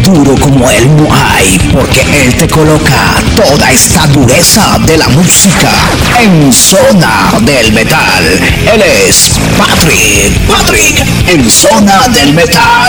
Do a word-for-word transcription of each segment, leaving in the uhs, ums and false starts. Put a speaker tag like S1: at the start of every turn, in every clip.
S1: duro como él no hay, porque él te coloca toda esta dureza de la música en Zona del Metal. Él es Patrick, Patrick en Zona del Metal.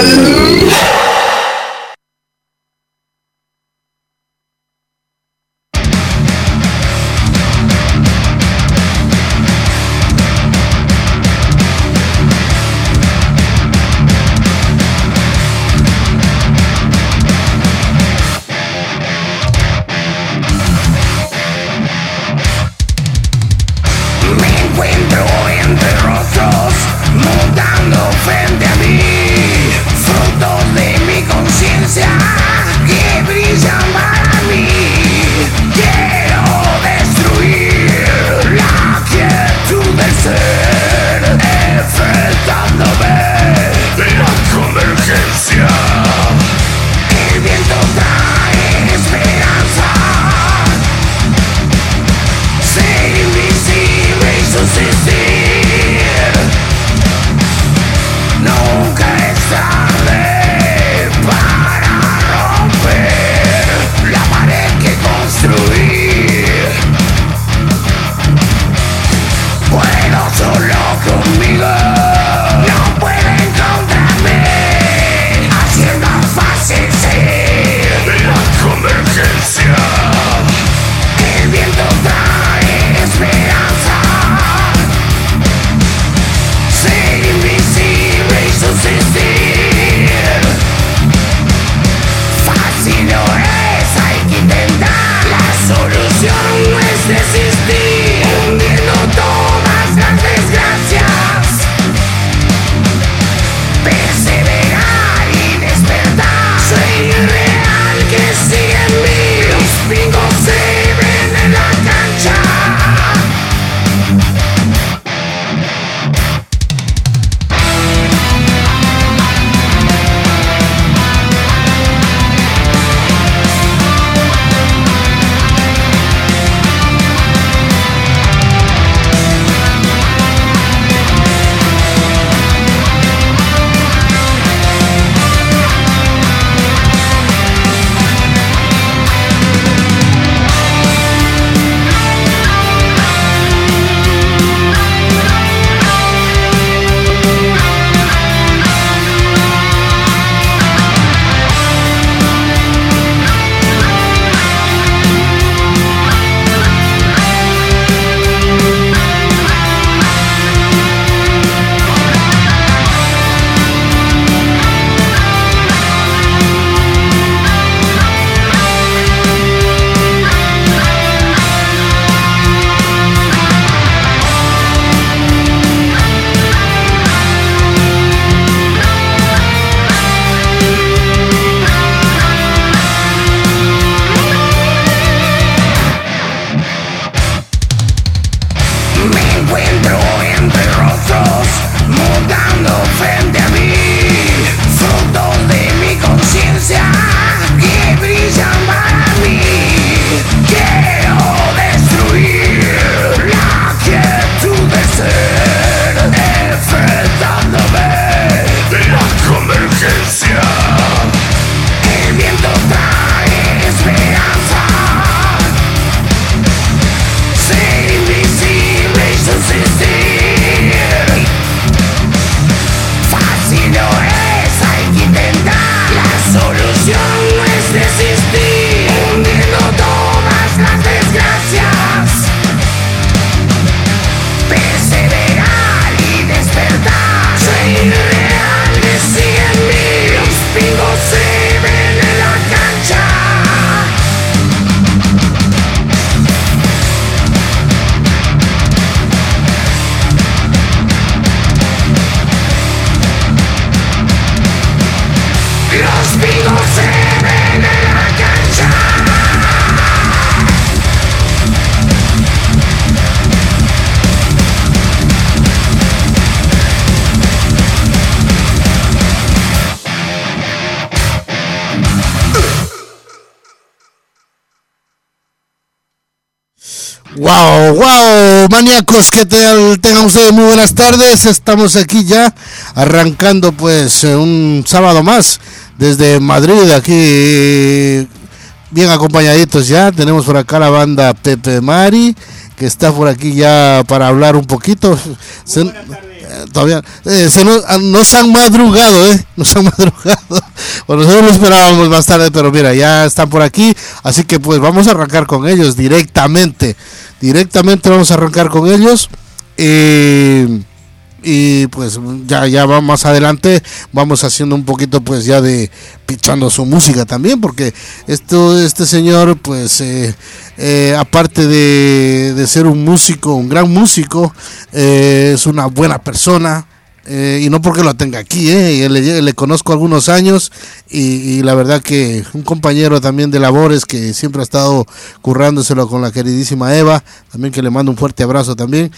S2: Wow, wow, maníacos, que te, tengan ustedes muy buenas tardes. Estamos aquí ya arrancando pues un sábado más desde Madrid, aquí bien acompañaditos ya. Tenemos por acá la banda Pepe Mari, que está por aquí ya para hablar un poquito. Se, eh, todavía eh, se nos, nos han madrugado, eh, nos han madrugado. Bueno, nosotros lo esperábamos más tarde, pero mira, ya están por aquí, así que pues vamos a arrancar con ellos directamente. Directamente vamos a arrancar con ellos. Eh, y pues ya ya va más adelante vamos haciendo un poquito pues ya de pichando su música también, porque esto este señor pues eh, eh, aparte de, de ser un músico, un gran músico, eh, es una buena persona. Eh, y no porque lo tenga aquí, eh, le, le conozco algunos años y, y la verdad que un compañero también de labores que siempre ha estado currándoselo con la queridísima Eva, también que le mando un fuerte abrazo también,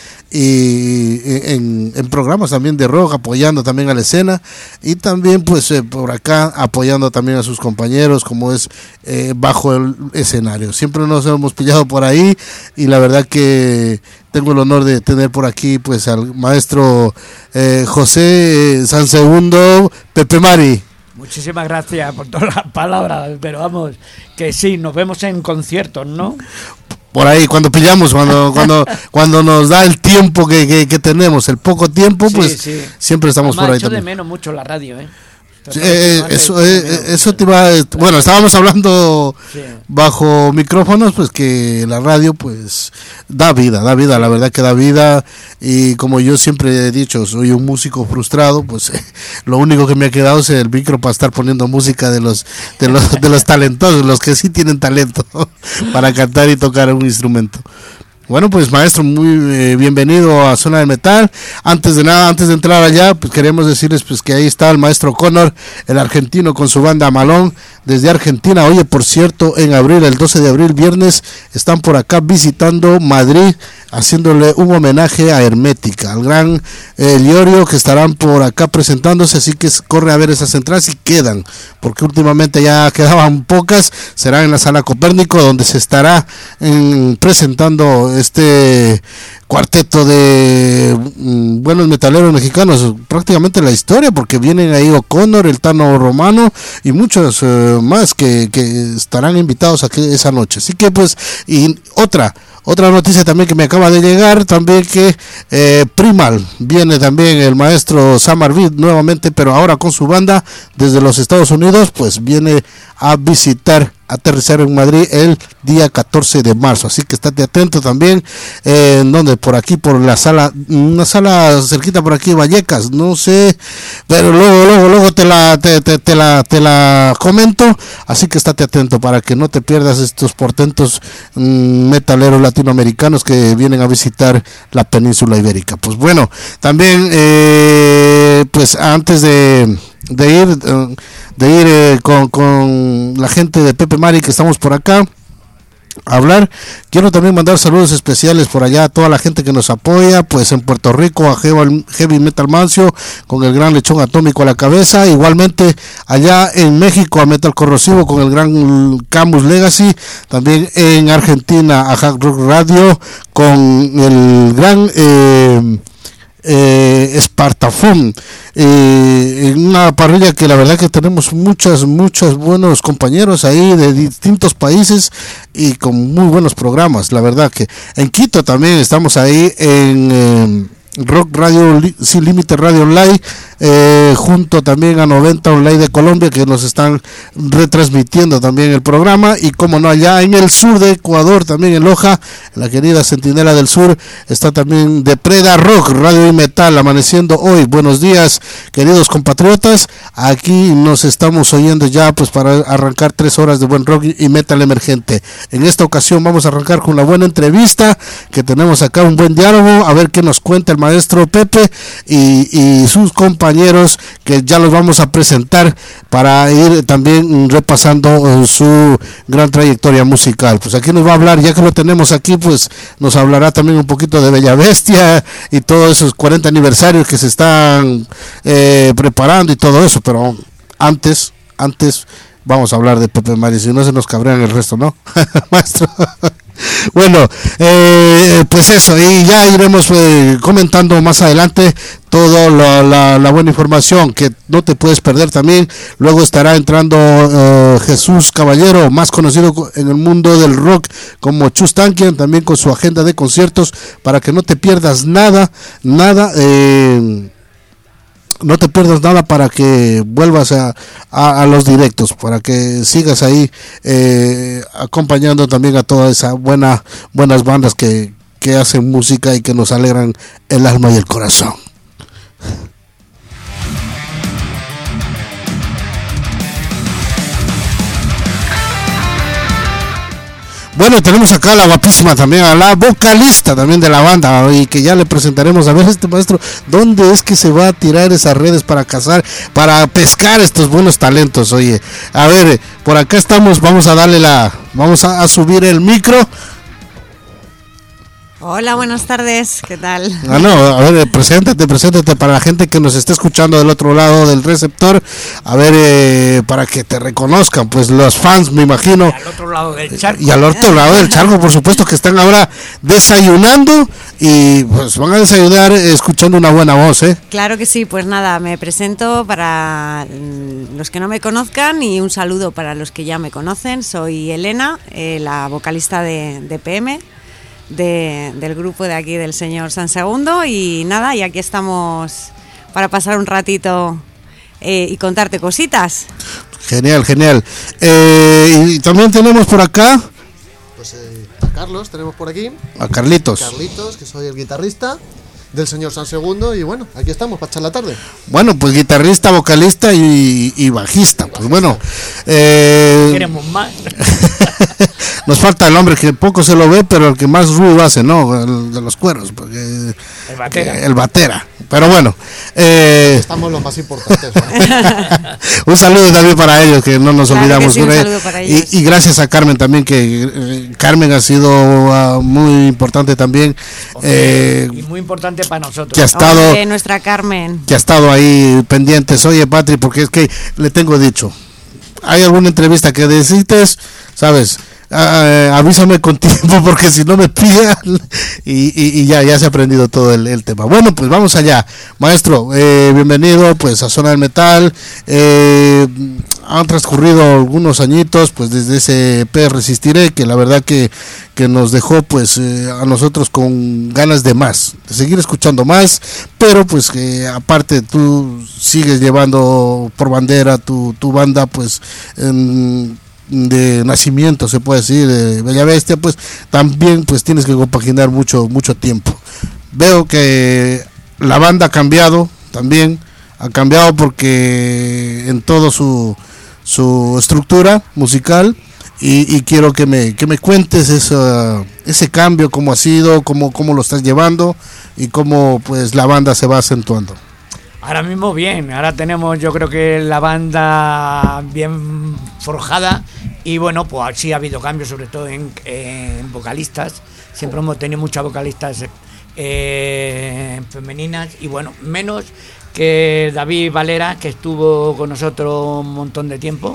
S2: y en, en programas también de rock, apoyando también a la escena, y también pues eh, por acá apoyando también a sus compañeros como es eh, bajo el escenario. Siempre nos hemos pillado por ahí y la verdad que tengo el honor de tener por aquí pues al maestro eh, José Sansegundo, Pepe Mari.
S3: Muchísimas gracias por todas las palabras, pero vamos, que sí, nos vemos en conciertos, ¿no?
S2: Por ahí, cuando pillamos, cuando cuando cuando nos da el tiempo que, que, que tenemos, el poco tiempo, pues sí, sí. Siempre estamos
S3: Además,
S2: por ahí.
S3: Echo
S2: también.
S3: de menos mucho la radio, ¿eh?
S2: Eh, eso eh, eso te iba, bueno, estábamos hablando sí. bajo micrófonos, pues que la radio pues da vida, da vida, la verdad que da vida, y como yo siempre he dicho, soy un músico frustrado, pues eh, lo único que me ha quedado es el micro para estar poniendo música de los de los de los talentosos, los que sí tienen talento para cantar y tocar un instrumento. Bueno, pues maestro, muy eh, bienvenido a Zona del Metal. Antes de nada, antes de entrar allá, pues queremos decirles pues que ahí está el maestro Connor, el argentino, con su banda Malón, desde Argentina. Oye, por cierto, en abril, el doce de abril, viernes, están por acá visitando Madrid, haciéndole un homenaje a Hermética, al gran eh, Liorio, que estarán por acá presentándose, así que corre a ver esas entradas y quedan, porque últimamente ya quedaban pocas. Será en la Sala Copérnico, donde se estará eh, presentando este cuarteto de mm, buenos metaleros mexicanos, prácticamente la historia, porque vienen ahí O'Connor, el Tano Romano y muchos eh, más que, que estarán invitados aquí esa noche. Así que pues, y otra Otra noticia también que me acaba de llegar, también que eh, Primal, viene también el maestro Sam Arvid nuevamente, pero ahora con su banda desde los Estados Unidos, pues viene a visitar, aterrizar en Madrid el día catorce de marzo, así que estate atento también, eh, en donde por aquí, por la sala, una sala cerquita por aquí, Vallecas, no sé, pero luego, luego, luego te la, te, te, te la, te la comento, así que estate atento para que no te pierdas estos portentos mmm, metaleros latinoamericanos que vienen a visitar la península ibérica. Pues bueno, también, eh, pues antes de de ir de ir eh, con, con la gente de Pepe Mari, que estamos por acá a hablar, quiero también mandar saludos especiales por allá a toda la gente que nos apoya, pues en Puerto Rico a Heavy Metal Mancio con el gran Lechón Atómico a la cabeza, igualmente allá en México a Metal Corrosivo con el gran Camus Legacy, también en Argentina a Hack Rock Radio con el gran eh, eh, Espartafón, eh, en una parrilla que la verdad que tenemos muchos muchos buenos compañeros ahí de distintos países y con muy buenos programas. La verdad que en Quito también estamos ahí en eh, Rock Radio, Sin Límite Radio Online, eh, junto también a noventa Online de Colombia, que nos están retransmitiendo también el programa, y como no, allá en el sur de Ecuador, también en Loja, en la querida Centinela del Sur, está también Depreda Rock, Radio y Metal, amaneciendo hoy. Buenos días, queridos compatriotas, aquí nos estamos oyendo ya pues para arrancar tres horas de buen rock y metal emergente. En esta ocasión vamos a arrancar con una buena entrevista, que tenemos acá un buen diálogo, a ver qué nos cuenta el maestro Pepe y, y sus compañeros, que ya los vamos a presentar para ir también repasando su gran trayectoria musical. Pues aquí nos va a hablar, ya que lo tenemos aquí, pues nos hablará también un poquito de Bella Bestia y todos esos cuarenta aniversarios que se están eh, preparando y todo eso, pero antes, antes vamos a hablar de Pepe Mari, si no se nos cabrean el resto, ¿no? Maestro. Bueno, eh, pues eso, y ya iremos eh, comentando más adelante toda la, la, la buena información que no te puedes perder también. Luego estará entrando eh, Jesús Caballero, más conocido en el mundo del rock como Chus Tankian, también con su agenda de conciertos, para que no te pierdas nada, nada. Eh, No te pierdas nada para que vuelvas a, a, a los directos, para que sigas ahí eh, acompañando también a toda esa buena buenas bandas que, que hacen música y que nos alegran el alma y el corazón. Bueno, tenemos acá a la guapísima también, a la vocalista también de la banda, y que ya le presentaremos. A ver, este maestro, ¿dónde es que se va a tirar esas redes para cazar, para pescar estos buenos talentos? Oye, a ver, por acá estamos, vamos a darle la, vamos a, a subir el micro.
S4: Hola, buenas tardes, ¿qué tal?
S2: Ah, no, a ver, preséntate, preséntate para la gente que nos está escuchando del otro lado del receptor, a ver, eh, para que te reconozcan, pues los fans, me imagino.
S3: Y al otro lado del charco.
S2: Y al otro lado del charco, por supuesto, que están ahora desayunando y pues van a desayunar escuchando una buena voz, ¿eh?
S4: Claro que sí, pues nada, me presento para los que no me conozcan y un saludo para los que ya me conocen. Soy Elena, eh, la vocalista de, de P M. De, del grupo de aquí del señor San Segundo, y nada, y aquí estamos para pasar un ratito eh, y contarte cositas.
S2: Genial, genial. Eh, y también tenemos por acá
S5: pues eh, a Carlos, tenemos por aquí
S2: a Carlitos.
S5: Carlitos, que soy el guitarrista del señor San Segundo, y bueno, aquí estamos para echar la tarde.
S2: Bueno, pues guitarrista, vocalista y, y bajista. Pues bueno, eh,
S3: Queremos más.
S2: nos falta el hombre que poco se lo ve, pero el que más ruido hace, ¿no? El de los cueros, porque
S3: El batera.
S2: el batera. Pero bueno, eh,
S5: Estamos los más importantes, ¿no?
S2: un saludo también para ellos, que no nos
S4: Claro
S2: olvidamos.
S4: que sí, un
S2: ¿no?
S4: saludo para
S2: y,
S4: ellos.
S2: y gracias a Carmen también, que eh, Carmen ha sido uh, muy importante también. Eh,
S3: Y muy importante para nosotros.
S2: que ha estado
S4: Hombre, nuestra Carmen.
S2: que ha estado ahí pendientes. Oye, Patri, porque es que le tengo dicho, hay alguna entrevista que necesites, sabes, ah, avísame con tiempo, porque si no me pillan. y, y, y ya ya se ha aprendido todo el, el tema. Bueno, pues vamos allá, maestro. Eh, bienvenido pues a Zona del Metal. Eh, han transcurrido algunos añitos pues desde ese E P Resistiré, que la verdad que, que nos dejó pues eh, a nosotros con ganas de más, de seguir escuchando más, pero pues que aparte tú sigues llevando por bandera tu, tu banda pues en, de nacimiento, se puede decir, de Bella Bestia, pues también pues tienes que compaginar mucho mucho tiempo. Veo que la banda ha cambiado también, ha cambiado porque en todo su su estructura musical, y, y quiero que me que me cuentes esa, ese cambio, cómo ha sido, cómo cómo lo estás llevando y cómo pues la banda se va acentuando.
S3: Ahora mismo bien, ahora tenemos yo creo que la banda bien forjada, y bueno, pues sí ha habido cambios, sobre todo en, en vocalistas. Siempre hemos tenido muchas vocalistas eh, femeninas, y bueno, menos que David Valera, que estuvo con nosotros un montón de tiempo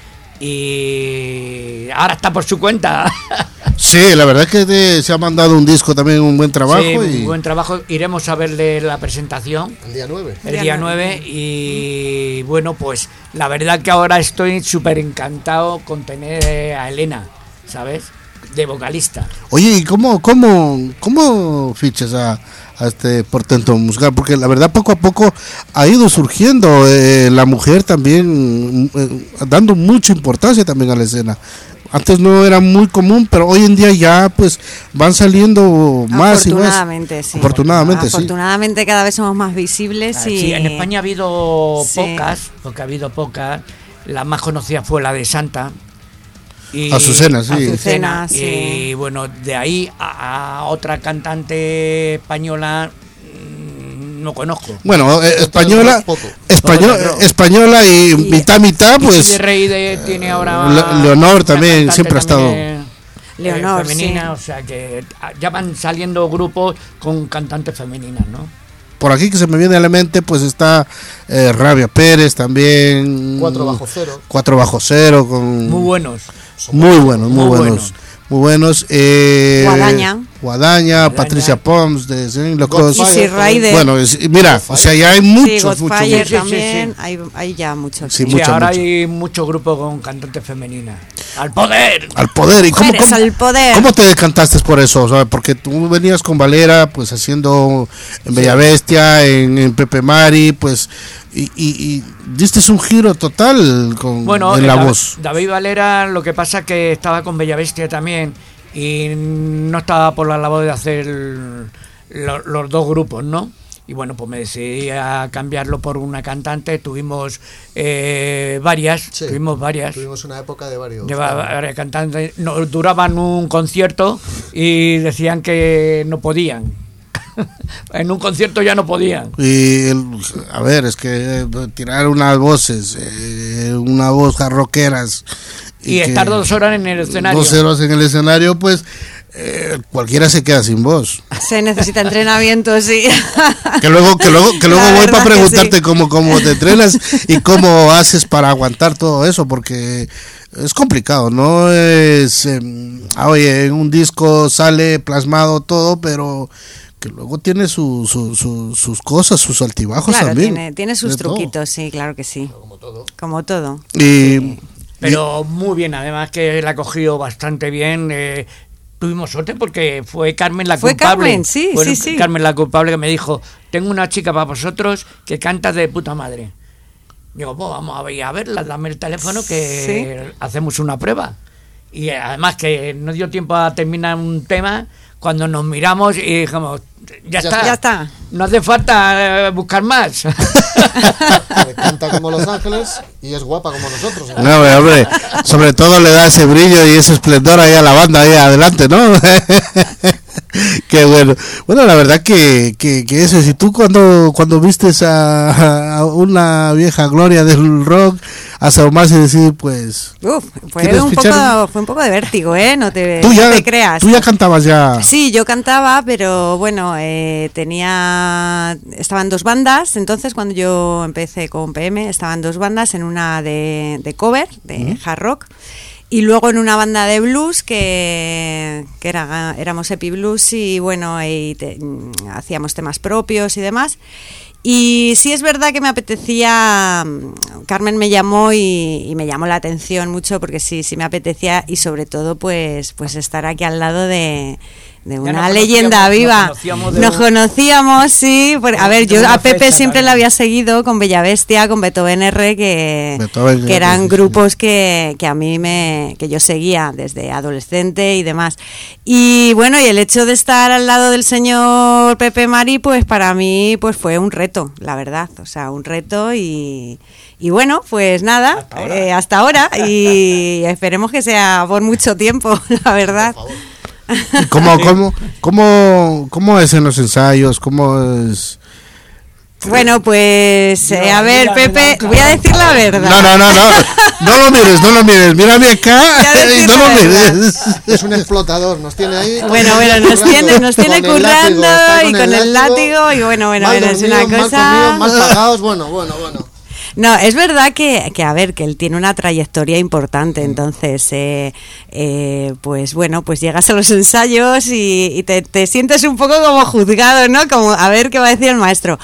S3: y ahora está por su cuenta.
S2: Sí, la verdad es que te, se ha mandado un disco también, un buen trabajo.
S3: Sí,
S2: y...
S3: un buen trabajo. Iremos a verle la presentación
S5: El día nueve.
S3: el día nueve, y bueno, pues la verdad que ahora estoy súper encantado con tener a Elena, ¿sabes? De vocalista.
S2: Oye, ¿y cómo, cómo, cómo fichas a, a este portento musical? Porque la verdad poco a poco ha ido surgiendo eh, la mujer también, eh, dando mucha importancia también a la escena. Antes no era muy común, pero hoy en día ya pues van saliendo más y más.
S4: Afortunadamente, sí.
S2: Afortunadamente, sí.
S4: Afortunadamente cada vez somos más visibles.
S3: Ah,
S4: y
S3: sí, en España ha habido
S4: Sí.
S3: pocas, porque ha habido pocas. La más conocida fue la de Santa. Y
S2: Azucena, sí.
S3: Azucena,
S4: Azucena, sí.
S3: Y bueno, de ahí a, a otra cantante española mm, no conozco.
S2: Bueno, eh, española,
S5: Poco.
S2: española,
S3: Poco,
S2: española y
S4: Y-
S2: mitad mitad,
S3: Y
S2: pues
S3: de Rey de, tiene ahora
S2: Le- Leonor
S3: una
S2: también
S3: cantante
S2: siempre ha estado.
S3: también, eh,
S4: Leonor,
S3: femenina,
S4: sí.
S3: o sea que ya van saliendo grupos con cantantes femeninas, ¿no?
S2: por aquí que se me viene a la mente, pues está eh, Rabia Pérez también.
S5: Cuatro bajo cero.
S2: Cuatro bajo cero, con
S3: Muy buenos.
S2: muy buenos, muy,
S3: Muy
S2: buenos.
S3: buenos.
S2: muy buenos. Eh,
S4: Guadaña.
S2: Guadaña, Patricia Pons de Saint Locos.
S4: Easy Rider.
S2: Bueno, es, mira, o sea, ya hay muchos,
S4: sí,
S2: muchos,
S4: Godfire
S2: muchos.
S4: también,
S3: Sí, sí, sí.
S4: Hay, hay ya muchos.
S2: Sí,
S3: Sí,
S2: mucho,
S3: ahora
S2: mucho.
S3: hay muchos grupos con cantantes femeninas. ¡Al poder!
S2: Al poder. ¿Y cómo,
S4: Mujeres
S2: cómo-
S4: al poder.
S2: cómo te decantaste por eso? O sea, porque tú venías con Valera, pues haciendo en Bella Bestia, en, en Pepe Mari, pues, y, y, y diste un giro total con,
S3: Bueno,
S2: en la
S3: Dav-
S2: voz.
S3: David Valera, lo que pasa es que estaba con Bella Bestia también y no estaba por la labor de hacer lo- los dos grupos, ¿no? Y bueno, pues me decidí a cambiarlo por una cantante. Tuvimos eh, varias,
S5: Sí,
S3: tuvimos varias.
S5: Tuvimos una época de varios.
S3: de va- varias cantantes. No, duraban un concierto y decían que no podían. En un concierto ya no podían.
S2: Y, el- a ver, es que eh, tirar unas voces, eh, una voz jarroqueras.
S3: Y,
S2: que-
S3: estar dos horas en el escenario.
S2: Dos horas en el escenario, pues eh, cualquiera se queda sin voz.
S4: Se necesita entrenamiento, sí.
S2: Que luego, que luego, que luego
S4: La
S2: voy
S4: verdad
S2: para
S4: que
S2: preguntarte
S4: sí.
S2: cómo, cómo te entrenas y cómo haces para aguantar todo eso, porque es complicado, ¿no? Es, eh, ah, oye, en un disco sale plasmado todo, pero que luego tiene su, su- su- sus cosas, sus altibajos
S4: Claro,
S2: también.
S4: tiene, tiene sus
S2: de todo.
S4: truquitos, sí, claro que sí. Como todo. Como todo.
S2: Y,
S3: Pero muy bien, además que la ha cogido bastante bien. eh, tuvimos suerte porque fue Carmen la
S4: Fue
S3: culpable.
S4: Carmen, sí,
S3: Fue
S4: sí, sí.
S3: Carmen la culpable que me dijo, tengo una chica para vosotros que canta de puta madre. Digo, pues vamos a ir a verla, dame el teléfono que hacemos una prueba. Y eh, además que no dio tiempo a terminar un tema, cuando nos miramos y dijimos, ya,
S5: Ya
S3: está,
S4: Ya está.
S3: no hace falta eh, buscar más.
S5: Que canta como Los Ángeles y es guapa como nosotros. ¿eh?
S2: no, hombre, hombre, sobre todo le da ese brillo y ese esplendor ahí a la banda, ahí adelante, ¿no? Qué bueno. Bueno, la verdad que, que, que eso, si tú cuando, cuando vistes a, a una vieja gloria del rock, a asomarse y decir, pues...
S4: Uf, fue
S2: ¿Quieres
S4: un,
S2: fichar?
S4: poco, fue un poco de vértigo, ¿eh? No te,
S2: Tú ya,
S4: no te creas.
S2: tú ya cantabas ya...
S4: Sí, yo cantaba, pero bueno, eh, tenía, estaban dos bandas, entonces cuando yo empecé con P M estaban dos bandas, en una de, de cover, de hard rock, y luego en una banda de blues que, que era, éramos Epi Blues y bueno, y te- hacíamos temas propios y demás. Y sí es verdad que me apetecía, Carmen me llamó y, y me llamó la atención mucho porque sí, sí me apetecía y sobre todo pues, pues estar aquí al lado de, de una
S3: nos
S4: leyenda
S3: conocíamos-
S4: viva.
S3: nos conocíamos de
S4: Nos
S3: un-
S4: conocíamos, sí. por- a ver,
S3: de
S4: yo
S3: una
S4: a Pepe
S3: fecha
S4: siempre
S3: también.
S4: la había seguido con Bella Bestia, con Beethoven R, que,
S2: Beethoven,
S4: que eran
S2: sí, sí.
S4: grupos que, que a mí me, que yo seguía desde adolescente y demás. Y bueno, y el hecho de estar al lado del señor Pepe Mari, pues para mí pues fue un reto, la verdad. O sea, un reto y, y bueno, pues nada,
S3: Hasta ahora.
S4: eh, hasta ahora y esperemos que sea por mucho tiempo, la verdad.
S2: ¿Cómo, cómo, cómo, ¿Cómo es en los ensayos? ¿Cómo es...?
S4: Bueno, pues eh, a ver,
S3: mira,
S4: Pepe,
S3: mira,
S4: voy a decir la verdad.
S2: No, no, no, no, no lo mires, no lo mires, mírame acá
S4: Ya
S2: y
S4: decir
S2: no lo
S4: la verdad.
S2: mires.
S5: Es un explotador, nos tiene ahí.
S4: Bueno, bueno, nos tiene, nos tiene
S5: Con el látigo,
S4: currando
S5: está
S4: y con el látigo y bueno, bueno,
S5: mal
S4: bueno, es
S5: dormidos,
S4: una
S5: mal
S4: cosa...
S5: comidos, mal pagados, bueno, bueno, bueno.
S4: No, es verdad que, que, a ver, que él tiene una trayectoria importante, entonces, eh, eh, pues bueno, pues llegas a los ensayos y, y te, te sientes un poco como juzgado, ¿no? Como a ver qué va a decir el maestro.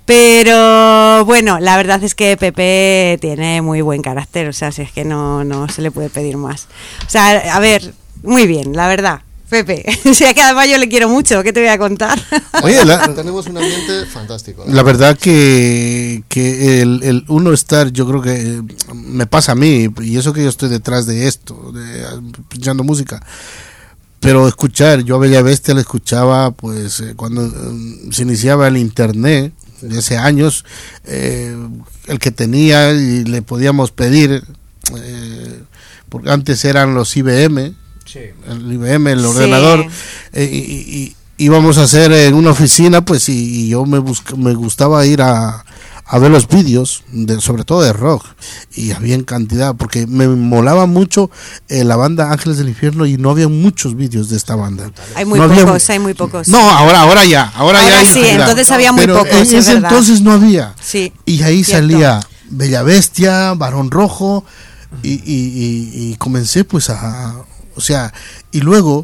S4: Pero bueno, la verdad es que Pepe tiene muy buen carácter, o sea, si es que no, no se le puede pedir más. O sea, a ver, muy bien, la verdad. Pepe, o sea que además yo le quiero mucho, ¿qué te voy a contar?
S2: Oye, la,
S5: Tenemos un ambiente fantástico. ¿no?
S2: la verdad que, que el, el uno estar, yo creo que eh, me pasa a mí, y eso que yo estoy detrás de esto, de, escuchando música, pero escuchar, yo a Bella Bestia la escuchaba pues eh, cuando eh, se iniciaba el internet, de hace años, eh, el que tenía y le podíamos pedir, eh, porque antes eran los I B M,
S3: Sí.
S2: el I B M, el
S4: Sí.
S2: ordenador, eh, y, y- y íbamos a hacer en una oficina, pues, y, y yo me busca, me gustaba ir a, a ver los vídeos, de, sobre todo de rock, y había en cantidad, porque me molaba mucho eh, la banda Ángeles del Infierno y no había muchos vídeos de esta banda.
S4: Hay muy
S2: No había-
S4: pocos, hay muy pocos.
S2: No, ahora, ahora ya, ahora,
S4: Ahora
S2: ya hay
S4: sí,
S2: cantidad.
S4: entonces había muy
S2: Pero
S4: pocos,
S2: en
S4: es
S2: ese
S4: verdad.
S2: entonces no había.
S4: Sí,
S2: Y ahí
S4: cierto.
S2: salía Bella Bestia, Barón Rojo, y, y, y, y comencé pues a, O sea, y luego,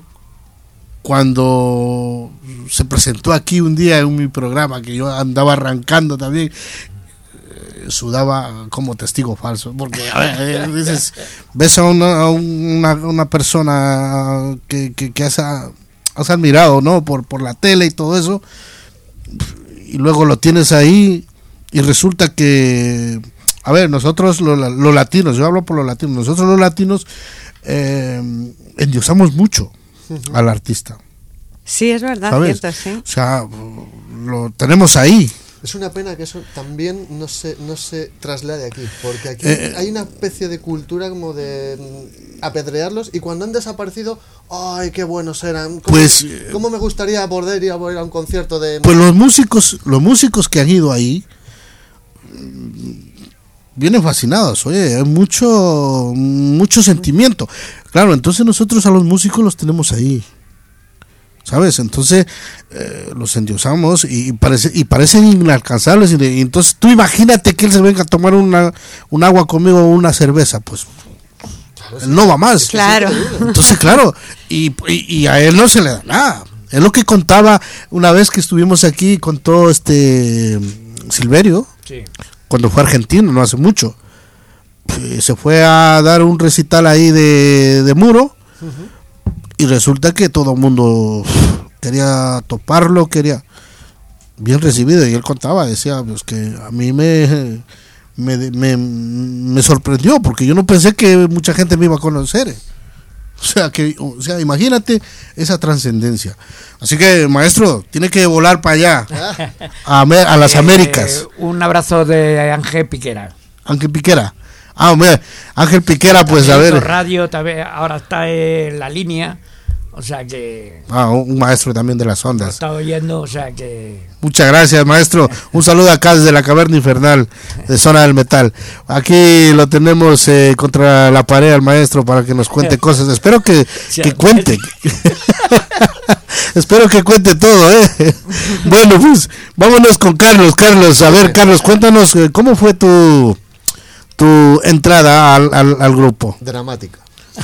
S2: cuando se presentó aquí un día en mi programa, que yo andaba arrancando también, eh, sudaba como testigo falso, porque a ver, eh, dices, ves a una, a una, una persona que, que, que has, has admirado, ¿no? Por, por la tele y todo eso, y luego lo tienes ahí, y resulta que, a ver, nosotros los, los latinos, yo hablo por los latinos, nosotros los latinos eh, endiosamos mucho uh-huh. al artista.
S4: Sí, es verdad,
S2: ¿sabes?
S4: Cierto, sí.
S2: O sea, lo tenemos ahí.
S5: Es una pena que eso también no se, no se traslade aquí, porque aquí
S2: eh,
S5: hay una especie de cultura como de apedrearlos, y cuando han desaparecido, ¡ay, qué buenos eran! ¿Cómo,
S2: pues,
S5: ¿cómo me gustaría poder ir a, ir a un concierto de...?
S2: Pues los músicos, los músicos que han ido ahí vienen fascinados, oye, hay mucho, mucho sentimiento. Claro, entonces nosotros a los músicos los tenemos ahí, ¿sabes? Entonces eh, los endiosamos y, y, parece, y parecen inalcanzables. Y, y entonces tú imagínate que él se venga a tomar una, un agua conmigo o una cerveza, pues él no va más.
S4: Claro.
S2: Entonces, claro, y, y, y a él no se le da nada. Es lo que contaba una vez que estuvimos aquí, contó este Silverio, sí. cuando fue a Argentina, no hace mucho. Se fue a dar un recital ahí de, de muro. Uh-huh. Y resulta que todo el mundo quería toparlo, quería bien recibido. Y él contaba, decía, pues que a mí me, me, me, me sorprendió, porque yo no pensé que mucha gente me iba a conocer. O sea, que, o sea, imagínate esa trascendencia. Así que, maestro, tiene que volar para allá, a, a las Américas.
S3: Eh, un abrazo de Ángel Piquera.
S2: Ángel Piquera. Ah, hombre, Ángel Piquera, pues a ver.
S3: Radio, ahora está en la línea, o sea que...
S2: Ah, un maestro también de las ondas.
S3: Lo está oyendo, o sea que...
S2: Muchas gracias, maestro. Un saludo acá desde la Caverna Infernal, de Zona del Metal. Aquí lo tenemos eh, contra la pared al maestro para que nos cuente cosas. Espero que, que cuente. Espero que cuente todo, ¿eh? Bueno, pues vámonos con Carlos. Carlos, a ver, Carlos, cuéntanos, ¿cómo fue tu... tu entrada al, al, al grupo?
S5: Dramática.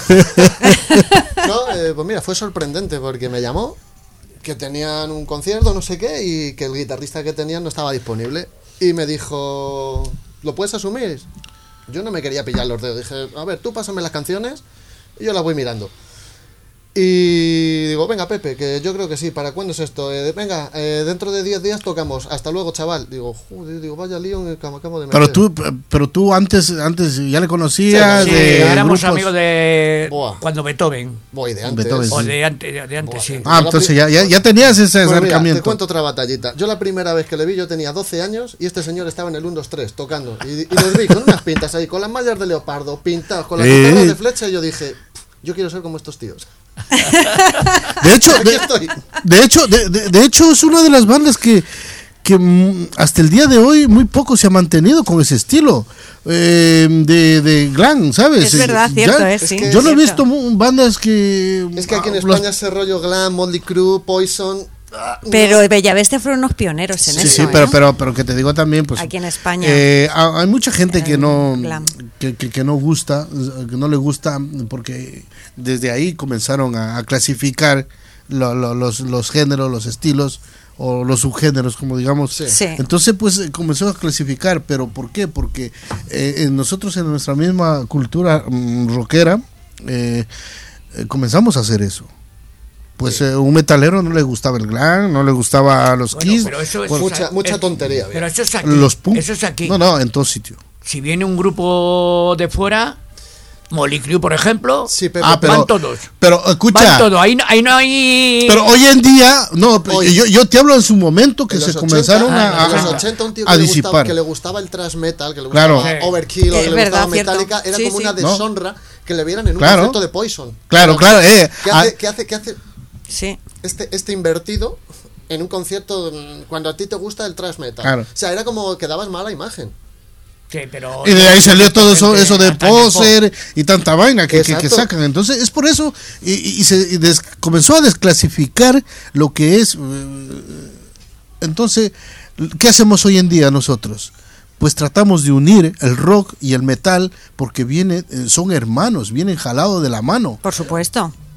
S5: No, eh, pues mira, fue sorprendente porque me llamó que tenían un concierto, no sé qué, y que el guitarrista que tenían no estaba disponible. Y me dijo, ¿lo puedes asumir? Yo no me quería pillar los dedos. Dije, a ver, tú pásame las canciones y yo las voy mirando. Y digo, venga Pepe, que yo creo que sí. ¿Para cuándo es esto? Eh, venga, eh, dentro de diez días tocamos. Hasta luego, chaval. Digo, joder, digo, vaya lío en el que me acabo de meter.
S2: Pero tú, pero tú antes, antes ya le conocías.
S3: Sí,
S2: de
S3: sí, éramos
S2: grupos.
S3: amigos de
S5: Buah.
S3: cuando Beethoven.
S5: Voy de antes.
S2: Beethoven,
S3: O
S2: sí.
S3: de antes, de, de antes sí.
S2: Ah, entonces ya, ya, ya tenías ese
S5: Pues
S2: acercamiento.
S5: mira, te cuento otra batallita. Yo la primera vez que le vi, yo tenía doce años y este señor estaba en el uno dos tres tocando. Y, y los vi con unas pintas ahí, con las mallas de leopardo, pintados, con las
S2: Eh.
S5: guitarras de flecha. Y yo dije, yo quiero ser como estos tíos.
S2: De hecho,
S5: Aquí
S2: de,
S5: estoy.
S2: de hecho, de, de, de hecho es una de las bandas que, que mm, hasta el día de hoy muy poco se ha mantenido con ese estilo eh, de, de glam, ¿sabes?
S4: Es verdad,
S2: Ya,
S4: cierto, es, sí.
S2: Yo no he
S4: cierto.
S2: visto mu- bandas que...
S5: Es que aquí en
S2: los-
S5: España ese rollo glam, Motley Crue, Poison... ah,
S4: Pero Bellaveste fueron unos pioneros en
S2: Sí,
S4: eso.
S2: sí,
S4: ¿eh?
S2: pero, pero, pero que te digo también, pues...
S4: Aquí en España.
S2: eh, hay mucha gente que
S4: El
S2: no
S4: glam.
S2: que, que, que no gusta, que no le gusta, porque desde ahí comenzaron a, a clasificar lo, lo, los, los géneros, los estilos o los subgéneros, como digamos.
S5: Sí.
S4: Sí.
S2: Entonces, pues eh, comenzó a clasificar, pero ¿por qué? Porque eh, en nosotros en nuestra misma cultura mm, rockera eh, eh, comenzamos a hacer eso. Pues sí. eh, un metalero no le gustaba el glam, no le gustaba los
S3: Bueno,
S2: Kiss,
S3: pero eso es,
S2: bueno,
S5: mucha, mucha
S3: es-
S5: tontería.
S3: Pero eso es aquí.
S2: los punk.
S3: Eso es aquí.
S2: No, no, en todo sitio.
S3: Si viene un grupo de fuera, Motley Crue, por ejemplo,
S5: Sí, Pepe,
S2: Ah, pero,
S3: van todos.
S2: pero escucha,
S3: Van todos. Ahí, no- ahí no hay.
S2: pero hoy en día, no,
S5: Hoy.
S2: yo, yo te hablo en su momento que
S5: En
S2: se
S5: los
S2: comenzaron
S5: ochenta,
S2: a,
S5: en los
S2: a-
S5: ochenta un tío
S2: a
S5: que le, gustaba,
S2: disipar.
S5: que le gustaba el thrash metal, que le
S2: Claro.
S5: gustaba
S3: Sí.
S5: Overkill, o
S4: Es
S5: que le
S4: verdad,
S5: gustaba
S4: cierto.
S5: Metallica, era
S4: Sí,
S5: como
S4: sí.
S5: una
S2: ¿No?
S5: deshonra que le vieran en un
S2: Claro.
S5: concierto de Poison.
S2: Claro, claro, eh,
S5: ¿Qué
S2: ah,
S5: hace, qué hace, qué hace
S4: Sí.
S5: este, este invertido en un concierto mm, cuando a ti te gusta el thrash metal?
S2: Claro.
S5: O sea, era como que dabas mala imagen.
S3: Sí, pero-
S2: y de ahí salió todo eso, eso de
S3: Hasta en el pop.
S2: poser y tanta vaina que, que, que
S5: Exacto.
S2: sacan. Entonces es por eso y, y se y des- comenzó a desclasificar lo que es. eh, Entonces, ¿qué hacemos hoy en día nosotros? Pues tratamos de unir el rock y el metal porque viene, eh, son hermanos, vienen jalados de la mano.
S4: Por supuesto.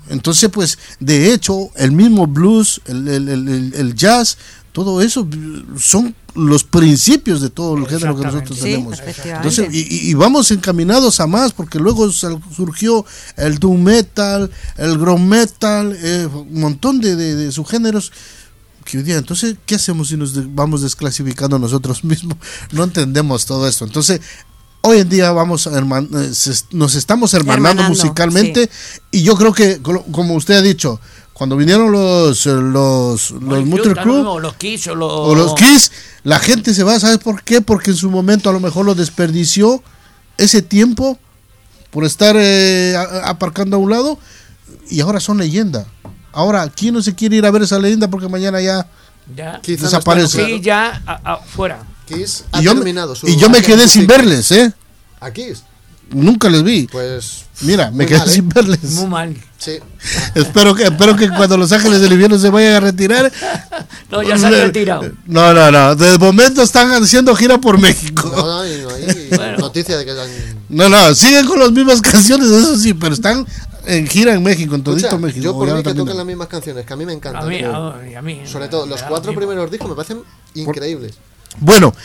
S2: Entonces, pues, de hecho, el mismo blues, el, el, el, el jazz, todo eso son los principios de todo el género que nosotros
S4: Sí,
S2: tenemos.
S4: efectivamente.
S2: Entonces, y, y vamos encaminados a más, porque luego surgió el doom metal, el ground metal, eh, un montón de, de, de subgéneros. Que hoy día, entonces, ¿qué hacemos si nos de, vamos desclasificando nosotros mismos? No entendemos todo esto. Entonces, hoy en día vamos a herman, nos estamos hermanando, hermanando musicalmente, sí. Y yo creo que, como usted ha dicho, cuando vinieron los los los Motley Crue
S3: o los Kiss o los,
S2: o los Kiss, la gente se va, ¿sabes por qué? Porque en su momento a lo mejor lo desperdició ese tiempo por estar eh, aparcando a un lado, y ahora son leyenda. Ahora, ¿quién no se quiere ir a ver esa leyenda porque mañana ya,
S3: ya.
S2: desaparece?
S3: No, sí, ya a, a, fuera.
S5: Kiss ha
S2: y yo,
S5: terminado su
S2: y yo me quedé sin verles, ¿eh?
S5: ¿A Kiss?
S2: Nunca les vi.
S5: Pues
S2: mira, me quedé
S5: mal, ¿eh?
S2: sin verles.
S3: Muy mal.
S5: Sí.
S2: espero que espero que cuando los Ángeles del Invierno se vayan a retirar.
S3: No, ya se han retirado.
S2: No, no, no. De momento están haciendo gira por México.
S5: No, no, y no hay bueno. noticia de que han...
S2: No, no, siguen con las mismas canciones, eso sí, pero están en gira en México, en todito México.
S5: Yo por mí que toquen las mismas canciones, que a mí me encantan.
S3: A mí, a, a mí.
S5: Sobre todo, los cuatro primeros discos me parecen increíbles.
S2: Bueno,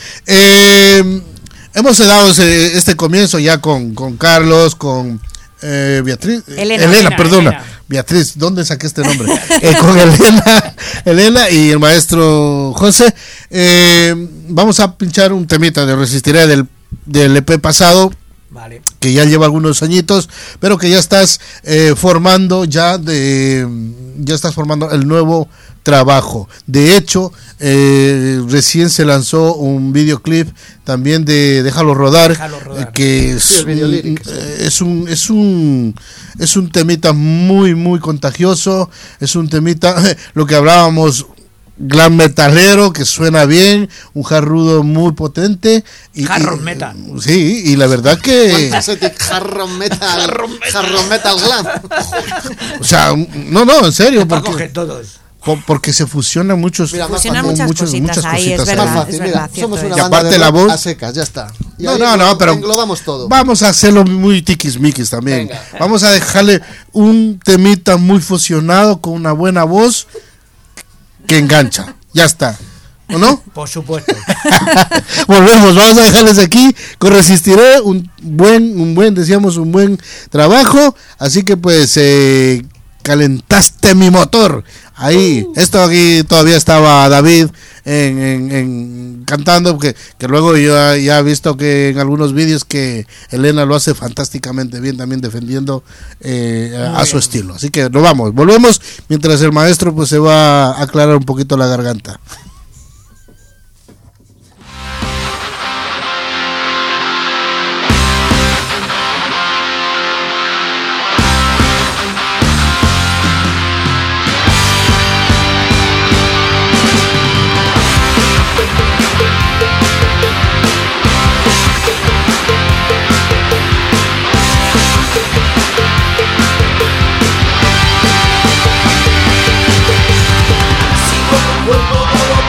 S2: eh, hemos dado este comienzo ya con, con Carlos, con eh, Beatriz,
S4: Elena,
S2: Elena,
S3: Elena
S2: perdona,
S3: Elena.
S2: Beatriz, ¿dónde saqué este nombre? eh, con Elena, Elena y el maestro José. Eh, vamos a pinchar un temita de Resistiré del, del E P pasado.
S3: Vale.
S2: Que ya lleva algunos añitos, pero que ya estás eh, formando ya de ya estás formando el nuevo trabajo. De hecho, eh, recién se lanzó un videoclip también de Déjalo Rodar,
S3: Déjalo rodar.
S2: Eh, que es,
S5: sí, el
S2: un, es un es un es un temita muy muy contagioso, es un temita lo que hablábamos, glam metalero que suena bien, un jarrudo muy potente y,
S3: Jarro
S2: y,
S3: metal.
S2: Sí, y la verdad que
S5: jarro metal, jarro metal glam.
S2: O sea, no, no, en serio,
S3: Para
S2: porque,
S3: coger todos.
S2: porque se fusionan muchos,
S5: Mira,
S4: fusionan
S5: más
S4: muchas,
S2: muchos,
S4: cositas
S2: muchas
S4: ahí,
S2: cositas
S4: es verdad,
S5: Más fácil,
S4: es
S5: mira,
S4: verdad,
S5: somos
S4: cierto
S5: una
S2: es.
S5: banda
S2: Y aparte
S5: de
S2: la
S5: rock
S2: voz-
S5: a secas, ya está. Y
S2: No,
S5: ahí
S2: no,
S5: lo-
S2: no, pero
S5: englobamos todo.
S2: Vamos a hacerlo muy tiquismiquis también.
S5: Venga.
S2: Vamos a dejarle un temita muy fusionado con una buena voz que engancha. Ya está. ¿O no?
S3: Por supuesto.
S2: Volvemos, vamos a dejarles aquí con Resistiré, un buen, un buen, decíamos, un buen trabajo. Así que pues eh, calentaste mi motor. Ahí, uh. esto aquí todavía estaba David en, en, en cantando, porque que luego yo ya he visto que en algunos vídeos que Elena lo hace fantásticamente bien, también defendiendo eh, a, a su estilo. Así que nos vamos, volvemos mientras el maestro pues se va a aclarar un poquito la garganta.
S6: Sigo tu cuerpo todo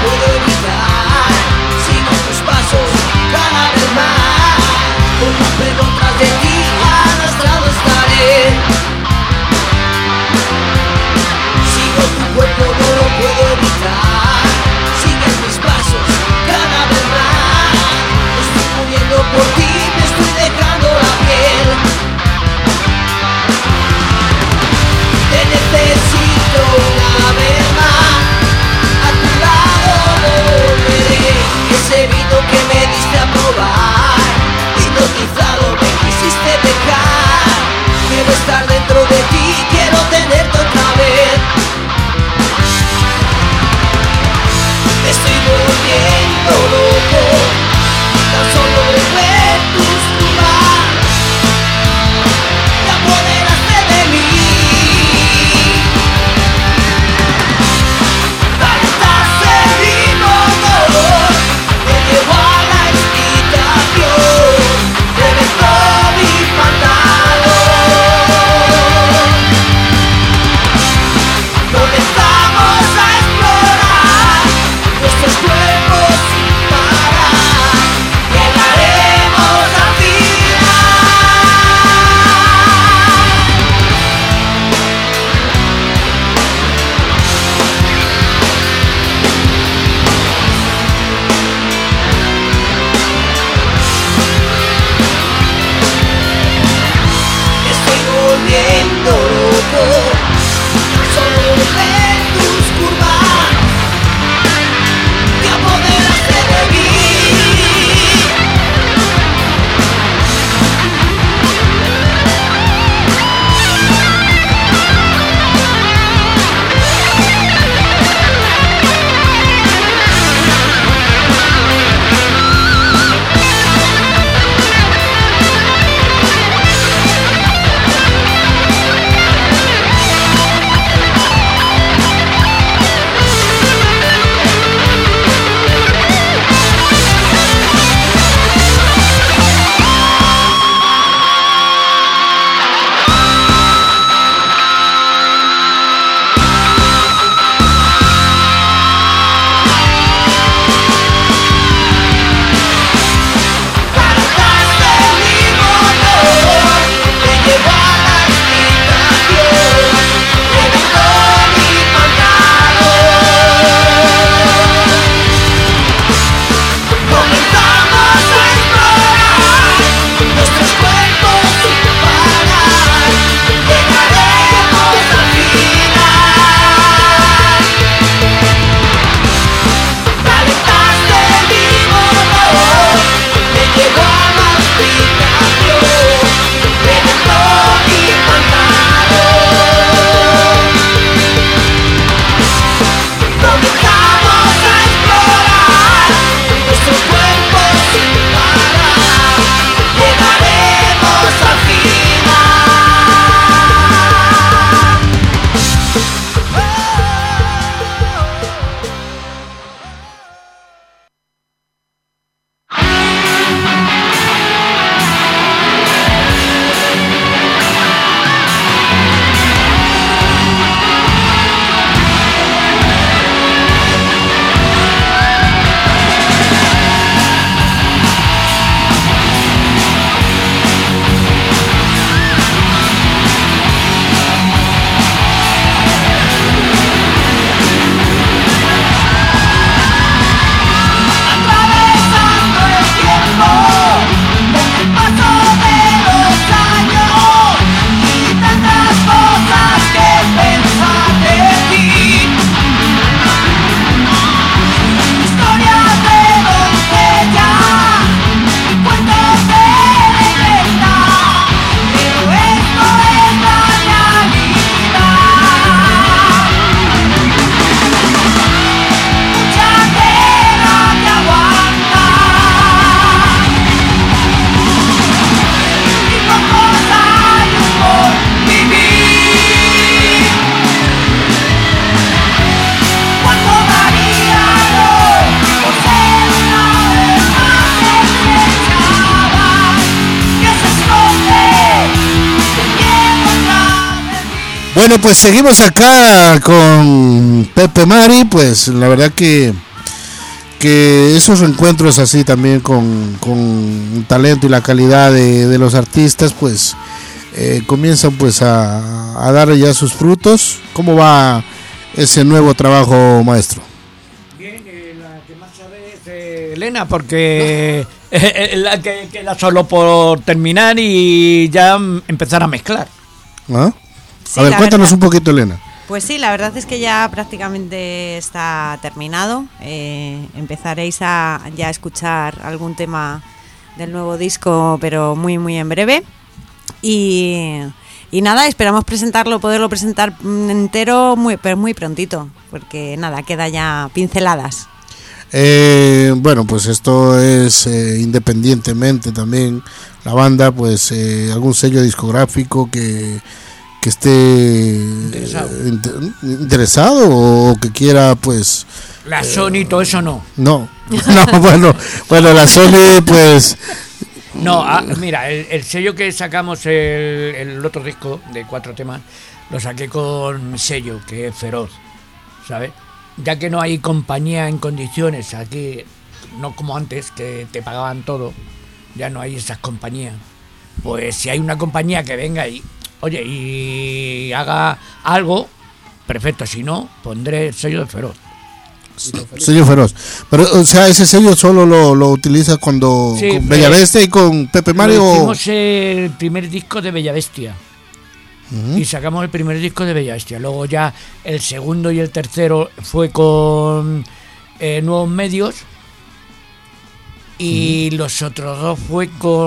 S2: Bueno, pues seguimos acá con Pepe Mari, pues la verdad que que esos encuentros así también con, con el talento y la calidad de, de los artistas, pues eh, comienzan pues a, a dar ya sus frutos. ¿Cómo va ese nuevo trabajo, maestro?
S3: Bien, eh, la que más sabe es eh, Elena, porque eh, la que queda solo por terminar y ya empezar a mezclar.
S2: ¿Ah?
S4: Sí,
S2: a ver,
S4: la
S2: cuéntanos
S4: verdad.
S2: un poquito, Elena.
S4: Pues sí, la verdad es que ya prácticamente está terminado. Eh, empezaréis a ya a escuchar algún tema del nuevo disco, pero muy muy en breve. Y, y nada, esperamos presentarlo, poderlo presentar entero muy, pero muy prontito, porque nada, queda ya pinceladas.
S2: Eh, bueno, pues esto es eh, independientemente también la banda, pues eh, algún sello discográfico que que esté
S3: Interesado.
S2: eh, inter- interesado o que quiera, pues
S3: La Sony y todo eso no.
S2: no, no, bueno, bueno, la Sony, pues
S3: No, ah, mira, el, el sello que sacamos el, el otro disco de cuatro temas, lo saqué con sello, que es Feroz, ¿sabes? Ya que no hay compañía en condiciones aquí, no como antes, que te pagaban todo, ya no hay esas compañías. Pues si hay una compañía que venga y, oye, y haga algo, perfecto, si no, pondré el sello de Feroz.
S2: sello Feroz. Pero, o sea, ese sello solo lo, lo utiliza cuando
S3: Sí,
S2: con
S3: eh,
S2: Bella Bestia y con Pepe Mario.
S3: Lo hicimos el primer disco de Bella Bestia. Y sacamos el primer disco de Bella Bestia. Luego ya el segundo y el tercero fue con eh, Nuevos Medios. Y los otros dos fue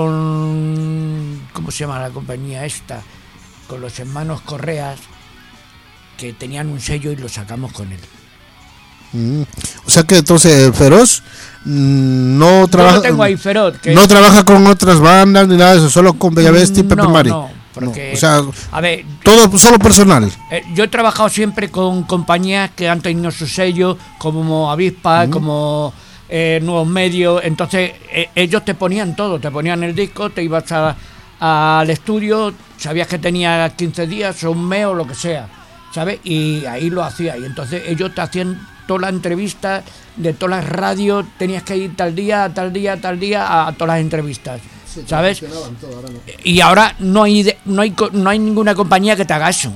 S3: con... ¿Cómo se llama la compañía esta? Con los hermanos Correas, que tenían un sello y lo sacamos con él.
S2: Mm. O sea que entonces Feroz mm, no trabaja
S3: Yo lo tengo ahí, Feroz. Que
S2: no trabaja con otras bandas ni nada de eso, solo con Bella Bestia y Pepe
S3: no,
S2: Mari.
S3: no, porque,
S2: No, o sea,
S3: a ver,
S2: todo solo personal.
S3: Eh, yo he trabajado siempre con compañías que han tenido su sello, como Avispa, como eh, Nuevos Medios. Entonces, eh, ellos te ponían todo, te ponían el disco, te ibas a- al estudio, sabías que tenía quince días o un mes o lo que sea, ¿sabes? Y ahí lo hacía. Y entonces ellos te hacían todas las entrevistas de todas las radios, tenías que ir tal día, tal día, tal día a, a todas las entrevistas, ¿sabes?
S5: Gestionaban todo, ahora no.
S3: Y ahora no hay, de- no hay, co- no hay ninguna compañía que te haga eso.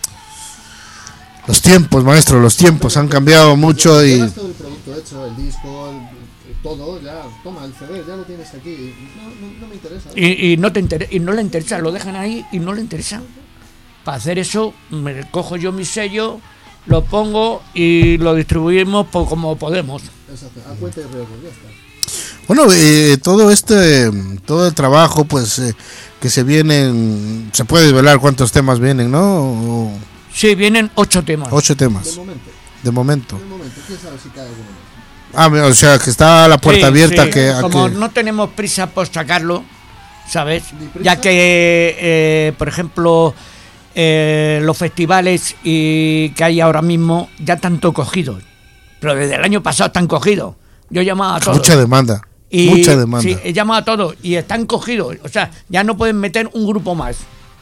S2: Los tiempos, maestro, los tiempos han cambiado mucho y
S5: Llevas todo el producto hecho, el disco, el- el todo, ya, toma, el C D, ya lo tienes aquí. No, no, no me interesa.
S3: Y, y no te inter- y no le interesa, lo dejan ahí y no le interesa. Para hacer eso, me cojo yo mi sello, lo pongo y lo distribuimos po- como podemos.
S5: Exacto, a cuenta y riesgo, ya está.
S2: bueno, eh, todo este todo el trabajo pues eh, que se vienen, se puede desvelar cuántos temas vienen, ¿no? O
S3: Sí, vienen ocho temas.
S2: ocho
S5: De
S2: temas
S5: momento,
S2: de momento.
S5: de momento, quién sabe si cae alguno más.
S2: Ah, o sea, que está la puerta
S3: Sí,
S2: abierta
S3: sí.
S2: que, a
S3: Como
S2: que-
S3: no tenemos prisa por sacarlo, ¿sabes?
S5: Ni prisa.
S3: Ya que, eh, por ejemplo, eh, los festivales y que hay ahora mismo ya están todos cogidos. Pero desde el año pasado están cogidos. Yo llamaba a todos.
S2: mucha demanda,
S3: Y,
S2: mucha demanda.
S3: Sí, he llamado a todos y están cogidos. O sea, ya no pueden meter un grupo más.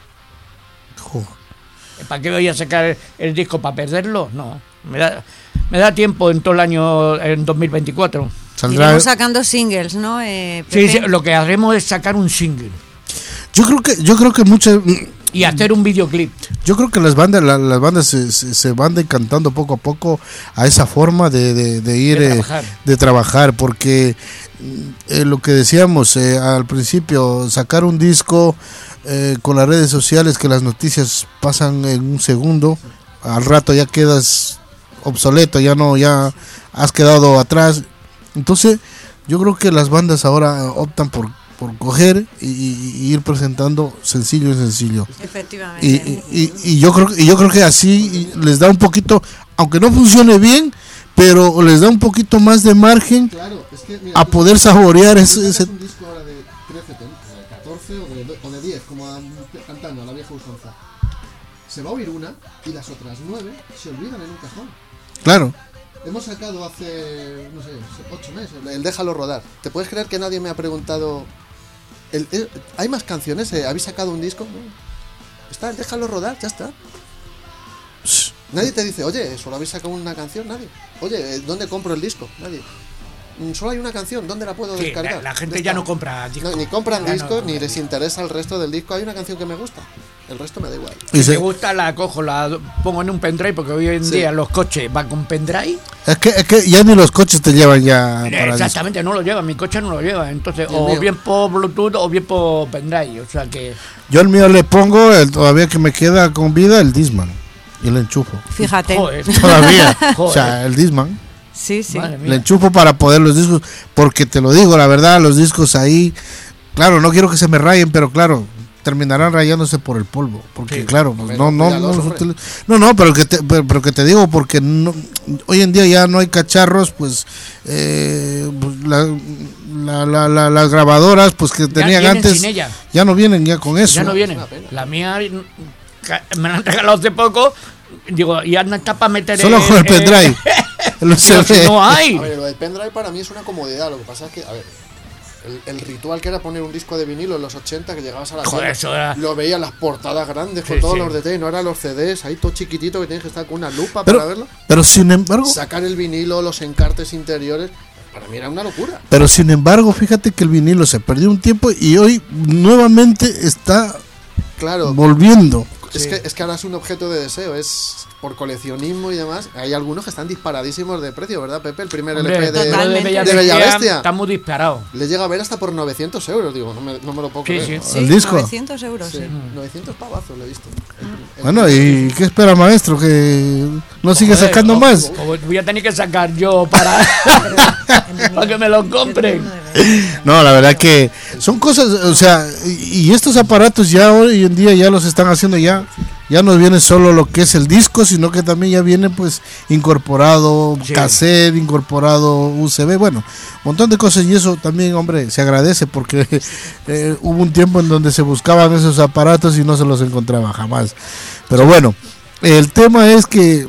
S2: Jo.
S3: ¿Para qué voy a sacar el, el disco? ¿Para perderlo? No. Me da, me da tiempo en todo el año, en dos mil veinticuatro.
S2: Saldrá-
S4: Iremos sacando singles, ¿no? Eh,
S3: Sí,
S4: Pepe?
S3: sí, lo que haremos es sacar un single
S2: Yo creo que yo creo que muchas
S3: y hacer un videoclip.
S2: yo creo que las bandas la- las bandas se, se, se van decantando poco a poco a esa forma de, de, de ir
S3: De
S2: eh,
S3: trabajar.
S2: de trabajar porque eh, lo que decíamos eh, al principio, sacar un disco eh, con las redes sociales, que las noticias pasan en un segundo, al rato ya quedas obsoleto, ya no, ya has quedado atrás. Entonces yo creo que las bandas ahora optan por, por coger y, y- y ir presentando sencillo y sencillo.
S4: Efectivamente.
S2: Y, y- y- y yo creo y yo creo que así les da un poquito, aunque no funcione bien, pero les da un poquito más de margen
S5: Claro, es que mira,
S2: a
S5: tú-
S2: poder saborear
S5: tú
S2: ese,
S5: sacas
S2: ese-
S5: un disco ahora de trece temas, o de catorce o de, do- o de diez, como a- cantando a la vieja usanza. Se va a oír una y las otras nueve se olvidan en un cajón.
S2: claro.
S5: Hemos sacado hace, no sé, ocho meses, el Déjalo Rodar. ¿Te puedes creer que nadie me ha preguntado... el- el- ¿Hay más canciones? Eh, ¿Habéis sacado un disco? No. Está el Déjalo Rodar, ya está. Nadie te dice, oye, solo habéis sacado una canción, nadie. Oye, ¿dónde compro el disco? Nadie. Solo hay una canción, ¿dónde la puedo
S3: Sí,
S5: descargar?
S3: la, la gente ya no compra discos.
S5: No, ni compran
S3: Ya
S5: discos,
S3: no-
S5: ni les interesa el resto del disco. Hay una canción que me gusta, el resto me da igual.
S2: Y
S3: Si
S2: se-
S3: me gusta, la cojo, la pongo en un pendrive, porque hoy en
S5: Sí.
S3: día los coches van con pendrive.
S2: es, que, es que ya ni los coches te llevan ya para disco.
S3: Exactamente, no lo lleva, mi coche no lo lleva. Entonces,
S5: Y el
S3: o
S5: mío.
S3: bien por Bluetooth o bien por pendrive. O sea que.
S2: Yo el mío le pongo, el, todavía que me queda con vida, el Discman. Y le enchufo.
S4: Fíjate.
S3: Joder.
S2: Todavía. O
S3: Joder.
S2: sea, el Discman.
S4: Sí, sí.
S3: Madre mía.
S2: Le enchufo para poder los discos. Porque te lo digo, la verdad, los discos ahí. Claro, no quiero que se me rayen, pero claro, terminarán rayándose por el polvo. Porque,
S3: Sí.
S2: claro, pues
S5: Hombre,
S2: no, no,
S5: cuídalos,
S2: no, los
S5: hombre.
S2: utili- no, no, pero que te, pero, pero que te digo, porque no, hoy en día ya no hay cacharros, pues, eh, pues, la- la- la- la- las grabadoras, pues que
S3: Ya
S2: tenían
S3: vienen
S2: antes,
S3: sin ella.
S2: ya no vienen ya con eso.
S3: Ya no vienen.
S5: una pena.
S3: La mía mm, ca- me la han regalado hace poco. Digo, y anda está para meter.
S2: Solo con el
S3: eh,
S2: pendrive. El U S
S3: digo, si
S2: B.
S3: no hay.
S5: A ver, lo del pendrive para mí es una comodidad. Lo que pasa es que, a ver, el, el ritual que era poner un disco de vinilo en los ochenta, que llegabas a la
S3: Joder,
S5: tienda,
S3: eso era-
S5: lo veías las portadas grandes con
S3: Sí,
S5: todos
S3: sí.
S5: los detalles, no eran los C Ds, ahí todo chiquitito que tienes que estar con una lupa
S2: Pero,
S5: para verlo.
S2: pero sin embargo,
S5: Sacar el vinilo, los encartes interiores, para mí era una locura.
S2: pero sin embargo, fíjate que el vinilo se perdió un tiempo y hoy nuevamente está
S5: Claro,
S2: volviendo.
S5: es, que, es que ahora es un objeto de deseo, es por coleccionismo y demás. Hay algunos que están disparadísimos de precio, ¿verdad, Pepe? El primer
S3: Hombre,
S5: L P de,
S3: lo de Bella
S5: de Bella
S3: Bestia
S5: Bestia
S3: está muy disparado.
S5: le llega a ver hasta por novecientos euros. Digo, no me, no me lo puedo
S3: Sí,
S5: creer.
S3: sí.
S4: Sí,
S2: ¿El disco?
S4: novecientos euros.
S5: Sí,
S4: Sí.
S5: novecientos pavazos le he visto. El- el-
S2: Bueno, ¿y qué espera, maestro? ¿Que no sigue
S3: Joder,
S2: sacando
S3: o-
S2: más?
S3: o voy a tener que sacar yo para, para que me lo compren.
S2: No, la verdad que son cosas, o sea, y y estos aparatos ya hoy en día ya los están haciendo ya. Ya no viene solo lo que es el disco, sino que también ya viene pues incorporado
S3: Sí.
S2: cassette, incorporado U S B, bueno, un montón de cosas y eso también, hombre, se agradece porque eh, hubo un tiempo en donde se buscaban esos aparatos y no se los encontraba jamás. Pero bueno, el tema es que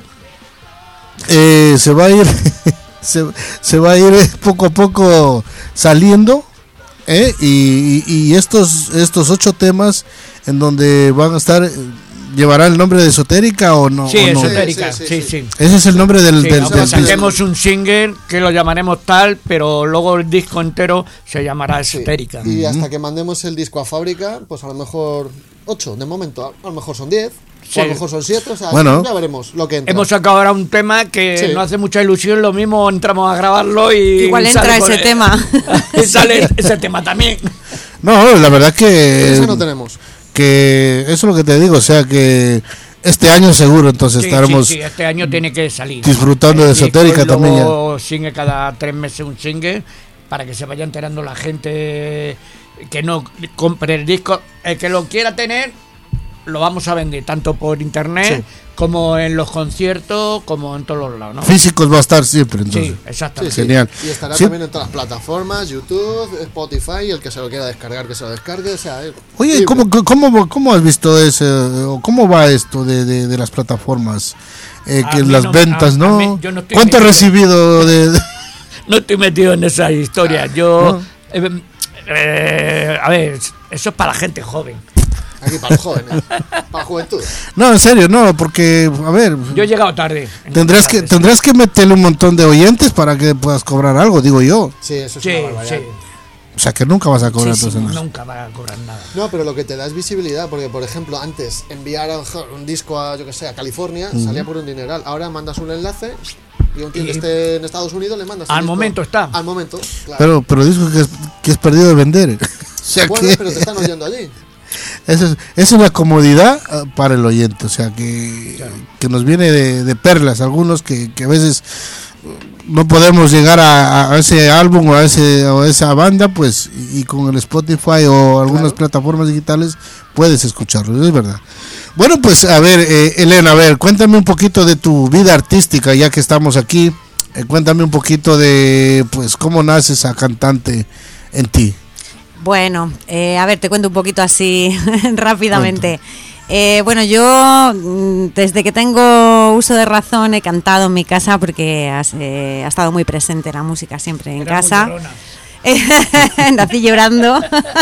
S2: eh, se va a ir se, se va a ir eh, poco a poco saliendo, ¿eh? y, y- y estos estos ocho temas en donde van a estar, eh, ¿llevará el nombre de Esotérica o no?
S3: Sí,
S2: o no?
S3: esotérica,
S5: Sí,
S3: sí,
S5: sí,
S3: sí.
S2: Ese es el nombre del,
S3: Sí,
S2: del,
S3: no,
S2: del
S3: pues
S2: disco.
S3: saquemos un single que lo llamaremos tal, pero luego el disco entero se llamará
S5: Sí.
S3: Esotérica.
S5: Y hasta que mandemos el disco a fábrica, pues a lo mejor ocho de momento, a lo mejor son diez,
S3: Sí.
S5: o a lo mejor son siete, o sea,
S2: Bueno.
S5: ya veremos lo que entra.
S3: Hemos sacado ahora un tema que
S5: Sí.
S3: no hace mucha ilusión, lo mismo entramos a grabarlo y
S4: Igual entra
S3: sale con
S4: ese
S3: el-
S4: tema.
S3: y sale ese tema también.
S2: No, la verdad que
S5: Eso no tenemos.
S2: que eso es lo que te digo, o sea que este año seguro entonces
S3: Sí,
S2: estaremos
S3: sí, sí, este año tiene que salir
S2: disfrutando de
S3: El disco
S2: Esotérica
S3: y
S2: también
S3: luego single cada tres meses un single para que se vaya enterando la gente que no compre el disco. El que lo quiera tener lo vamos a vender tanto por internet
S5: Sí.
S3: como en los conciertos como en todos los lados, ¿no?
S2: físicos va a estar siempre entonces.
S3: Sí,
S5: Sí,
S3: exactamente.
S5: sí.
S2: Genial.
S5: Y estará
S2: Sí.
S5: también en todas las plataformas, YouTube, Spotify, y el que se lo quiera descargar, que se lo descargue. O sea, eh,
S2: Oye,
S5: libre.
S2: ¿cómo, cómo, ¿cómo has visto ese, o cómo va esto de, de, de las plataformas? Eh,
S3: A
S2: que
S3: mí
S2: las
S3: no-
S2: ventas,
S3: a- a
S2: ¿no?
S3: mí- yo no estoy
S2: ¿Cuánto has
S3: metido.
S2: recibido de, de-
S3: No estoy metido en esa historia. Yo,
S2: ¿No?
S3: eh, eh, a ver, eso es para la gente joven.
S5: Aquí para los jóvenes, para la juventud.
S2: No, en serio, no, porque, a ver,
S3: Yo he llegado tarde.
S2: tendrás que,
S3: Tarde,
S2: tendrás que meterle un montón de oyentes para que puedas cobrar algo, digo yo.
S5: Sí, eso es
S3: Sí,
S5: una
S3: sí.
S5: barbaridad.
S2: O sea, que nunca vas a cobrar
S3: Sí, sí,
S2: entonces nada.
S3: nunca va a cobrar nada.
S5: No, pero lo que te da es visibilidad, porque por ejemplo, antes enviar a- un disco a, yo que sé, a California, salía por un dineral. Ahora mandas un enlace y a un tío que
S3: Y-
S5: esté en Estados Unidos le mandas el
S3: Al
S5: disco.
S3: momento está.
S5: Al momento, claro.
S2: Pero, pero disco que es, que es perdido de vender. O sea
S5: Bueno,
S2: que
S5: pero te están oyendo allí.
S2: esa es, esa es la comodidad ah, para el oyente. O sea que, que nos viene de, de perlas. Algunos que, que a veces no podemos llegar a, a ese álbum o a, ese, o a esa banda, pues, y, y con el Spotify o algunas
S5: Claro.
S2: plataformas digitales puedes escucharlo, es verdad. Bueno, pues a ver, eh, Elena, a ver, cuéntame un poquito de tu vida artística, ya que estamos aquí. Eh, cuéntame un poquito de, pues, cómo nace esa cantante en ti.
S4: Bueno, eh, a ver, te cuento un poquito así rápidamente. Eh, bueno, yo mm, desde que tengo uso de razón he cantado en mi casa porque has- eh, ha estado muy presente la música siempre en
S3: Era muy
S4: casa.
S3: llorona.
S4: Nací llorando.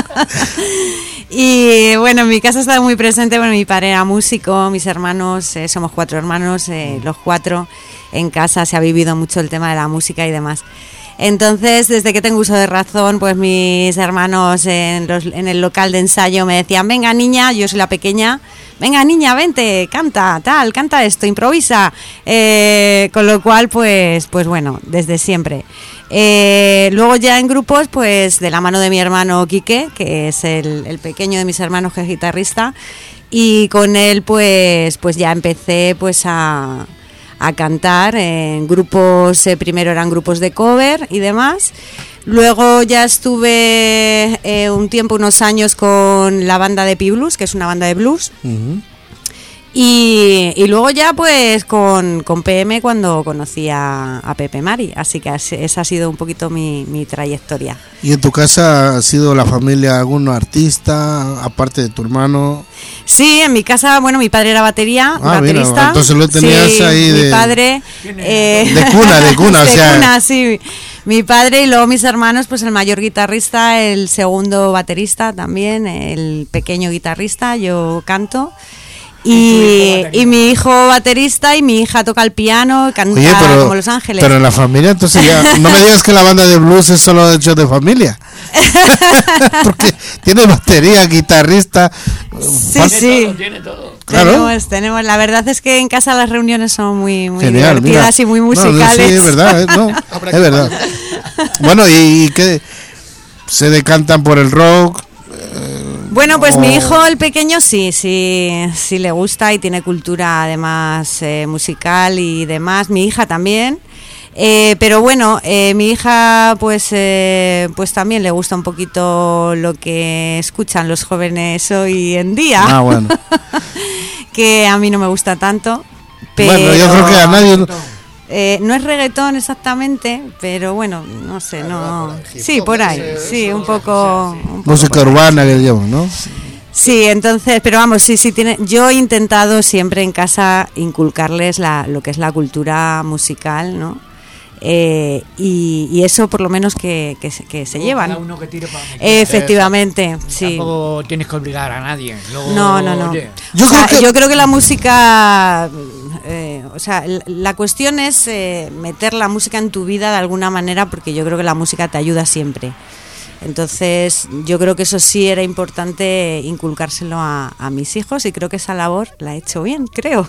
S4: Y bueno, en mi casa ha estado muy presente. Bueno, mi padre era músico, mis hermanos, eh, somos cuatro hermanos, eh, los cuatro en casa se ha vivido mucho el tema de la música y demás. Entonces, desde que tengo uso de razón, pues mis hermanos en, los, en el local de ensayo me decían, venga niña, yo soy la pequeña, venga niña, vente, canta, tal, canta esto, improvisa. Eh, con lo cual, pues, pues bueno, desde siempre. Eh, luego ya en grupos, pues de la mano de mi hermano Quique, que es el, el pequeño de mis hermanos, que es guitarrista, y con él pues, pues ya empecé pues a... a cantar en grupos, eh, primero eran grupos de cover y demás, luego ya estuve eh, un tiempo, unos años con la banda de Pi Blues, que es una banda de blues, uh-huh. y, y luego ya pues con, con P M cuando conocí a, a Pepe Mari, así que esa ha sido un poquito mi, mi trayectoria.
S2: ¿Y en tu casa ha sido la familia algún artista, aparte de tu hermano?
S4: Sí, en mi casa, bueno, mi padre era batería,
S2: ah,
S4: baterista.
S2: Mira, entonces lo tenías
S4: sí,
S2: ahí de...
S4: mi padre... Eh,
S2: de cuna, de cuna,
S4: de
S2: o sea...
S4: cuna, sí. Mi padre y luego mis hermanos, pues el mayor guitarrista, el segundo baterista también, el pequeño guitarrista, yo canto. Y, y mi hijo baterista y mi hija toca el piano, canta Oye, pero, como Los Ángeles.
S2: Pero en la familia, entonces ya, no me digas que la banda de blues es solo hecho de familia. Porque tiene batería, guitarrista.
S4: Sí,
S3: tiene
S4: sí.
S3: Todo, tiene todo.
S2: Claro.
S4: Tenemos, tenemos, la verdad es que en casa las reuniones son muy, muy
S2: Genial,
S4: divertidas
S2: mira.
S4: y muy musicales.
S2: No, sí, es verdad, ¿eh? No, es verdad. Bueno, y, y que se decantan por el rock.
S4: Bueno, pues
S2: oh.
S4: mi hijo, el pequeño, sí, sí, sí le gusta y tiene cultura además eh, musical y demás. Mi hija también. Eh, pero bueno, eh, mi hija pues eh, pues también le gusta un poquito lo que escuchan los jóvenes hoy en día.
S2: Ah, bueno.
S4: Que a mí no me gusta tanto. Pero
S2: bueno, yo creo que a nadie...
S4: Eh, no es reggaetón exactamente, pero bueno, no sé, no... Sí, por ahí, sí, un poco... Un poco
S2: música urbana que llaman, ¿no?
S4: Sí, entonces, pero vamos, sí, sí, tiene, yo he intentado siempre en casa inculcarles la, lo que es la cultura musical, ¿no? Eh, y, y eso por lo menos que, que, que se llevan.
S3: Cada uno que tire para
S4: eh, efectivamente, sí.
S3: Tampoco tienes que obligar a nadie. Luego,
S4: no, no, no.
S3: Oye.
S4: Yo, o creo sea, que... yo creo que la música, eh, o sea, la cuestión es eh, meter la música en tu vida de alguna manera, porque yo creo que la música te ayuda siempre. Entonces, yo creo que eso sí era importante inculcárselo a, a mis hijos y creo que esa labor la he hecho bien, creo.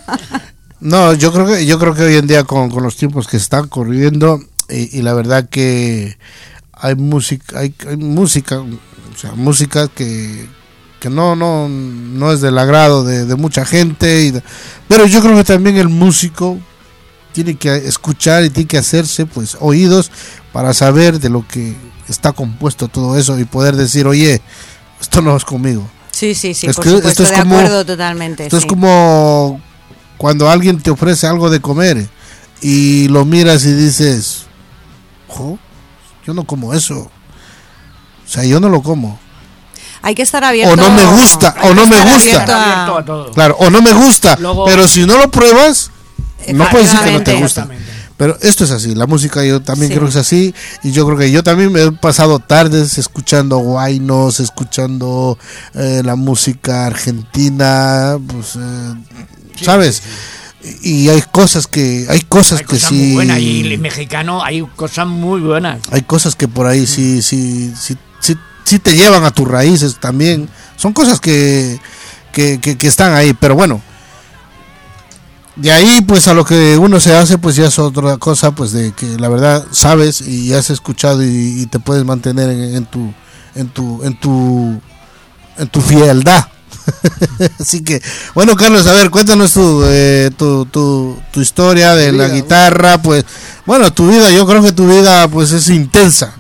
S2: No, yo creo que yo creo que hoy en día con, con los tiempos que están corriendo y, y la verdad que hay música, hay, hay música, o sea, música que, que no no no es del agrado de, de mucha gente, y de, pero yo creo que también el músico tiene que escuchar y tiene que hacerse pues oídos para saber de lo que está compuesto todo eso y poder decir, oye, esto no es conmigo.
S4: Sí, sí, sí,
S2: es
S4: por
S2: que,
S4: supuesto,
S2: esto es
S4: de
S2: como,
S4: acuerdo totalmente.
S2: Esto
S4: sí.
S2: es como cuando alguien te ofrece algo de comer y lo miras y dices, ojo, yo no como eso, o sea, yo no lo como.
S4: Hay que estar abierto.
S2: O no me gusta, o no me gusta.
S3: A... a todo.
S2: Claro, o no me gusta.
S3: Luego...
S2: Pero si no lo pruebas, no puedes decir que no te gusta.
S3: Exactamente.
S2: Pero esto es así, la música yo también
S4: sí.
S2: creo que es así. Y yo creo que yo también me he pasado tardes escuchando guaynos, escuchando eh, la música argentina, pues, eh,
S3: sí,
S2: ¿sabes?
S3: Sí, sí.
S2: Y hay cosas que hay cosas
S3: hay
S2: que
S3: cosas
S2: sí
S3: muy buenas, y el mexicano hay cosas muy buenas.
S2: Hay cosas que por ahí sí sí sí sí, sí te llevan a tus raíces también. Son cosas que que, que que están ahí, pero bueno, de ahí pues a lo que uno se hace pues ya es otra cosa, pues de que la verdad sabes y has escuchado y, y te puedes mantener en, en tu en tu en tu en tu fieldad. Así que, bueno, Carlos, a ver, cuéntanos tu, eh, tu, tu, tu historia de la guitarra, pues, bueno, tu vida, yo creo que tu vida, pues, es intensa.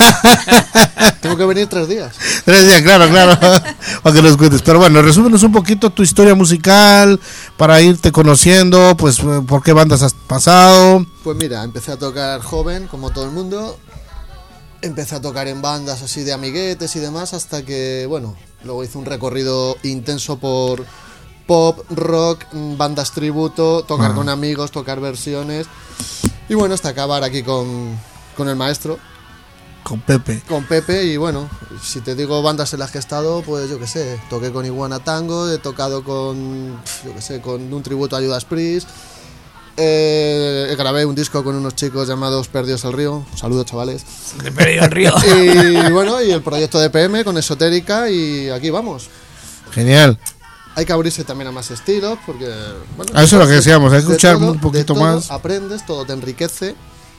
S5: Tengo que venir tres días.
S2: Tres días, claro, claro, para que nos cuentes. Pero bueno, resúmenos un poquito tu historia musical, para irte conociendo, pues, por qué bandas has pasado.
S5: Pues mira, empecé a tocar joven, como todo el mundo. Empecé a tocar en bandas así de amiguetes y demás, hasta que, bueno, luego hice un recorrido intenso por pop, rock, bandas tributo, tocar ah. con amigos, tocar versiones. Y bueno, hasta acabar aquí con, con el maestro.
S2: Con Pepe.
S5: Con Pepe, y bueno, si te digo bandas en las que he estado, pues yo qué sé, toqué con Iguana Tango, he tocado con, yo qué sé, con un tributo a Judas Priest, eh, grabé un disco con unos chicos llamados Perdidos al Río, saludos chavales.
S3: De Perdido al Río.
S5: Y bueno, y el proyecto de P M con Esotérica, y aquí vamos.
S2: Genial.
S5: Hay que abrirse también a más estados, porque... Bueno,
S2: A eso es lo que decíamos, hay que
S5: de
S2: escuchar
S5: todo,
S2: un poquito
S5: de todo
S2: más.
S5: Aprendes, todo te enriquece.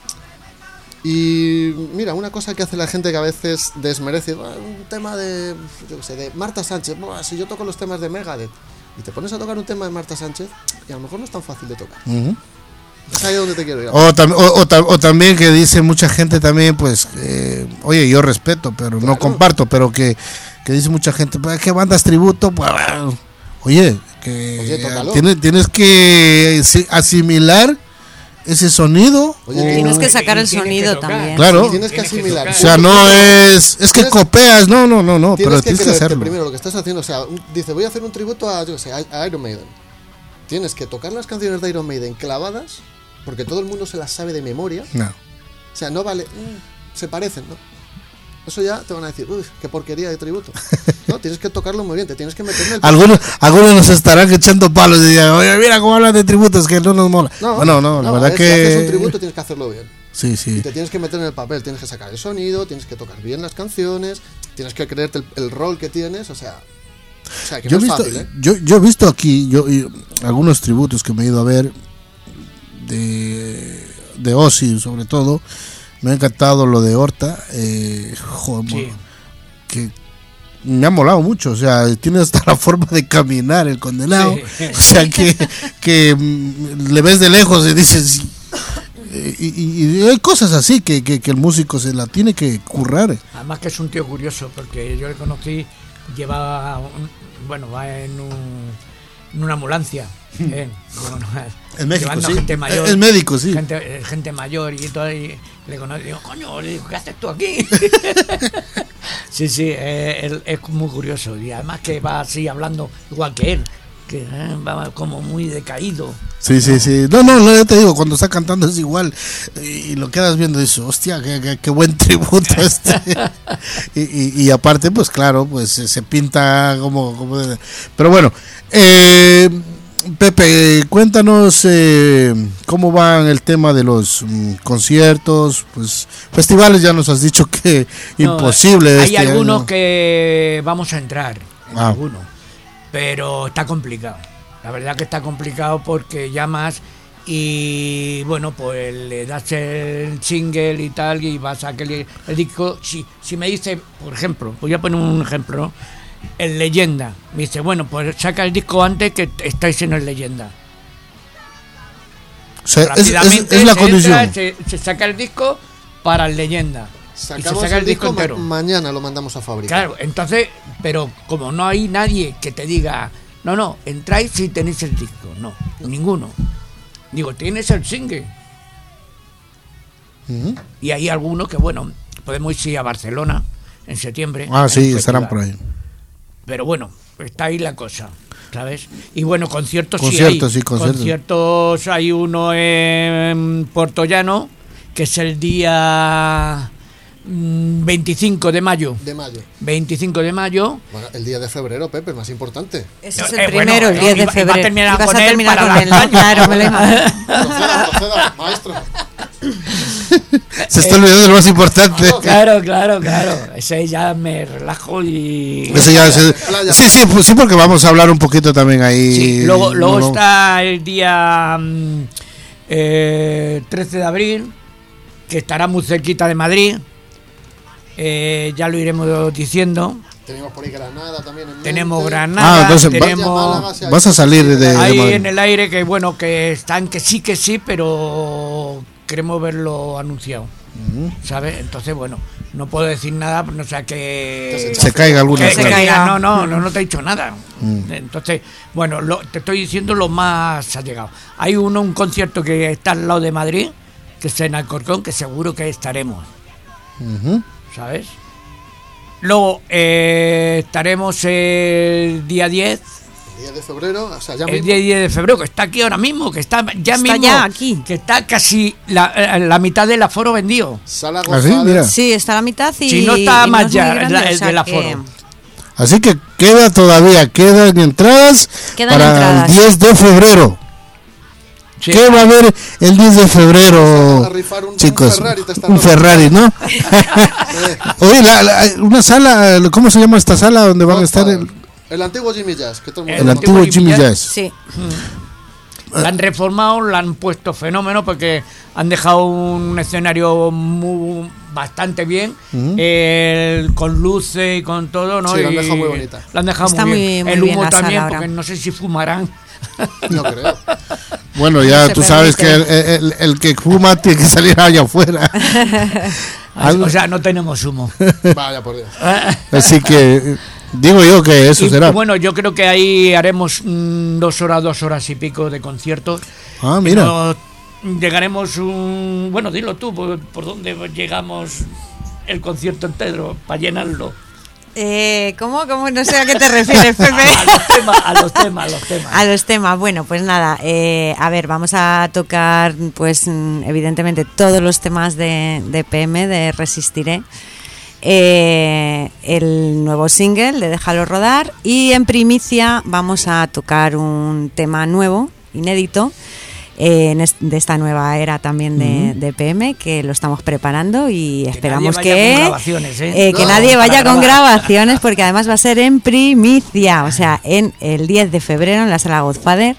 S5: Y mira, una cosa que hace la gente que a veces desmerece, "Buah, un tema de, yo qué sé, de Marta Sánchez, buah, si yo toco los temas de Megadeth", y te pones a tocar un tema de Marta Sánchez, y a lo mejor no es tan fácil de tocar.
S2: Ujú.
S5: Es ahí donde te quiero ir.
S2: O, tam- o, o tam- o también que dice mucha gente también, pues, eh, oye, yo respeto, pero no
S5: Claro.
S2: comparto, pero que, que dice mucha gente, pues, ¿qué bandas tributo? Pues, oye, que
S5: Oye, tócalo.
S2: tienes, tienes que sí, asimilar ese sonido.
S5: Oye,
S2: o-
S4: Tienes que sacar el
S3: Y tienes que
S4: sonido
S3: tocar.
S4: también.
S2: Claro.
S5: Tienes que asimilar.
S2: O sea, no es, es que
S5: Tienes-
S2: copeas, no, no, no, no,
S5: Tienes
S2: pero
S5: que
S2: tienes que
S5: creerte
S2: hacerlo.
S5: primero lo que estás haciendo. O sea, un- dice, voy a hacer un tributo a, yo qué sé, a a Iron Maiden. Tienes que tocar las canciones de Iron Maiden clavadas, porque todo el mundo se las sabe de memoria.
S2: No.
S5: O sea, no vale, mm, se parecen, ¿no? Eso ya te van a decir, uy, qué porquería de tributo. No, tienes que tocarlo muy bien, te tienes que meter en el...
S2: Algunos, algunos nos estarán echando palos y dirán, oye, mira cómo hablan de tributos, que no nos mola.
S5: No,
S2: bueno, no, la
S5: a
S2: verdad
S5: ver,
S2: que...
S5: Si haces un tributo tienes que hacerlo bien.
S2: Sí,
S5: Y
S2: sí.
S5: te tienes que meter en el papel, tienes que sacar el sonido, tienes que tocar bien las canciones, tienes que creerte el, el rol que tienes, o sea... O sea, que
S2: Yo
S5: no
S2: he,
S5: es
S2: visto,
S5: fácil, ¿eh?
S2: yo, yo he visto aquí yo, y algunos tributos que me he ido a ver de, de Ozzy, sobre todo. Me ha encantado lo de Horta. Eh, joder,
S3: Sí.
S2: mo- que me ha molado mucho. O sea, tiene hasta la forma de caminar el condenado.
S3: Sí.
S2: O sea, que, que mm, le ves de lejos y dices. Y, y- y hay cosas así que, que, que el músico se la tiene que currar.
S3: Además que es un tío curioso, porque yo le conocí, lleva, un- bueno, va en, un, en una ambulancia. ¿eh? Bueno,
S2: En México,
S3: llevando
S2: sí.
S3: gente mayor.
S2: Es médico, sí.
S3: Gente, eh, gente mayor y todo, y le conocí, digo, coño, le digo, ¿qué haces tú aquí? Sí, sí, eh, él es muy curioso, y además que va así hablando igual que él, que eh, va como muy decaído.
S2: Sí, sí, sí. No, no, no, yo te digo, cuando está cantando es igual. Y lo quedas viendo y dices, hostia, qué, qué- qué buen tributo este. y, y, y aparte, pues claro, pues se, se pinta como... como de- Pero bueno, eh, Pepe, cuéntanos eh, cómo va el tema de los mm, conciertos, pues festivales, ya nos has dicho que
S3: No,
S2: imposible.
S3: Hay
S2: este
S3: algunos
S2: año.
S3: que vamos a entrar,
S2: Ah.
S3: algunos, pero está complicado. La verdad que está complicado porque llamas y bueno, pues le das el single y tal y vas a que le- el disco. Si, si me dice, por ejemplo, voy a poner un ejemplo, ¿no? El Leyenda. Me dice, bueno, pues saca el disco antes que estáis en el Leyenda.
S2: O sea, es, es-
S3: Rápidamente
S2: es la
S3: se
S2: condición.
S3: entra, se, se saca el disco para el Leyenda. Y se
S5: Sacamos
S3: saca
S5: el
S3: el disco
S5: disco, ma-
S3: entero.
S5: mañana lo mandamos a fábrica.
S3: Claro, entonces, pero como no hay nadie que te diga, no, no, entráis si tenéis el disco, no, ninguno. Digo, tienes el single.
S2: Ujú.
S3: Y hay algunos que, bueno, podemos ir a Barcelona en septiembre.
S2: Ah,
S3: en
S2: sí,
S3: un
S2: estarán
S3: festival.
S2: por ahí.
S3: Pero bueno, está ahí la cosa, ¿sabes? Y bueno, conciertos,
S2: Conciertos,
S3: sí hay.
S2: sí, conciertos.
S3: Conciertos hay uno en Portollano, que es el día mm, veinticinco de mayo.
S5: De mayo.
S3: veinticinco de mayo.
S5: Bueno, el día de febrero, Pepe, más importante.
S4: Ese es
S3: Eh,
S4: el
S3: bueno,
S4: primero, el
S3: eh,
S4: diez de
S3: iba- iba a
S4: febrero.
S3: terminar
S4: Ibas
S3: con
S4: a
S3: él
S4: terminar
S3: para
S4: con
S3: la
S4: él, ¿no?
S3: caña.
S4: Claro, me lo imagino.
S5: Proceda, proceda, maestro.
S2: Se está olvidando lo más importante.
S3: Claro, claro, claro. Ese ya me relajo y.
S2: Ese ya, ese-
S5: Playa.
S2: sí, sí, pues sí, porque vamos a hablar un poquito también ahí.
S3: Sí, luego luego
S2: No, no.
S3: está el día mm, eh, trece de abril, que estará muy cerquita de Madrid. Eh, ya lo iremos diciendo.
S5: Tenemos por ahí Granada también en mente.
S3: Tenemos
S2: Ah,
S3: Granada,
S2: entonces va-
S3: tenemos.
S2: Vas a salir de, de
S3: Ahí
S2: Madrid.
S3: en el aire que bueno, que están que sí, que sí, pero queremos verlo anunciado. ¿Sabes? Entonces, bueno, no puedo decir nada, no sea que.
S2: Se caiga alguna.
S3: Que,
S4: se
S3: que
S2: frase.
S4: caiga.
S3: diga, no, no, no, no te he dicho nada. Entonces, bueno, lo- te estoy diciendo lo más allegado. Hay uno, un concierto que está al lado de Madrid, que es en Alcorcón, que seguro que estaremos,
S2: Ujú.
S3: ¿sabes? Luego eh, estaremos el día diez
S5: diez de febrero, o sea, ya
S3: El
S5: mismo.
S3: día diez de febrero, que está aquí ahora mismo, que está ya
S4: Está
S3: mismo.
S4: ya aquí.
S3: Que está casi la, la mitad del aforo vendido.
S5: Sala
S2: ¿Ah, sí?
S5: González.
S2: Mira.
S4: Sí, está a la mitad y.
S3: Si no está
S4: y
S3: más
S4: es
S3: ya,
S4: muy grande,
S3: la-
S4: o
S3: el
S4: sea
S3: del
S4: que-
S3: aforo.
S2: Así que queda todavía, quedan entradas
S4: Quedan
S2: para
S4: entradas.
S2: el diez de febrero.
S3: Sí.
S2: ¿Qué va a haber el diez de febrero,
S5: A rifar un- un
S2: chicos?
S5: Ferrari, te está
S2: Un
S5: loco.
S2: Ferrari, ¿no?
S5: Eh,
S2: Oye, la- la- una sala, ¿cómo se llama esta sala donde van a estar el,
S5: Godfather. El antiguo Jimmy Jazz, que todo el mundo
S3: El
S2: el
S5: conoce.
S2: antiguo
S3: antiguo
S2: Jimmy
S3: Jimmy
S2: Jazz?
S4: Sí.
S3: La han reformado, la han puesto fenómeno porque han dejado un escenario muy, bastante bien, el- con luces y con todo, ¿no?
S5: Sí, la han
S3: Y
S5: dejado muy bonita.
S3: La han dejado
S4: Está
S3: muy
S4: muy-
S3: bien.
S4: muy
S3: el
S4: bien
S3: humo
S4: la sala
S3: también,
S4: ahora.
S3: porque no sé si fumarán.
S5: No creo.
S2: Bueno, ya
S4: se
S2: tú sabes que el,
S4: permite.
S2: el- el que fuma tiene que salir allá afuera. Algo-
S3: O sea, no tenemos humo.
S5: Vaya por Dios.
S2: Así que digo yo que eso
S3: Y,
S2: será.
S3: bueno, yo creo que ahí haremos mm, dos horas, dos horas y pico de conciertos.
S2: Ah,
S3: Y
S2: mira.
S3: nos llegaremos un... Bueno, dilo tú, ¿por, por dónde llegamos el concierto entero para llenarlo?
S4: Eh, ¿Cómo? ¿Cómo? No sé a qué te refieres, Pepe.
S3: A los temas, a los temas, a los temas.
S4: A los temas, bueno, pues nada, eh, a ver, vamos a tocar, pues mm, evidentemente todos los temas de, de P M, de Resistiré, eh, el nuevo single de Déjalo Rodar, y en primicia vamos a tocar un tema nuevo, inédito, eh, en est- de esta nueva era también de, de P M, que lo estamos preparando y esperamos
S3: nadie vaya
S4: que,
S3: con grabaciones, ¿eh?
S4: eh, que
S5: No,
S4: nadie
S3: para
S4: vaya con
S3: grabar.
S4: grabaciones, porque además va a ser en primicia, o sea, en el diez de febrero en la sala Godfather,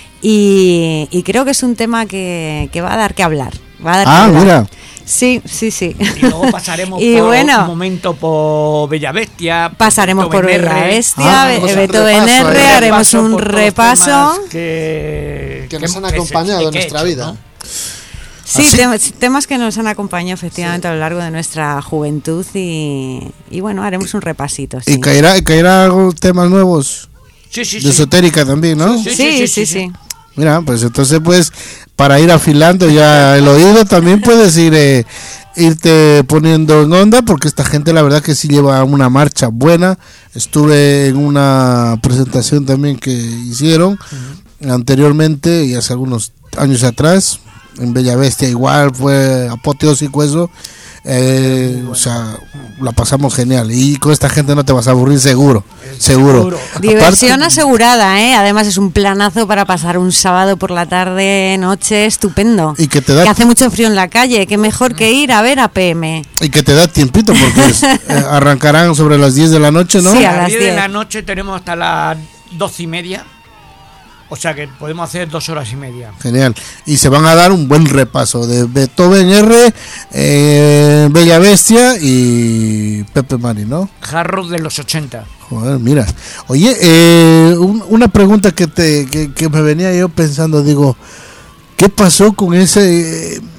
S4: y, y creo que es un tema que, que va a dar que hablar. Va a dar que
S2: Ah,
S4: hablar.
S2: mira.
S4: Sí, sí, sí.
S3: Y luego pasaremos
S4: Y
S3: por
S4: bueno,
S3: un momento por Bella Bestia.
S4: pasaremos por
S3: Beethoven
S4: Bella
S3: R.
S4: Bestia,
S2: Ah,
S4: Be-
S5: haremos un
S4: Beethoven
S5: repaso,
S4: R,
S5: ¿eh?
S4: haremos un
S3: por todos los
S4: repaso.
S3: temas que,
S5: Que nos han
S3: que se-
S5: acompañado en
S3: que he
S5: nuestra
S3: hecho,
S5: vida.
S3: ¿no?
S4: Sí,
S2: Así-
S4: tem- temas que nos han acompañado efectivamente a lo largo de nuestra juventud y, y bueno, haremos un repasito. Sí,
S2: Y caerá, y caerá algo, temas nuevos
S3: Sí, sí,
S2: de
S3: sí.
S2: esotérica también, ¿no?
S3: Sí,
S4: sí, sí, sí.
S2: Mira, pues entonces pues para ir afilando ya el oído también puedes ir eh, irte poniendo en onda, porque esta gente la verdad que sí lleva una marcha buena. Estuve en una presentación también que hicieron anteriormente y hace algunos años atrás en Bella Bestia, igual fue apoteósico eso. Eh, o sea, la pasamos genial y con esta gente no te vas a aburrir seguro, seguro.
S3: seguro.
S4: Diversión
S2: Aparte-
S4: asegurada, ¿eh? Además es un planazo para pasar un sábado por la tarde, noche, estupendo.
S2: Y que te da
S4: Que hace mucho frío en la calle, qué mejor que ir a ver a P M.
S2: Y que te da tiempito porque es- eh, arrancarán sobre las diez de la noche, ¿no?
S4: Sí,
S3: A
S4: a
S3: las
S4: las
S3: diez de
S4: diez.
S3: la noche tenemos hasta las doce y media. O sea que podemos hacer dos horas y media.
S2: Genial. Y se van a dar un buen repaso de Beethoven R, eh, Bella Bestia y Pepe Mari, ¿no?
S3: Jarros de los ochenta.
S2: Joder, mira. Oye, eh, un- una pregunta que, te, que, que me venía yo pensando, digo, ¿qué pasó con ese... eh,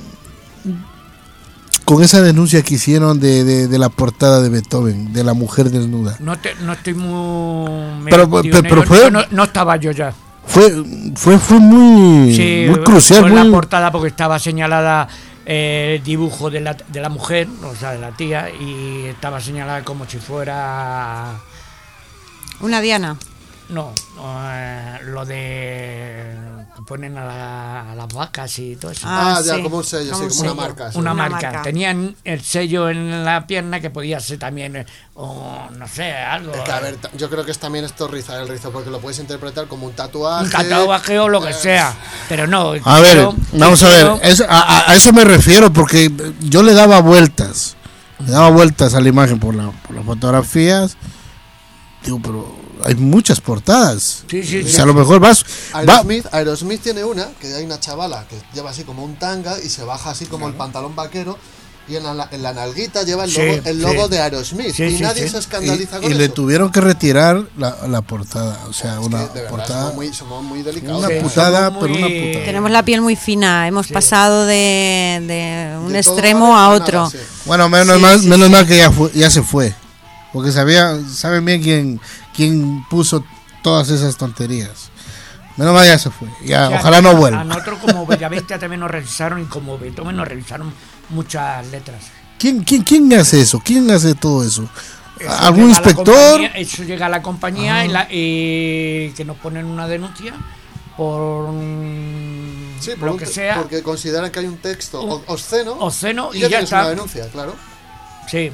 S2: con esa denuncia que hicieron de, de, de la portada de Beethoven, de la mujer desnuda?
S3: No, te- no estoy muy...
S2: Pero-
S3: metido
S2: pero-
S3: en
S2: pero
S3: ello.
S2: fue-
S3: Yo no, no estaba yo ya.
S2: Fue, fue, fue muy,
S3: Sí,
S2: muy crucial.
S3: fue en la
S2: muy-
S3: portada porque estaba señalada eh, el dibujo de la, de la mujer, o sea, de la tía, y estaba señalada como si fuera...
S4: Una diana.
S3: No, eh, lo de... que ponen a, la- a las vacas y todo eso.
S4: Ah,
S5: Ah, ya,
S4: sí.
S5: como un sello,
S4: Como
S5: sí,
S4: un
S5: como una
S4: sello.
S5: marca. sí.
S3: Una,
S4: Una
S3: marca.
S4: marca.
S3: Tenían el sello en la pierna que podía ser también, eh, o no sé, algo.
S5: Es que, a ver, ta- yo creo que es también esto rizar el rizo, porque lo puedes interpretar como un tatuaje.
S3: un tatuaje o lo que
S5: eh,
S3: sea, pero no.
S2: A ver,
S3: pero-
S2: vamos a ver,
S3: pero-
S2: eso- a, a- a eso me refiero porque yo le daba vueltas, le daba vueltas a la imagen por, la, por las fotografías, digo, pero hay muchas portadas,
S3: Sí, sí,
S2: o
S3: sí.
S2: sea, a lo mejor vas, va,
S5: Aerosmith, Aerosmith tiene una, que hay una chavala que lleva así como un tanga y se baja así como el pantalón vaquero y en la, en la nalguita lleva el
S3: Sí,
S5: logo, el logo
S3: sí.
S5: de Aerosmith
S3: Sí,
S5: y
S3: sí,
S5: nadie
S3: sí.
S5: se
S2: y,
S5: escandaliza con
S2: y le
S5: eso.
S2: tuvieron que retirar la, la portada, o sea,
S5: Es
S2: una
S5: que, de verdad,
S2: portada,
S5: somos muy, somos muy delicados.
S2: una
S3: Sí,
S2: putada,
S3: somos
S2: pero una
S3: muy-
S2: putada.
S4: Tenemos la piel muy fina, hemos pasado de, de un
S5: De todo
S4: extremo
S5: vale
S4: a
S5: nada,
S4: otro.
S5: sí.
S2: Bueno, menos
S4: Sí,
S2: mal,
S4: sí,
S2: menos
S4: sí.
S2: mal que ya, fue- ya se fue, porque sabía, saben bien quién, quién puso todas esas tonterías. Menos mal ya se fue, ya,
S3: O sea,
S2: ojalá no
S3: a-
S2: vuelva.
S3: A nosotros como Bellavestia también nos revisaron y como Beethoven nos revisaron muchas letras.
S2: ¿Quién, quién, ¿Quién hace eso? ¿Quién hace todo eso?
S3: eso
S2: algún
S3: llega a la
S2: inspector.
S3: compañía- Eso llega a la compañía y, la- y que nos ponen una denuncia por mm,
S5: Sí, por
S3: lo
S5: un
S3: que
S5: te-
S3: sea,
S5: porque consideran que hay un texto
S3: Un-
S5: o- obsceno,
S3: obsceno,
S5: y
S3: y
S5: ya,
S3: ya
S5: tienes
S3: está.
S5: una denuncia, claro.
S3: Sí.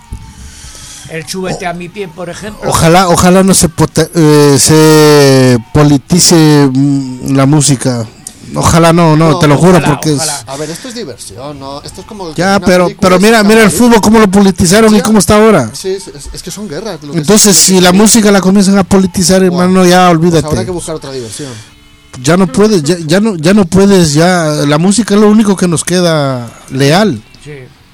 S3: El súbete a mi pie, por ejemplo.
S2: Ojalá, ojalá no se, pota- eh, se politice mm, la música. Ojalá no, no,
S5: No,
S2: te lo juro
S3: ojalá,
S2: porque
S3: ojalá.
S2: es...
S5: A ver, esto es diversión, ¿no? Esto es como...
S2: Ya,
S5: una
S2: pero,
S5: película
S2: pero
S5: es
S2: mira, mira el
S5: camaleón.
S2: fútbol cómo lo politizaron y
S5: Ya.
S2: cómo está ahora.
S5: Sí, es, es- es que son guerras. lo que
S2: Entonces,
S5: se-
S2: si la música la comienzan a politizar,
S5: Buah,
S2: hermano, ya
S5: pues
S2: olvídate.
S5: habrá que buscar otra diversión.
S2: Ya no puedes, ya, ya no, ya no puedes, ya la música es lo único que nos queda leal.
S3: Sí.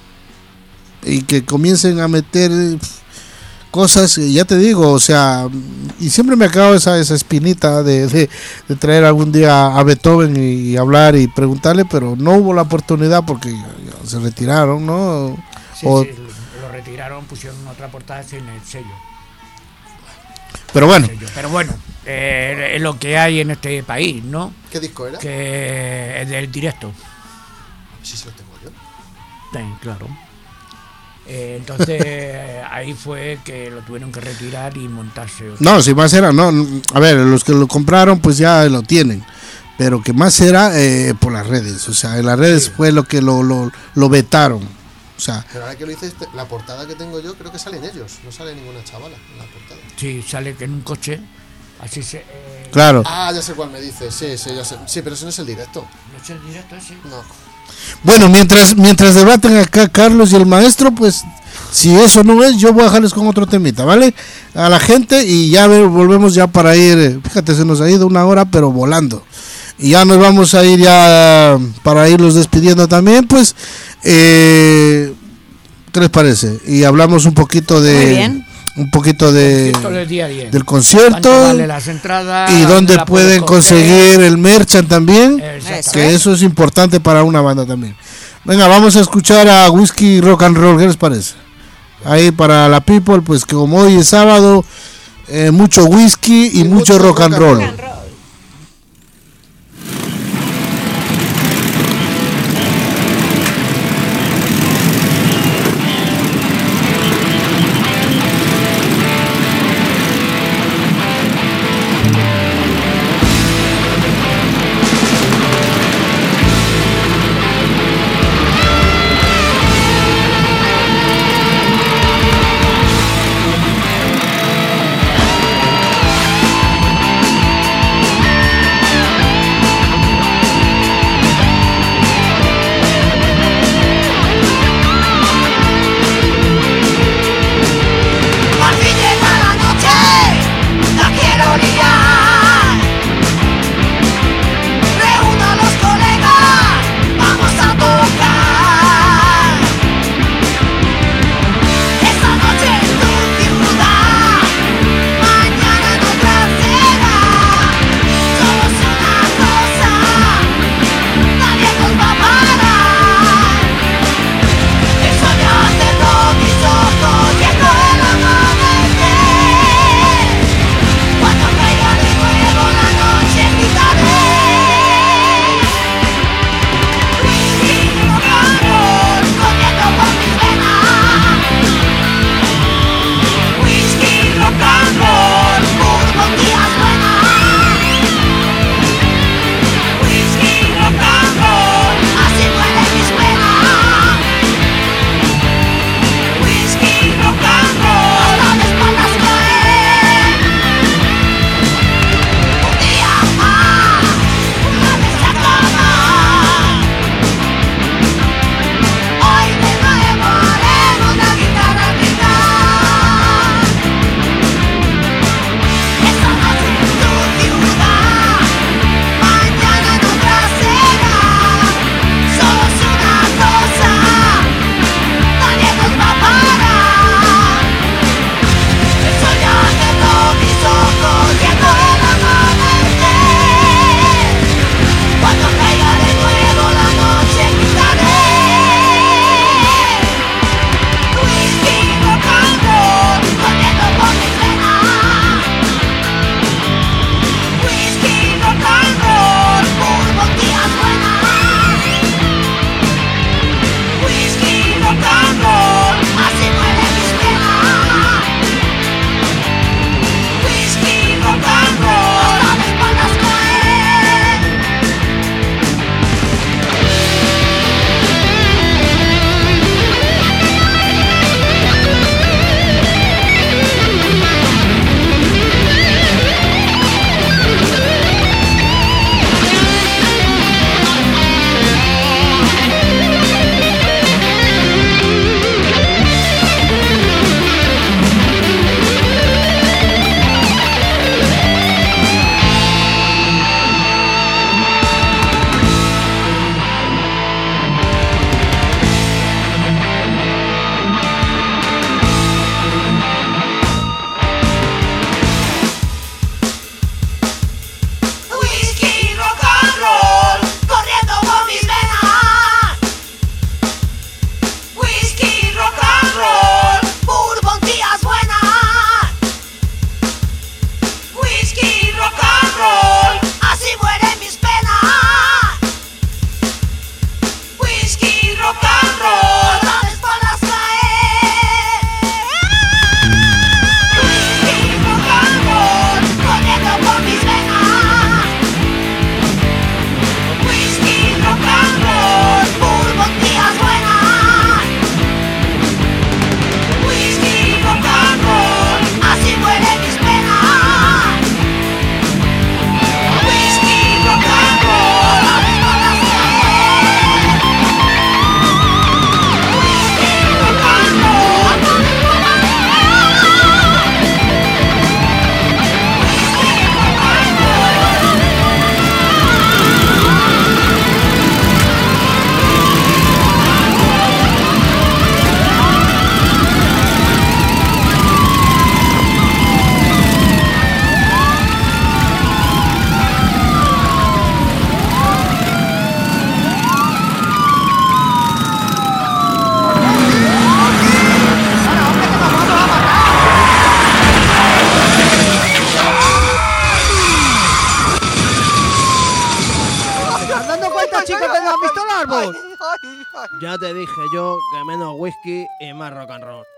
S2: Y que comiencen a meter eh, cosas, eh, ya te digo, o sea, y siempre me acabo esa, esa espinita de, de, de traer algún día a Beethoven y, y hablar y preguntarle, pero no hubo la oportunidad porque ya- ya se retiraron, ¿no?
S3: Sí,
S2: O-
S3: sí, lo retiraron, pusieron otra portada sin el sello.
S2: Pero bueno,
S3: sello. Pero bueno, eh, es lo que hay en este país, ¿no?
S5: ¿Qué disco era?
S3: Que es del directo.
S5: Sí, sí lo tengo yo.
S3: Sí, claro. Eh, entonces ahí fue que lo tuvieron que retirar y montarse otro.
S2: no, si más era, no, a ver, los que lo compraron pues ya lo tienen, pero que más era eh, por las redes, o sea, en las redes fue lo que lo, lo, lo vetaron, o sea,
S5: Pero ahora que lo hice, este- la portada que tengo yo, creo que salen ellos. No sale ninguna chavala en la portada.
S3: Sí, sale que en un coche, así se... eh,
S2: claro.
S5: Ah, ya sé cuál me dice. Sí, sí, ya sé. Sí, pero ese no es el directo.
S3: ¿No es el directo ese?
S5: No.
S2: Bueno, mientras mientras debaten acá Carlos y el maestro, pues si eso no es, yo voy a dejarles con otro temita, ¿vale? A la gente y ya ver, volvemos ya para ir, eh, fíjate, se nos ha ido una hora, pero volando. Y ya nos vamos a ir ya para irlos despidiendo también, pues, eh, ¿qué les parece? Y hablamos un poquito de...
S4: Muy bien.
S2: Un poquito de...
S3: Concierto del día diez.
S2: del concierto.
S3: ¿Cuánto vale las entradas?
S2: Y dónde
S3: la
S2: pueden
S3: puedes coger?
S2: conseguir el merchant también.
S3: Exactamente.
S2: Que eso es importante para una banda también. Venga, vamos a escuchar a Whisky Rock and Roll, ¿qué les parece? Ahí para la people, pues que como hoy es sábado, eh, mucho whisky y,
S5: Y
S2: mucho,
S5: mucho
S2: rock and
S5: rock and
S2: roll.
S5: roll.
S6: Thank Carlos. Ya te dije yo que menos whisky y más rock and roll.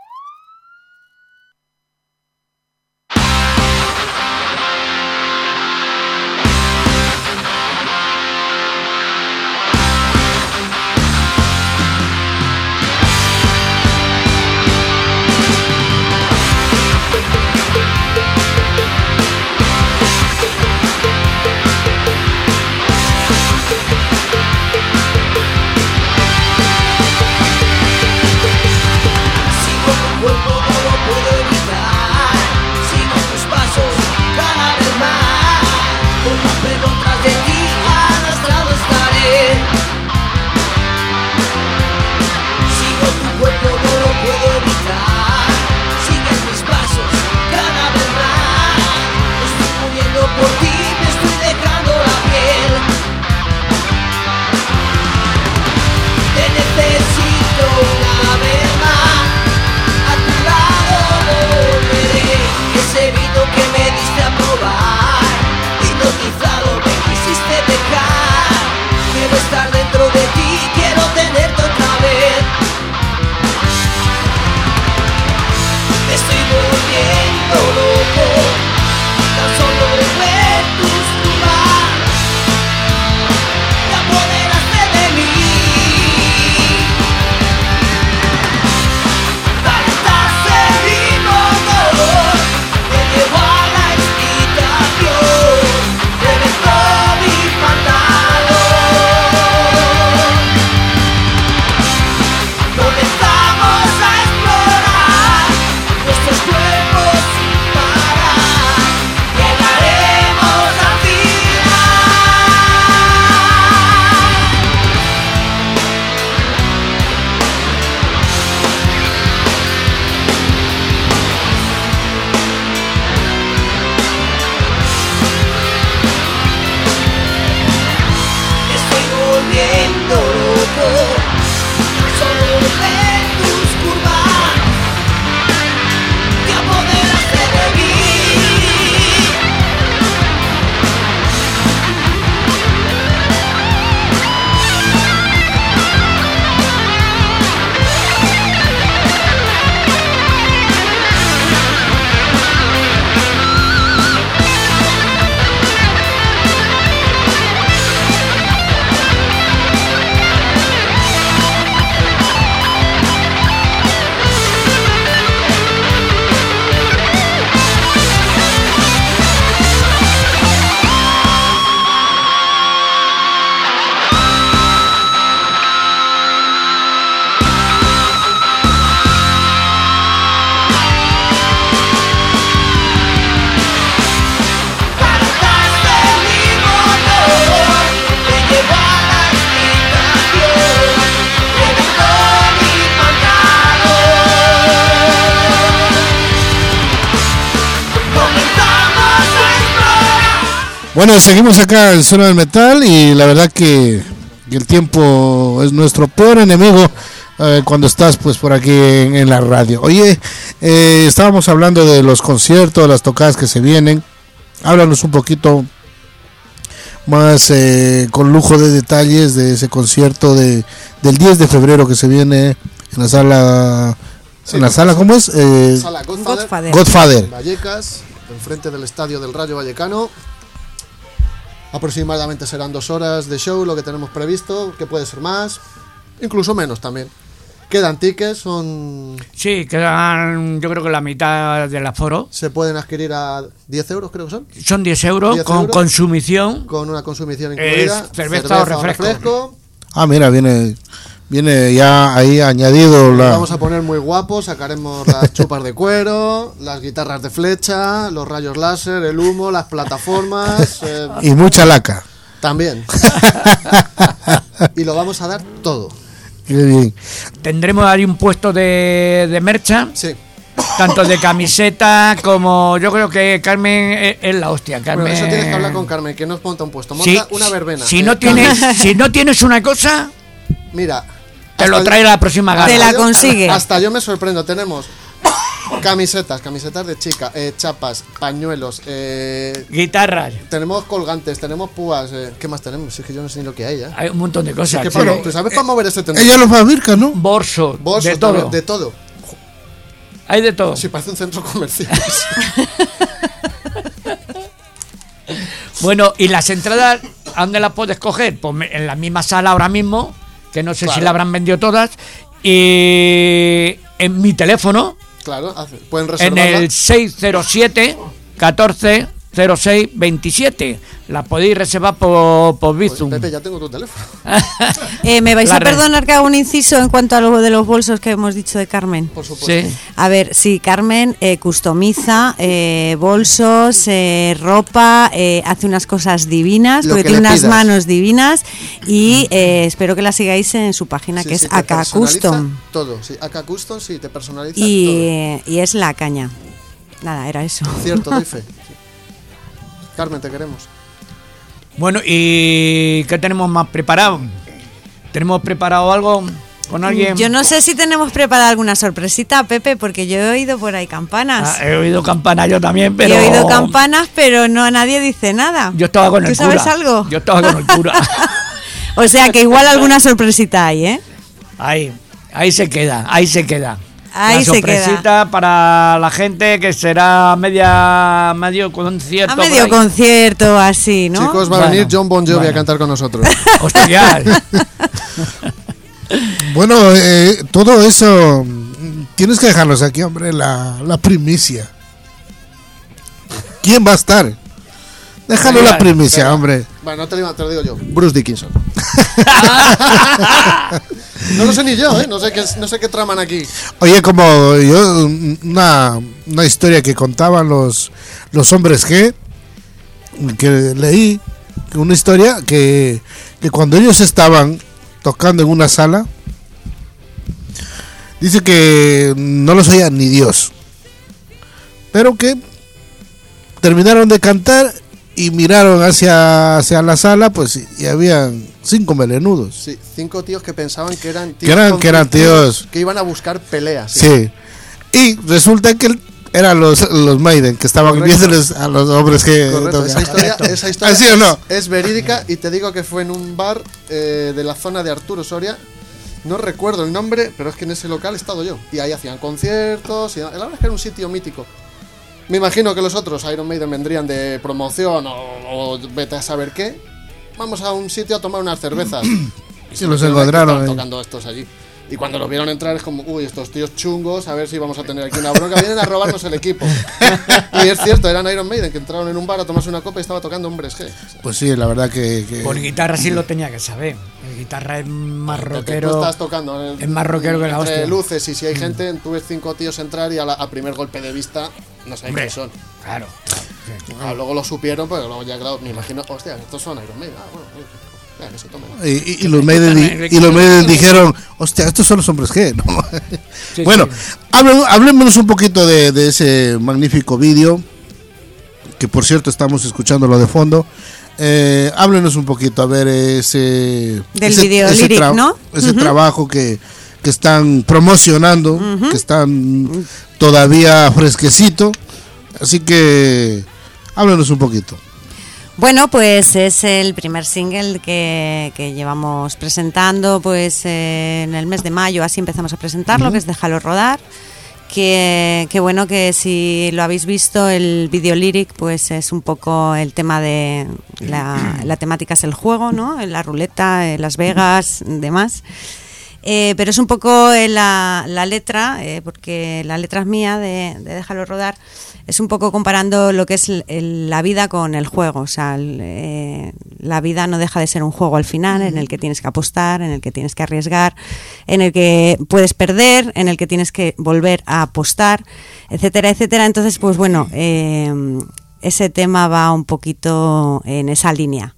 S2: Bueno, seguimos acá en Zona del Metal y la verdad que, que el tiempo es nuestro peor enemigo eh, cuando estás pues por aquí en, en la radio. Oye, eh, estábamos hablando de los conciertos, las tocadas que se vienen. Háblanos un poquito más eh, con lujo de detalles de ese concierto de del diez de febrero que se viene en la sala, sí, en la sala, ¿cómo es? Eh,
S5: sala Godfather,
S4: Godfather.
S2: Godfather.
S5: Vallecas, enfrente del estadio del Rayo Vallecano. Aproximadamente serán dos horas de show lo que tenemos previsto, que puede ser más, incluso menos también. Quedan tickets, son...
S3: Sí, quedan yo creo que la mitad del aforo.
S5: Se pueden adquirir a diez euros, creo que son.
S3: Son diez euros
S5: diez
S3: con
S5: euros,
S3: consumición.
S5: Con una consumición incluida.
S3: Es cerveza o refresco.
S5: refresco.
S2: Ah, mira, viene viene ya ahí añadido la...
S5: Vamos a poner muy guapos, sacaremos las chupas de cuero, las guitarras de flecha, los rayos láser, el humo, las plataformas... Eh,
S2: y mucha laca.
S5: También. Y lo vamos a dar todo.
S2: Qué bien.
S3: Tendremos ahí un puesto de, de mercha.
S5: Sí.
S3: Tanto de camiseta como yo creo que Carmen es, es la hostia. Carmen...
S5: Bueno, eso tienes que hablar con Carmen, que nos monta un puesto. Monta
S3: Sí,
S5: una verbena.
S3: Si
S5: Eh,
S3: no tienes, si no tienes una cosa,
S5: Mira...
S3: te lo trae la próxima gala.
S4: Te la
S5: yo-
S4: consigue.
S5: Hasta yo me sorprendo. Tenemos Camisetas, camisetas de chica, eh, chapas, pañuelos, eh,
S3: guitarras.
S5: Tenemos colgantes, tenemos púas. Eh, ¿Qué más tenemos? Es que yo no sé ni lo que hay ya.
S3: Hay un montón de cosas.
S5: Es que
S3: sí.
S5: para, ¿tú sabes para mover este tenedor?
S2: Ella lo fabrica, ¿no?
S3: Bolsos,
S5: Bolsos,
S3: de todo.
S5: De todo.
S3: Hay de todo.
S5: Sí, parece un centro comercial.
S3: Bueno, y las entradas, ¿a dónde las puedes coger? Pues en la misma sala ahora mismo, que no sé
S5: Claro.
S3: si la habrán vendido todas, y en mi teléfono,
S5: Claro, hace- pueden
S3: en
S5: reservarla.
S3: el seis cero siete, catorce cero seis veintisiete. La podéis reservar por, por
S5: Pues,
S3: Bizum.
S5: Pepe, ya tengo tu teléfono.
S4: Eh, ¿Me vais
S3: La
S4: a
S3: red.
S4: perdonar que haga un inciso en cuanto a lo de los bolsos que hemos dicho de Carmen?
S5: Por supuesto.
S3: Sí.
S4: A ver, sí, Carmen eh, customiza eh, bolsos, eh, ropa, eh, hace unas cosas divinas,
S5: Lo
S4: porque
S5: que
S4: tiene
S5: le
S4: unas
S5: pidas.
S4: manos divinas y eh, espero que la sigáis en su página
S5: Sí,
S4: que
S5: sí,
S4: es
S5: te
S4: A K
S5: personaliza
S4: Custom
S5: Todo, sí. A K Custom, sí, te personaliza todo.
S4: y, y es la caña. Nada, era eso.
S5: Cierto, doy fe. Sí. Carmen, te queremos.
S3: Bueno, ¿y qué tenemos más preparado? ¿Tenemos preparado algo con alguien?
S4: Yo no sé si tenemos preparada alguna sorpresita, Pepe, porque yo he oído por ahí campanas.
S3: Ah, he oído campanas yo también, pero...
S4: He oído campanas, pero no nadie dice nada.
S3: Yo estaba con el
S4: ¿Tú sabes
S3: cura.
S4: algo?
S3: Yo estaba con el cura.
S4: O sea que igual alguna sorpresita hay, ¿eh?
S3: Ahí, ahí se queda, ahí se queda.
S4: Ahí
S3: la
S4: se
S3: sorpresita para la gente que será media medio concierto.
S4: A
S3: por
S4: medio
S3: ahí.
S4: concierto, así, ¿no?
S5: Chicos, va a
S3: Bueno,
S5: venir John Bon Jovi
S3: bueno.
S5: a cantar con nosotros.
S3: Hostia,
S2: Bueno, eh, todo eso mm, tienes que dejarnos aquí, hombre, la, la primicia. ¿Quién va a estar? Déjalo
S3: Venga,
S2: la primicia,
S5: Venga.
S2: hombre.
S5: Bueno, no te, lo, te lo digo yo. Bruce Dickinson. No lo sé ni yo, ¿eh? No sé qué, no sé qué traman aquí.
S2: Oye, como yo, una, una historia que contaban los, los hombres G, que leí, una historia que, que cuando ellos estaban tocando en una sala, dice que no los oía ni Dios, pero que terminaron de cantar y miraron hacia, hacia la sala, pues y habían cinco melenudos.
S5: Sí, cinco tíos que pensaban que eran tíos.
S2: Que eran- que eran
S5: conflictivos,
S2: tíos.
S5: Que iban a buscar peleas.
S2: Sí. Y resulta que eran los, los Maiden que estaban
S5: Correcto.
S2: viéndoles a los hombres que
S5: Correcto, esa historia, esa historia
S2: ¿Así o no?
S5: es, es verídica y te digo que fue en un bar eh, de la zona de Arturo Soria. No recuerdo el nombre, pero es que en ese local he estado yo. Y ahí hacían conciertos. Y la verdad es que era un sitio mítico. Me imagino que los otros Iron Maiden vendrían de promoción o, o vete a saber qué. Vamos a un sitio a tomar unas cervezas. Y
S2: Sí, los
S5: vieron que
S2: encontraron
S5: estaban
S2: ahí.
S5: tocando estos allí. Y cuando los vieron entrar es como, uy, estos tíos chungos, a ver si vamos a tener aquí una bronca. Vienen a robarnos el equipo. Y es cierto, eran Iron Maiden que entraron en un bar a tomarse una copa y estaba tocando Hombres G. O sea,
S2: Pues sí, la verdad que, que-
S3: por guitarra sí lo tenía que saber. El guitarra es más
S5: que tú
S3: rockero.
S5: estás tocando en-
S3: es más rockero que la
S5: entre
S3: hostia.
S5: luces y si hay gente, tú ves cinco tíos entrar y a la- al primer golpe de vista no saben
S3: Hombre,
S5: quiénes son.
S3: Claro. sí.
S5: Ah, luego lo supieron, pero luego ya, claro, me imagino, hostia, estos son Iron Maiden. Ah, bueno, bueno, ya, que se tomen.
S2: y, y- y los Maiden di- y los Maiden dijeron, hostia, estos son los hombres G, ¿no?
S3: Sí,
S2: Bueno,
S3: sí.
S2: hable- hablemos un poquito de, de ese magnífico vídeo, que por cierto estamos escuchándolo de fondo. Eh, háblenos un poquito, a ver, ese...
S4: Del
S2: ese,
S4: video
S2: ese
S4: lyric,
S2: tra-
S4: ¿no?
S2: Ese
S4: Ujú.
S2: trabajo que, que están promocionando, que están todavía fresquecito. Así que háblenos un poquito.
S4: Bueno, pues es el primer single que, que llevamos presentando pues eh, en el mes de mayo, así empezamos a presentarlo, que es Déjalo rodar. Que, que bueno, que si lo habéis visto, el video lyric pues es un poco el tema de la, la temática es el juego, ¿no? La ruleta, eh, Las Vegas, demás. Eh, pero es un poco eh, la, la letra, eh, porque la letra es mía de, de Déjalo rodar, es un poco comparando lo que es el- el- la vida con el juego. O sea, el, eh, la vida no deja de ser un juego al final, en el que tienes que apostar, en el que tienes que arriesgar, en el que puedes perder, en el que tienes que volver a apostar, etcétera, etcétera. Entonces, pues bueno, eh, ese tema va un poquito en esa línea.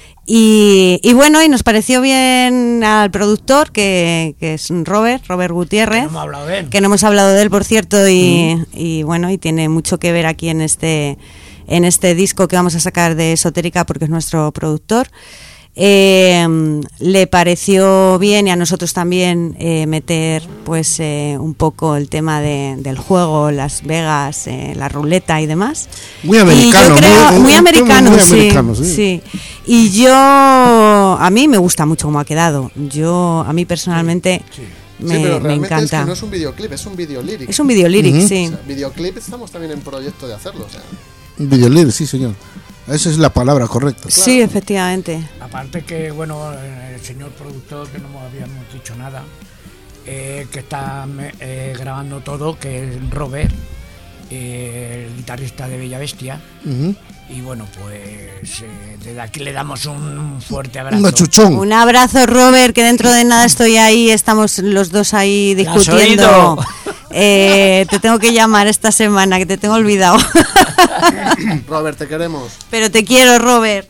S4: Y, y bueno, y nos pareció bien al productor, que, que es Robert, Robert Gutiérrez,
S3: No hemos hablado de él.
S4: que no hemos hablado de él, por cierto, y, y bueno, y tiene mucho que ver aquí en este, en este disco que vamos a sacar de Esotérica, porque es nuestro productor. Eh, le pareció bien, y a nosotros también, eh, meter pues eh, un poco el tema de, del juego, Las Vegas, eh, la ruleta y demás.
S2: Muy americano,
S4: Y yo creo,
S2: muy-
S4: muy,
S2: un
S4: americano,
S2: tema muy
S4: sí,
S2: americano, sí.
S4: sí. Y yo, a mí me gusta mucho cómo ha quedado. Yo, a mí personalmente, me,
S5: sí, pero
S4: me
S5: realmente
S4: encanta.
S5: es que no es un videoclip, es un video lyric.
S4: Es un video lyric,
S2: Ujú.
S4: sí.
S5: O sea, videoclip estamos también en proyecto de hacerlo. O sea,
S2: Un videolíder, sí, señor. Esa es la palabra correcta.
S4: Sí, efectivamente.
S3: Aparte que, bueno, el señor productor, que no nos habíamos dicho nada, eh, que está eh, grabando todo, que es Robert, eh, el guitarrista de Bella Bestia.
S2: Ujú.
S3: Y bueno, pues eh, desde aquí le damos un fuerte abrazo.
S2: Un achuchón.
S4: Un abrazo, Robert, que dentro de nada estoy ahí, estamos los dos ahí
S3: ¿Lo has
S4: discutiendo.
S3: oído?
S4: Eh, te tengo que llamar esta semana, que te tengo olvidado.
S5: Robert, te queremos.
S4: Pero te quiero, Robert.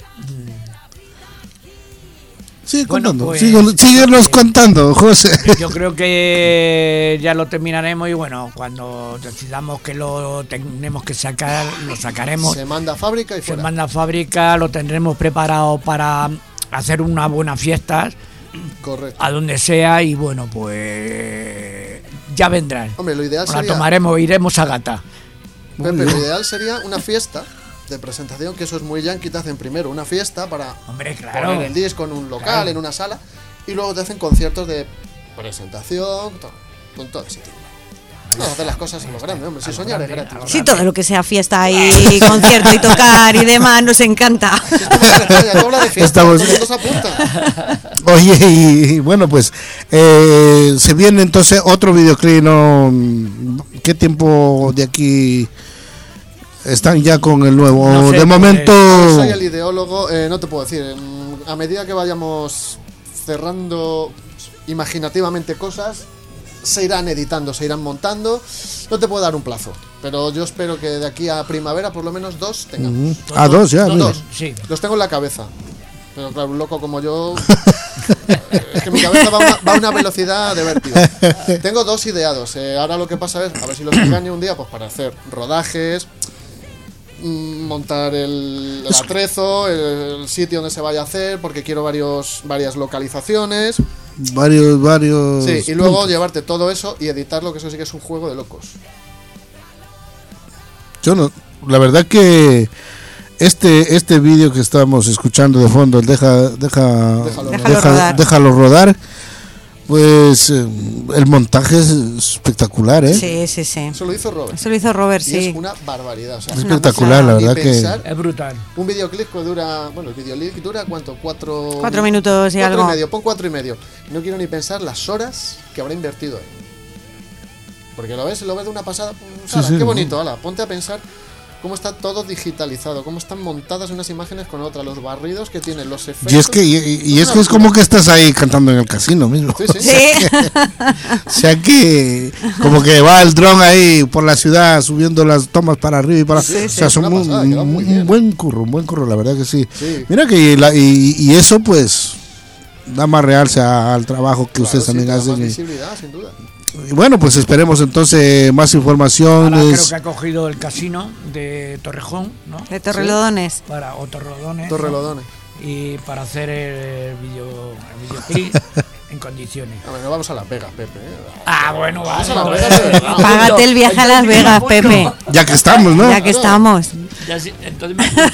S2: Sigue
S3: Bueno,
S2: contando.
S3: pues,
S2: Sigue- síguenos
S3: eh,
S2: contando, José.
S3: Yo creo que ya lo terminaremos y bueno, cuando decidamos que lo tenemos que sacar, lo sacaremos.
S5: Se manda a fábrica y
S3: Se
S5: fuera.
S3: manda a fábrica, lo tendremos preparado para hacer una buena fiesta
S5: Correcto.
S3: a donde sea y bueno, pues ya vendrán.
S5: Hombre, lo ideal
S3: Nos la
S5: sería,
S3: tomaremos, iremos a Gata.
S5: Pepe, lo ideal sería una fiesta de presentación, que eso es muy yankee, te hacen primero una fiesta para
S3: Hombre, claro.
S5: poner el disco en un local,
S3: Claro.
S5: en una sala, y luego te hacen conciertos de presentación, todo, con todo ese tipo. No, hacer las cosas en lo grande, hombre, si soñar es gratis.
S4: Sí, todo lo que sea fiesta y concierto y tocar y demás nos encanta.
S5: Tú hablas de fiesta,
S2: Estamos-
S5: todo el mundo se apunta.
S2: Oye, y, y bueno, pues eh, se viene entonces otro videoclip, ¿no? ¿Qué tiempo de aquí están ya con el nuevo?
S3: No sé,
S2: de
S3: pues,
S2: momento...
S5: Yo soy el ideólogo, eh, no te puedo decir, en- a medida que vayamos cerrando imaginativamente cosas, se irán editando, se irán montando. No te puedo dar un plazo, pero yo espero que de aquí a primavera por lo menos dos tengamos.
S2: Ujú. Ah, dos ya.
S5: Dos,
S2: mira.
S5: dos.
S3: Sí.
S5: Los tengo en la cabeza. Pero claro, un loco como yo. Es que mi cabeza va a una, va a una velocidad de vértigo. Tengo dos ideados. eh, ahora lo que pasa es, a ver si los engaño un día, pues para hacer rodajes, mm, montar el, el atrezo, el, el sitio donde se vaya a hacer, porque quiero varios varias localizaciones.
S2: Varios, varios...
S5: Sí, y luego llevarte todo eso y editarlo, que eso sí que es un juego de locos.
S2: Yo no, la verdad que este este vídeo que estamos escuchando de fondo, el deja deja
S5: Déjalo
S2: deja-
S4: Déjalo rodar.
S2: déjalo rodar, pues eh, el montaje es espectacular, ¿eh?
S4: Sí, sí, sí.
S5: Eso lo hizo Robert.
S4: Eso lo hizo Robert,
S5: Y
S4: sí.
S5: es una barbaridad. O sea,
S2: Es
S4: una
S2: espectacular, la
S4: pasada.
S2: verdad
S5: Y
S2: que...
S5: pensar-
S3: Es brutal.
S5: un videoclip que dura, bueno, el videoclip dura cuánto, cuatro,
S4: Cuatro minutos y
S5: cuatro
S4: algo.
S5: y medio, pon cuatro y medio. No quiero ni pensar las horas que habrá invertido ahí. Porque lo ves, lo ves de una pasada, pues, ala,
S2: sí,
S5: qué
S2: ¿no?
S5: bonito, ala, ponte a pensar cómo está todo digitalizado, cómo están montadas unas imágenes con otras, los barridos que tienen, los efectos.
S2: Y es que y, y- y es que es como que estás ahí cantando en el casino mismo.
S5: Sí, sí.
S4: Sí.
S2: O sea que como que va el dron ahí por la ciudad subiendo las tomas para arriba y para
S5: Sí,
S2: o
S5: sí,
S2: sea,
S5: es
S2: son
S5: una
S2: un,
S5: pasada, queda muy
S2: un
S5: bien.
S2: buen curro, un buen curro, la verdad que sí.
S5: Sí.
S2: Mira que la- y, y eso pues da más realce a- al trabajo que
S5: Claro,
S2: ustedes
S5: sí,
S2: también
S5: te da más
S2: hacen. Y,
S5: visibilidad, sin duda.
S2: y bueno, pues esperemos entonces más
S3: Ahora creo
S2: informaciones.
S3: que ha cogido el casino de Torrejón, ¿no?
S4: De Torrelodones.
S3: Para, o Torrelodones. ¿no?
S5: Torrelodones.
S3: Y para hacer el, video, el videoclip en condiciones.
S5: A ver, no vamos a Las Vegas, Pepe. ¿eh?
S3: Ah, bueno,
S5: Vamos
S3: vale.
S5: a Las
S3: pues,
S5: Vegas, de verdad.
S4: Págate el viaje a Las Vegas, Pepe.
S2: Ya que estamos, ¿no?
S4: Ya que estamos.
S3: Ya sí, entonces me apunto.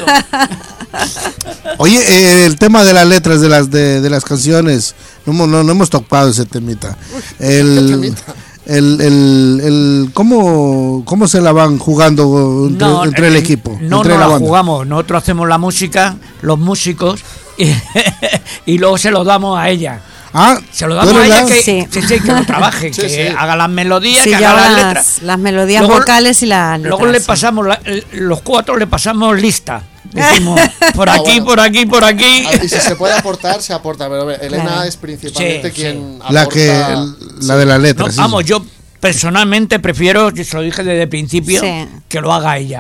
S2: Oye, eh, el tema de las letras de las de, de las canciones, no, hemos- no, no hemos tocado ese temita.
S5: ¿qué
S2: El,
S5: temita?
S2: el, el, el ¿cómo, ¿Cómo se la van jugando entre,
S3: No,
S2: entre el
S3: eh,
S2: equipo?
S3: No,
S2: entre
S3: no la
S2: banda?
S3: jugamos. Nosotros hacemos la música, los músicos, y, y luego se lo damos a ella.
S2: Ah,
S3: Se lo
S2: tú
S3: damos a
S2: eres
S3: ella
S2: la-
S3: que,
S4: Sí.
S3: sí, sí, que lo trabaje,
S5: Sí,
S3: que
S5: sí.
S3: haga las melodías,
S4: Sí,
S3: que
S4: yo
S3: haga las
S4: las,
S3: letras.
S4: las melodías
S3: Luego-
S4: vocales y las letras.
S3: Luego le
S4: sí.
S3: pasamos, la- los cuatro le pasamos lista. Decimos, por
S5: Ah,
S3: aquí,
S5: bueno.
S3: por aquí, por aquí.
S5: Ah, Y si se puede aportar, se aporta. Pero a ver, Elena
S4: Claro.
S5: es principalmente
S3: Sí,
S5: quien
S2: la
S5: aporta.
S2: que el- la de las
S3: No,
S2: letras. sí,
S3: vamos,
S2: sí.
S3: yo personalmente prefiero, yo se lo dije desde el principio,
S4: Sí.
S3: que lo haga ella.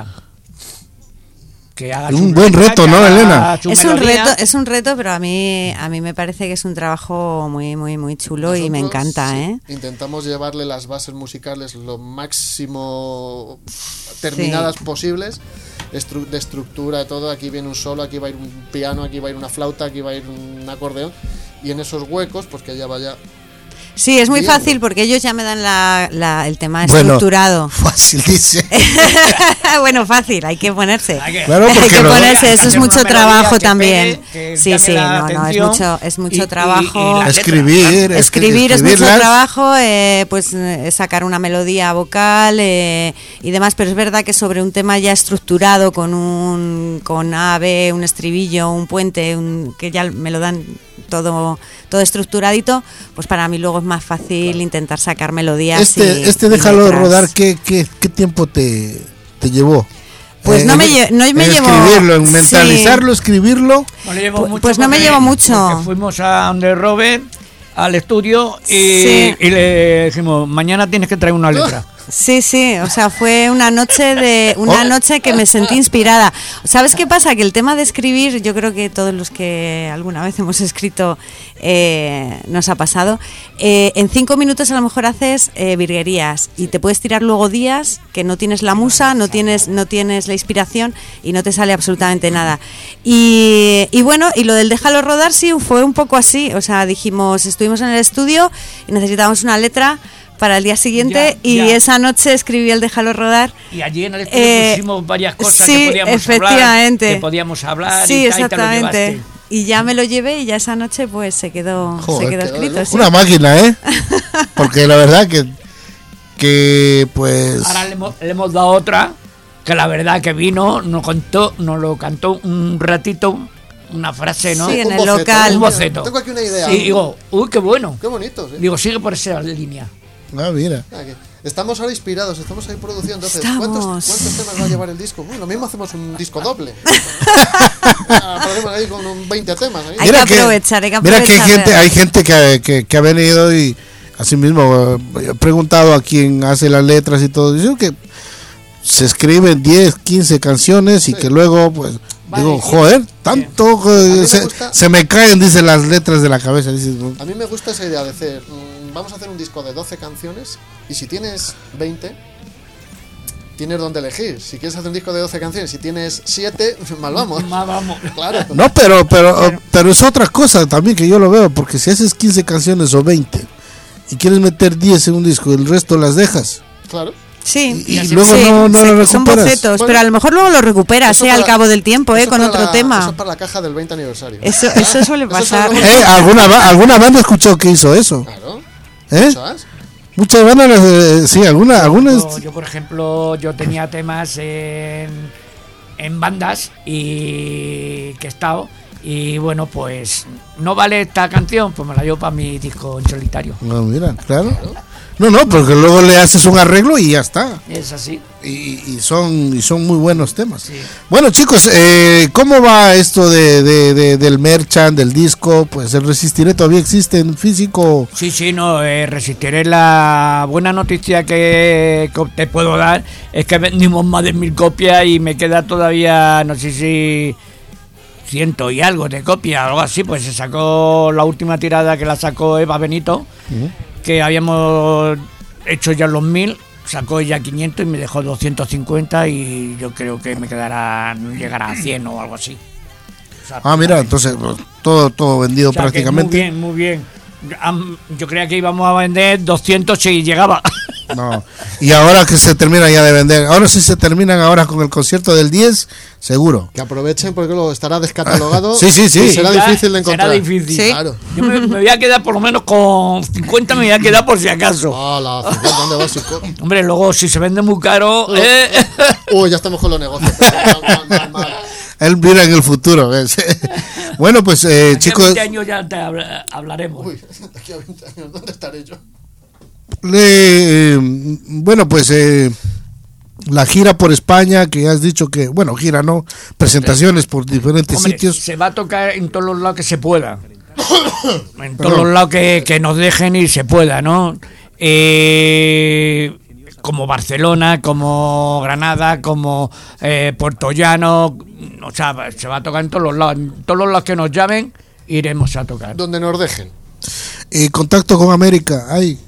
S3: Que haga
S2: Un
S3: su
S2: buen
S3: letra,
S2: reto,
S3: que
S2: ¿no,
S3: haga
S2: Elena?
S3: su
S4: Es un
S3: melodía.
S4: reto, es un reto, pero a mí a mí me parece que es un trabajo muy muy muy chulo y me
S5: Nosotros,
S4: encanta,
S5: sí,
S4: ¿eh?
S5: Intentamos llevarle las bases musicales lo máximo terminadas posibles. estru- de estructura, de todo. Aquí viene un solo, aquí va a ir un piano, aquí va a ir una flauta, aquí va a ir un acordeón. Y en esos huecos, pues que ya vaya...
S4: Sí, es muy
S5: Bien.
S4: fácil porque ellos ya me dan la, la- el tema
S2: Bueno,
S4: estructurado.
S2: Fácil, dice.
S4: Bueno, fácil, hay que ponerse.
S3: Hay que-
S2: Claro,
S4: Hay
S2: porque
S4: que
S2: no-
S4: ponerse, eso es
S3: Hacer una
S4: mucho
S3: melodía
S4: trabajo
S3: que
S4: también.
S3: pegue, que
S4: Sí,
S3: llame
S4: sí,
S3: la
S4: no, no, es
S3: atención
S4: mucho, es mucho
S3: y- y-
S4: trabajo.
S3: y la letra.
S2: Escribir,
S4: Escribir es mucho
S2: escribirlas.
S4: trabajo, eh, pues eh, sacar una melodía vocal eh, y demás, pero es verdad que sobre un tema ya estructurado con un con A, B, un estribillo, un puente, un, que ya me lo dan todo todo estructuradito, pues para mí luego es más fácil intentar sacar melodías.
S2: Este,
S4: y-
S2: este
S4: y
S2: déjalo
S4: letras.
S2: rodar, ¿qué, qué, qué tiempo te, te llevó?
S4: Pues no
S2: en-
S4: me lle- no
S2: en
S4: me llevó-
S2: escribirlo, en
S4: sí.
S2: mentalizarlo, escribirlo.
S3: No le llevo
S4: Pues-
S3: mucho
S4: pues no me
S3: porque-
S4: llevo mucho.
S3: porque fuimos a donde Robert, al estudio, y,
S4: Sí.
S3: y le dijimos, mañana tienes que traer una letra.
S4: Sí, sí, o sea, fue una noche de una
S2: Oh.
S4: noche que me sentí inspirada. ¿Sabes qué pasa? Que el tema de escribir, yo creo que todos los que alguna vez hemos escrito eh, nos ha pasado. Eh, en cinco minutos a lo mejor haces eh, virguerías y te puedes tirar luego días que no tienes la musa, no tienes no tienes la inspiración y no te sale absolutamente nada. Y, y bueno, y lo del déjalo rodar sí fue un poco así. O sea, dijimos, estuvimos en el estudio y necesitábamos una letra para el día siguiente
S3: Ya,
S4: y
S3: ya.
S4: esa noche escribí el déjalo rodar.
S3: Y allí en el estudio
S4: Eh,
S3: pusimos varias cosas
S4: sí,
S3: que podíamos
S4: efectivamente.
S3: hablar. Que podíamos hablar
S4: Sí,
S3: y tal, y te lo
S4: exactamente.
S3: llevaste.
S4: Y ya me lo llevé y ya esa noche pues se quedó,
S2: Joder,
S4: se quedó
S5: quedó de
S4: escrito.
S5: lujo.
S4: sí.
S2: Una máquina, ¿eh? Porque la verdad que, que pues...
S3: Ahora le hemos, le hemos dado otra, que la verdad que vino, nos contó, nos lo cantó un ratito, una frase, ¿no?
S4: Sí, en
S5: Un
S4: el
S5: boceto,
S4: local.
S3: Un boceto.
S5: Tengo aquí una idea.
S3: Y digo, uy, qué bueno.
S5: Qué bonito, sí.
S3: Digo, sigue por esa línea.
S2: Ah, mira.
S5: Ah, que estamos ahora inspirados, estamos ahí produciendo. Entonces,
S4: Estamos.
S5: ¿cuántos, ¿cuántos temas va a llevar el disco? Bueno, lo mismo hacemos un disco doble. Aparecemos ahí con un veinte temas. Ahí.
S4: Hay que aprovechar, hay que
S2: mira que hay
S4: aprovechar,
S2: gente,
S4: ¿verdad?
S2: hay gente que, que, que ha venido y así mismo eh, he preguntado a quien hace las letras y todo, dice que se escriben diez, quince canciones y
S5: Sí.
S2: que luego pues
S3: Vale,
S2: digo,
S3: sí.
S2: joder, tanto
S5: A mí
S2: eh,
S5: me
S2: se,
S5: gusta-
S2: se me caen, dicen las letras de la cabeza, dices,
S5: A mí me gusta esa idea de hacer, mm, vamos a hacer un disco de doce canciones y si tienes veinte, tienes donde elegir. Si quieres hacer un disco de doce canciones, si tienes siete, mal vamos.
S3: Más vamos.
S5: Claro.
S2: no, pero, pero, pero es otra cosa también que yo lo veo, porque si haces quince canciones o veinte y quieres meter diez en un disco y el resto las dejas,
S5: Claro.
S4: Sí,
S2: y, y
S4: sí,
S2: luego
S4: sí,
S2: no, no
S4: sí,
S2: lo
S4: son
S2: recuperas.
S4: bocetos,
S5: Bueno,
S4: pero a lo mejor luego lo recuperas
S5: Eso
S4: eh, al
S5: para-
S4: cabo del tiempo, eh,
S5: eso
S4: con
S5: para
S4: otro
S5: la-
S4: tema.
S5: Eso es para la caja del veinte aniversario.
S4: Eso, eso suele
S5: Eso
S4: pasar.
S5: son-
S2: Eh, ¿alguna, ba- ¿Alguna banda escuchó que hizo eso?
S5: Claro.
S2: ¿Eh?
S5: ¿Sabes?
S2: Muchas bandas, eh, sí, alguna, algunas.
S3: Yo, yo, por ejemplo, yo tenía temas en, en bandas y que he estado. Y bueno, pues no vale esta canción, pues me la llevo para mi disco en solitario.
S2: No, mira, claro. No, no, porque luego le haces un arreglo y ya está.
S3: Es así.
S2: Y, y son y son muy buenos temas.
S3: Sí.
S2: Bueno, chicos, eh, ¿cómo va esto de, de, de- del merchant, del disco? Pues el Resistiré todavía existe en físico.
S3: Sí, sí, no, eh, resistiré. La buena noticia que, que te puedo dar es que vendimos más de mil copias y me queda todavía, no sé si ciento y algo de copias, algo así. Pues se sacó la última tirada que la sacó Eva Benito, que habíamos hecho ya los mil, sacó ella quinientos y me dejó doscientos cincuenta y yo creo que me quedará, no llegará a cien o algo así. O sea,
S2: Ah, mira, entonces pues, todo todo vendido
S3: o sea, que
S2: prácticamente.
S3: muy bien, muy bien. Am- Yo creía que íbamos a vender doscientos y llegaba.
S2: No. Y ahora que se termina ya de vender, ahora sí se terminan ahora con el concierto del diez, seguro.
S5: Que aprovechen porque luego estará descatalogado.
S2: Sí, sí, sí.
S5: y será
S3: Ya
S5: difícil de encontrar.
S3: Será difícil.
S4: Sí.
S5: Claro.
S3: Yo me, me voy a quedar por lo menos con cincuenta, me voy a quedar por si acaso.
S5: Hola, cincuenta, ¿dónde vas?
S3: Hombre, luego si se vende muy caro, eh,
S5: Uy, ya estamos con los negocios. Mal, mal, mal, mal.
S2: Él mira en el futuro. ¿ves? Bueno, pues eh,
S3: en
S2: chicos,
S3: veinte años ya te habla- hablaremos.
S5: Uy, de aquí a veinte años, ¿dónde estaré yo?
S2: le- eh, bueno, pues eh, la gira por España, que has dicho que, bueno, gira no, presentaciones por diferentes
S3: Hombre,
S2: sitios.
S3: se va a tocar en todos los lados que se pueda. En todos
S2: Perdón.
S3: los lados que, que nos dejen y se pueda, ¿no? Eh, como Barcelona, como Granada, como eh, Puerto Llano, o sea, se va a tocar en todos los lados. En todos los lados que nos llamen, iremos a tocar.
S5: Donde nos dejen.
S2: Eh, contacto con América, hay,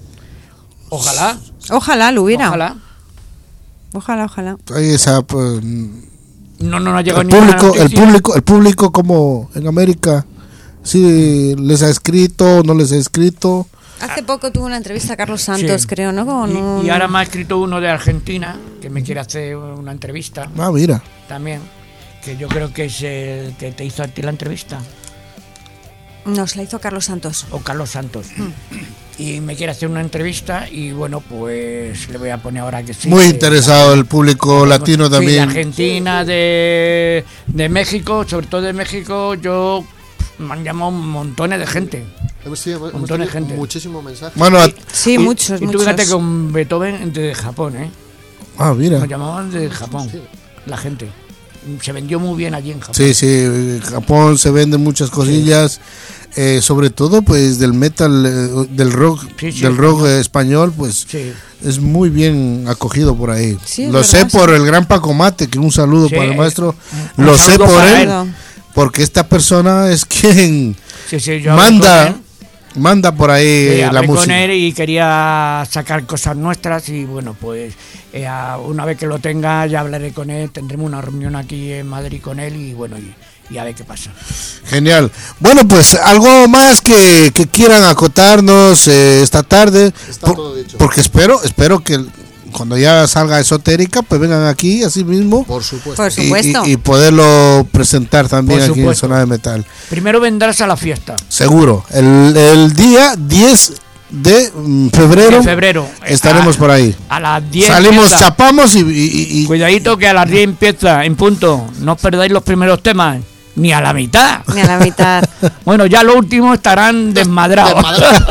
S3: Ojalá,
S4: Ojalá lo hubiera.
S3: ojalá.
S4: Ojalá, ojalá.
S2: hay esa, pues,
S3: No, no, no ha llegado
S2: El
S3: ninguna
S2: público, el
S3: noticia.
S2: público, el público como en América, sí les ha escrito, no les ha escrito.
S4: Hace poco tuve una entrevista a Carlos Santos,
S3: Sí.
S4: creo, ¿no? Con
S3: Y,
S4: un-
S3: y ahora me ha escrito uno de Argentina, que me quiere hacer una entrevista
S2: Ah, mira.
S3: también, que yo creo que es el que te hizo a ti la entrevista,
S4: Nos la hizo Carlos Santos.
S3: o Carlos Santos. Y me quiere hacer una entrevista y bueno, pues le voy a poner ahora que sí.
S2: Muy
S3: que-
S2: interesado el público latino
S3: Sí, de
S2: también.
S3: Argentina, de, de México, sobre todo de México, yo me han llamado montones de gente.
S5: Hemos, sí, hemos, hemos
S3: Montón de
S5: tenido
S3: gente.
S5: muchísimos mensajes.
S2: Bueno, a-
S4: Sí,
S3: Y-
S4: muchos,
S3: y tú
S4: muchos.
S3: fíjate con Beethoven de Japón, ¿eh?
S2: ah, mira.
S3: Nos llamaban de Japón, la gente. Se vendió muy bien allí en Japón.
S2: Sí, sí, en Japón se venden muchas cosillas, eh, sobre todo pues del metal, eh, del rock,
S3: Sí, sí,
S2: del rock eh, español, pues
S3: Sí.
S2: es muy bien acogido por ahí.
S4: Sí, es
S2: Lo sé
S4: verdad,
S2: por
S4: sí.
S2: el gran Paco Mate, que un saludo
S3: Sí,
S2: para el maestro.
S3: un
S2: Lo sé
S3: saludo
S2: por
S3: para
S2: él,
S3: él.
S2: porque esta persona es quien
S3: Sí, sí, yo hablé
S2: manda,
S3: con él.
S2: manda por ahí
S3: Sí,
S2: la
S3: hablé con
S2: música.
S3: él y quería sacar cosas nuestras y bueno, pues eh, a- una vez que lo tenga ya hablaré con él, tendremos una reunión aquí en Madrid con él y bueno, y, y a ver qué pasa.
S2: Genial. Bueno, pues algo más que, que quieran acotarnos eh, esta tarde,
S5: Está todo dicho.
S2: porque espero, espero que cuando ya salga Esotérica, pues vengan aquí así mismo.
S5: Por supuesto.
S4: Por
S2: y-
S4: supuesto.
S2: Y, y poderlo presentar también
S3: Por
S2: aquí en
S3: supuesto.
S2: Zona de Metal.
S3: Primero vendrás a la fiesta
S2: Seguro. El, el día diez de mm, febrero,
S3: de febrero.
S2: estaremos
S3: a,
S2: por ahí.
S3: A las diez.
S2: Salimos,
S3: empieza.
S2: chapamos y, y- y-
S3: Cuidadito que a las diez empieza, en punto. No os perdáis los primeros temas, ni a la mitad.
S4: Ni a la mitad.
S3: Bueno, ya los últimos estarán desmadrados.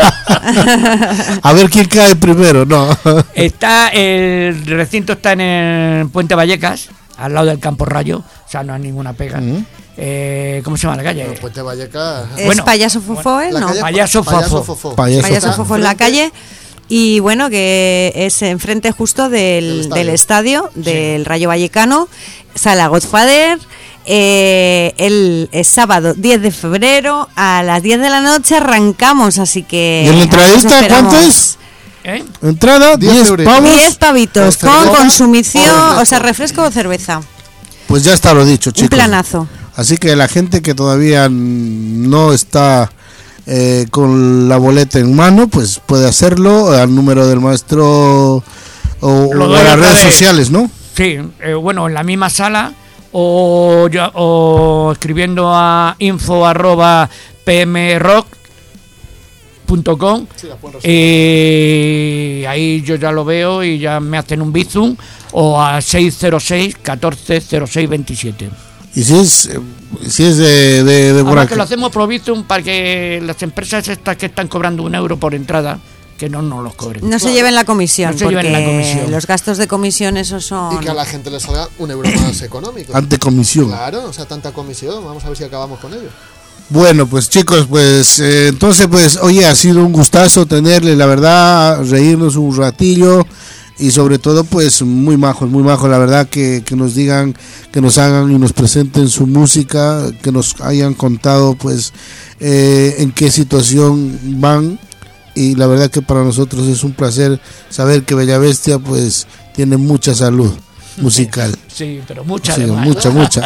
S2: a ver quién cae primero. No.
S3: Está el recinto está en el Puente Vallecas, al lado del Campo Rayo, o sea, no hay ninguna pega. Eh, ¿Cómo se llama la calle?
S5: Bueno, Puente Vallecas.
S4: ¿Es
S3: Bueno,
S4: Payaso Fofo, eh?
S5: La
S4: No.
S5: calle
S3: Payaso Fofo.
S5: Fofo.
S2: Payaso
S4: Payaso
S5: Está
S4: Fofo en la
S5: frente-
S4: calle. Y bueno, que es enfrente justo del,
S5: Del estadio.
S4: del estadio, del Rayo Vallecano, Sala Godfather. Eh, el, el sábado diez de febrero a las diez de la noche arrancamos, así que.
S2: ¿Y el
S4: os
S2: entradista
S4: esperamos.
S2: cuánto es?
S3: ¿Eh?
S2: Entrada,
S5: Diez
S2: diez
S5: euros.
S2: pavos.
S4: diez pavitos
S5: Con
S4: con
S5: cerveza
S4: consumición,
S5: o refresco.
S4: o sea, refresco o cerveza.
S2: Pues ya está lo dicho,
S4: Un
S2: chicos.
S4: planazo.
S2: Así que la gente que todavía no está eh, con la boleta en mano, pues puede hacerlo al número del maestro o,
S3: Lo
S2: o
S3: doy
S2: a las
S3: otra
S2: redes
S3: vez.
S2: sociales, ¿no?
S3: Sí, eh, bueno, en la misma sala o, ya- o escribiendo a info arroba pmrock punto com.
S5: Sí, la pueden resolver.
S3: Eh, ahí yo ya lo veo y ya me hacen un bizum o a seis cero seis catorce cero seis veintisiete.
S2: Y si es, eh, si es de, de, de por
S3: Ahora
S2: aquí.
S3: que lo hacemos por bizum para que las empresas estas que están cobrando un euro por entrada, que no nos los cobren.
S4: No se lleven la comisión,
S3: No se
S4: porque
S3: lleven la comisión.
S4: los gastos de comisión esos son.
S5: Y que a la gente le salga un euro más económico.
S2: Ante comisión.
S5: Claro, o sea, tanta comisión. Vamos a ver si acabamos con ello.
S2: Bueno, pues chicos, pues eh, entonces, pues, oye, ha sido un gustazo tenerle, la verdad, reírnos un ratillo y sobre todo, pues, muy majos, muy majos, la verdad, que, que nos digan, que nos hagan y nos presenten su música, que nos hayan contado, pues, eh, en qué situación van y la verdad que para nosotros es un placer saber que Bella Bestia, pues, tiene mucha salud musical.
S3: Sí, pero muchas
S2: Sí,
S3: además.
S2: mucha, mucha.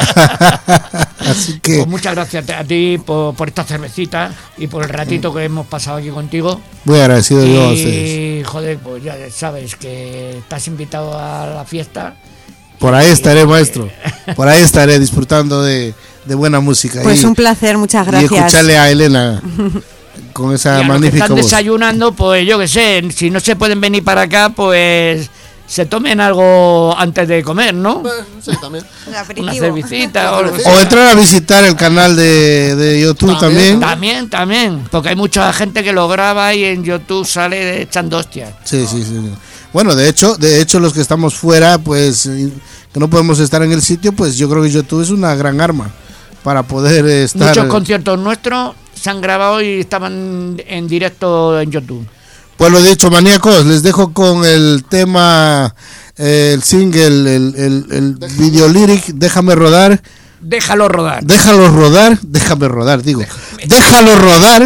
S2: Así que...
S3: Pues muchas gracias a ti por, por esta cervecita y por el ratito que hemos pasado aquí contigo.
S2: Muy agradecido yo a ustedes.
S3: Y joder, pues ya sabes que estás invitado a la fiesta.
S2: Por ahí estaré, maestro. Por ahí estaré disfrutando de, de buena música.
S4: Pues
S2: y,
S4: un placer, muchas
S2: y
S4: gracias.
S2: escucharle a Elena con
S3: Y
S2: esa
S3: a los que
S2: magnífica
S3: están
S2: voz.
S3: desayunando, pues yo qué sé, si no se pueden venir para acá, pues se tomen algo antes de comer, ¿no?
S5: Bueno, sí, también.
S4: El
S3: Una
S4: aperitivo.
S3: cervecita o algo así.
S2: O entrar a visitar el canal de, de YouTube también.
S5: También.
S3: También, también, porque hay mucha gente que lo graba y en YouTube sale echando hostias.
S2: Sí, sí, sí. Bueno, de hecho, de hecho los que estamos fuera, pues y que no podemos estar en el sitio, pues yo creo que YouTube es una gran arma para poder estar.
S3: Muchos conciertos nuestros se han grabado y estaban en directo en YouTube.
S2: Pues lo dicho, maníacos, les dejo con el tema, eh, el single, el, el, el video lyric, Déjame rodar.
S3: Déjalo rodar.
S2: Déjalo rodar, déjame rodar, digo. Déjalo rodar.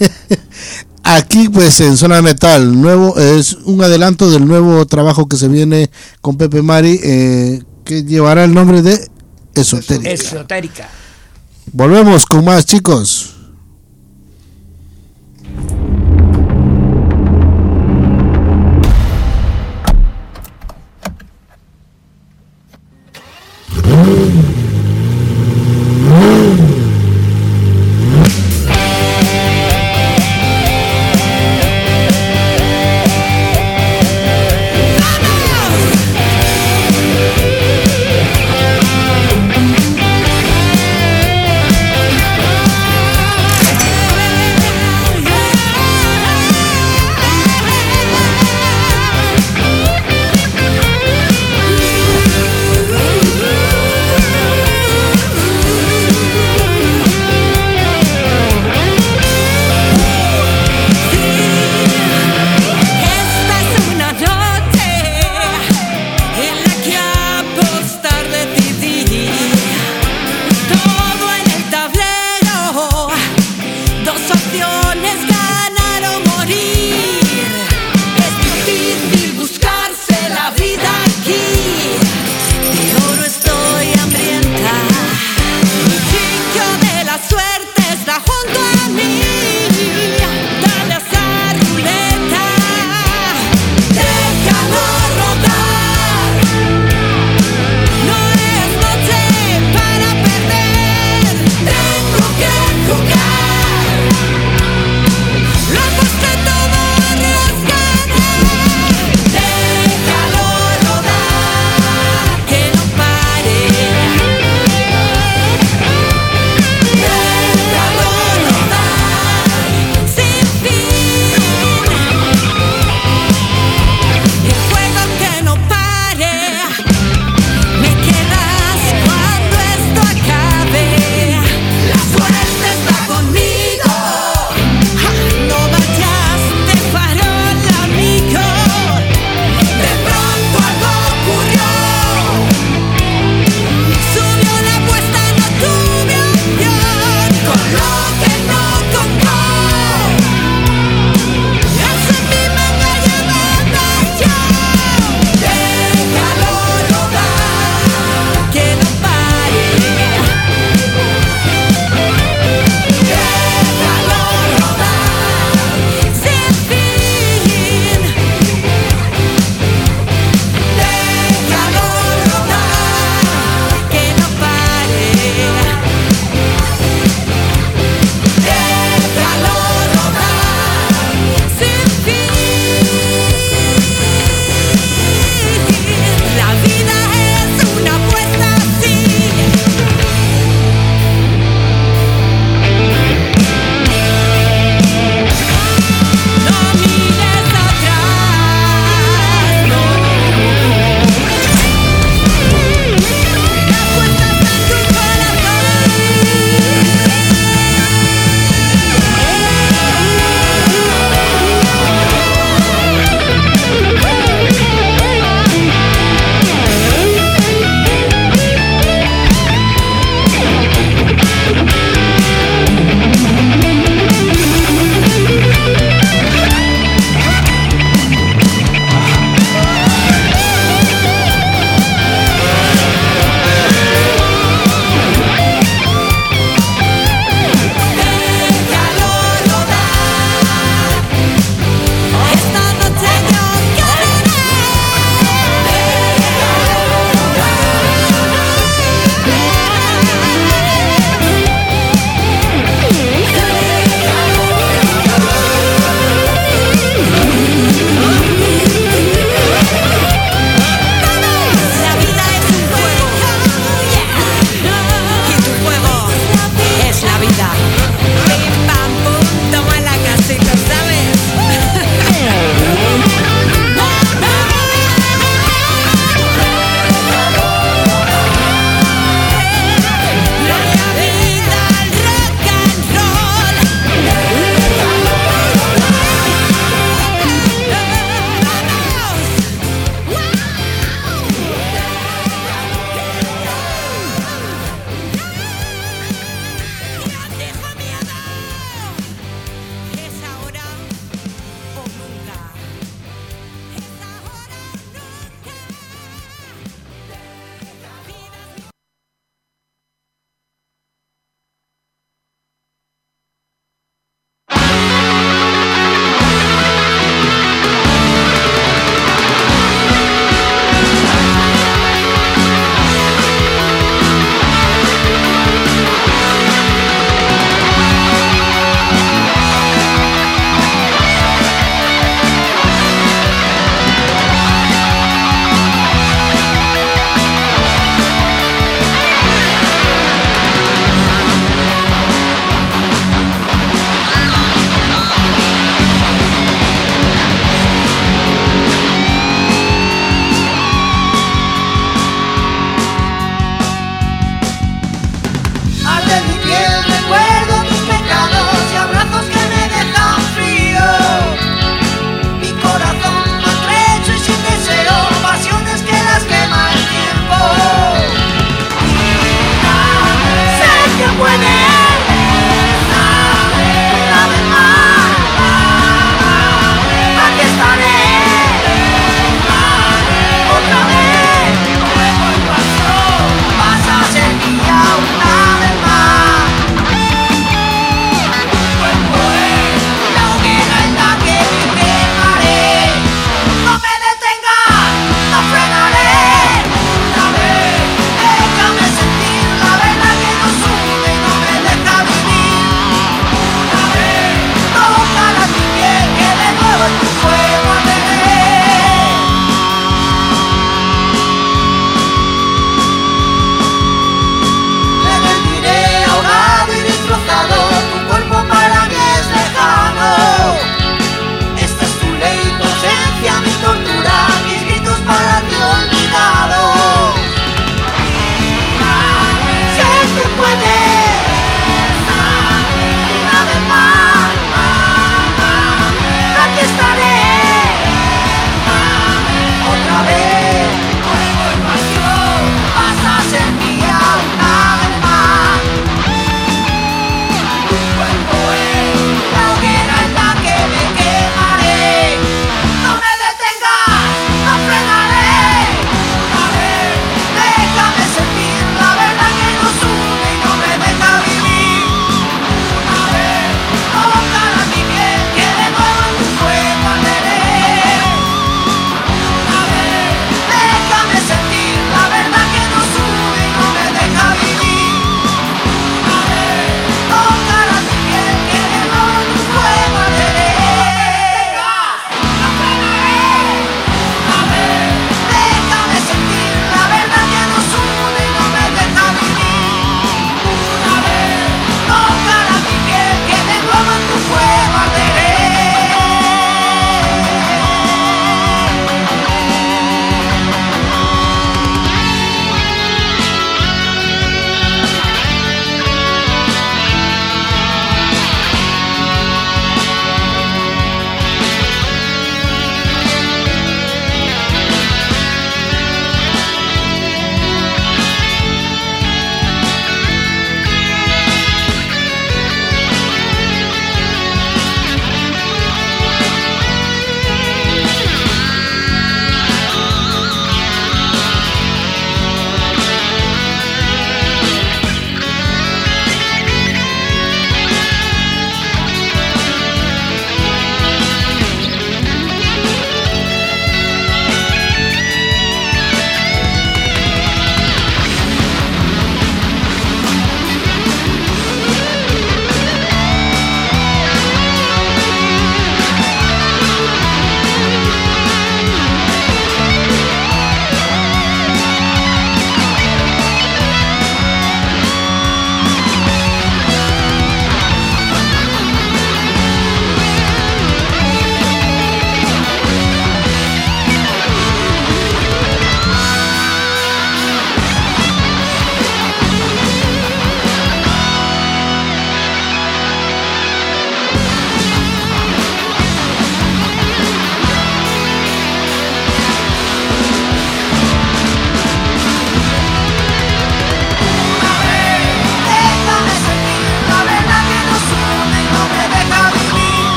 S2: Aquí pues en Zona Metal, nuevo es un adelanto del nuevo trabajo que se viene con Pepe Mari, eh, que llevará el nombre de esotérica.
S3: Esotérica.
S2: Volvemos con más, chicos.
S7: Vamos.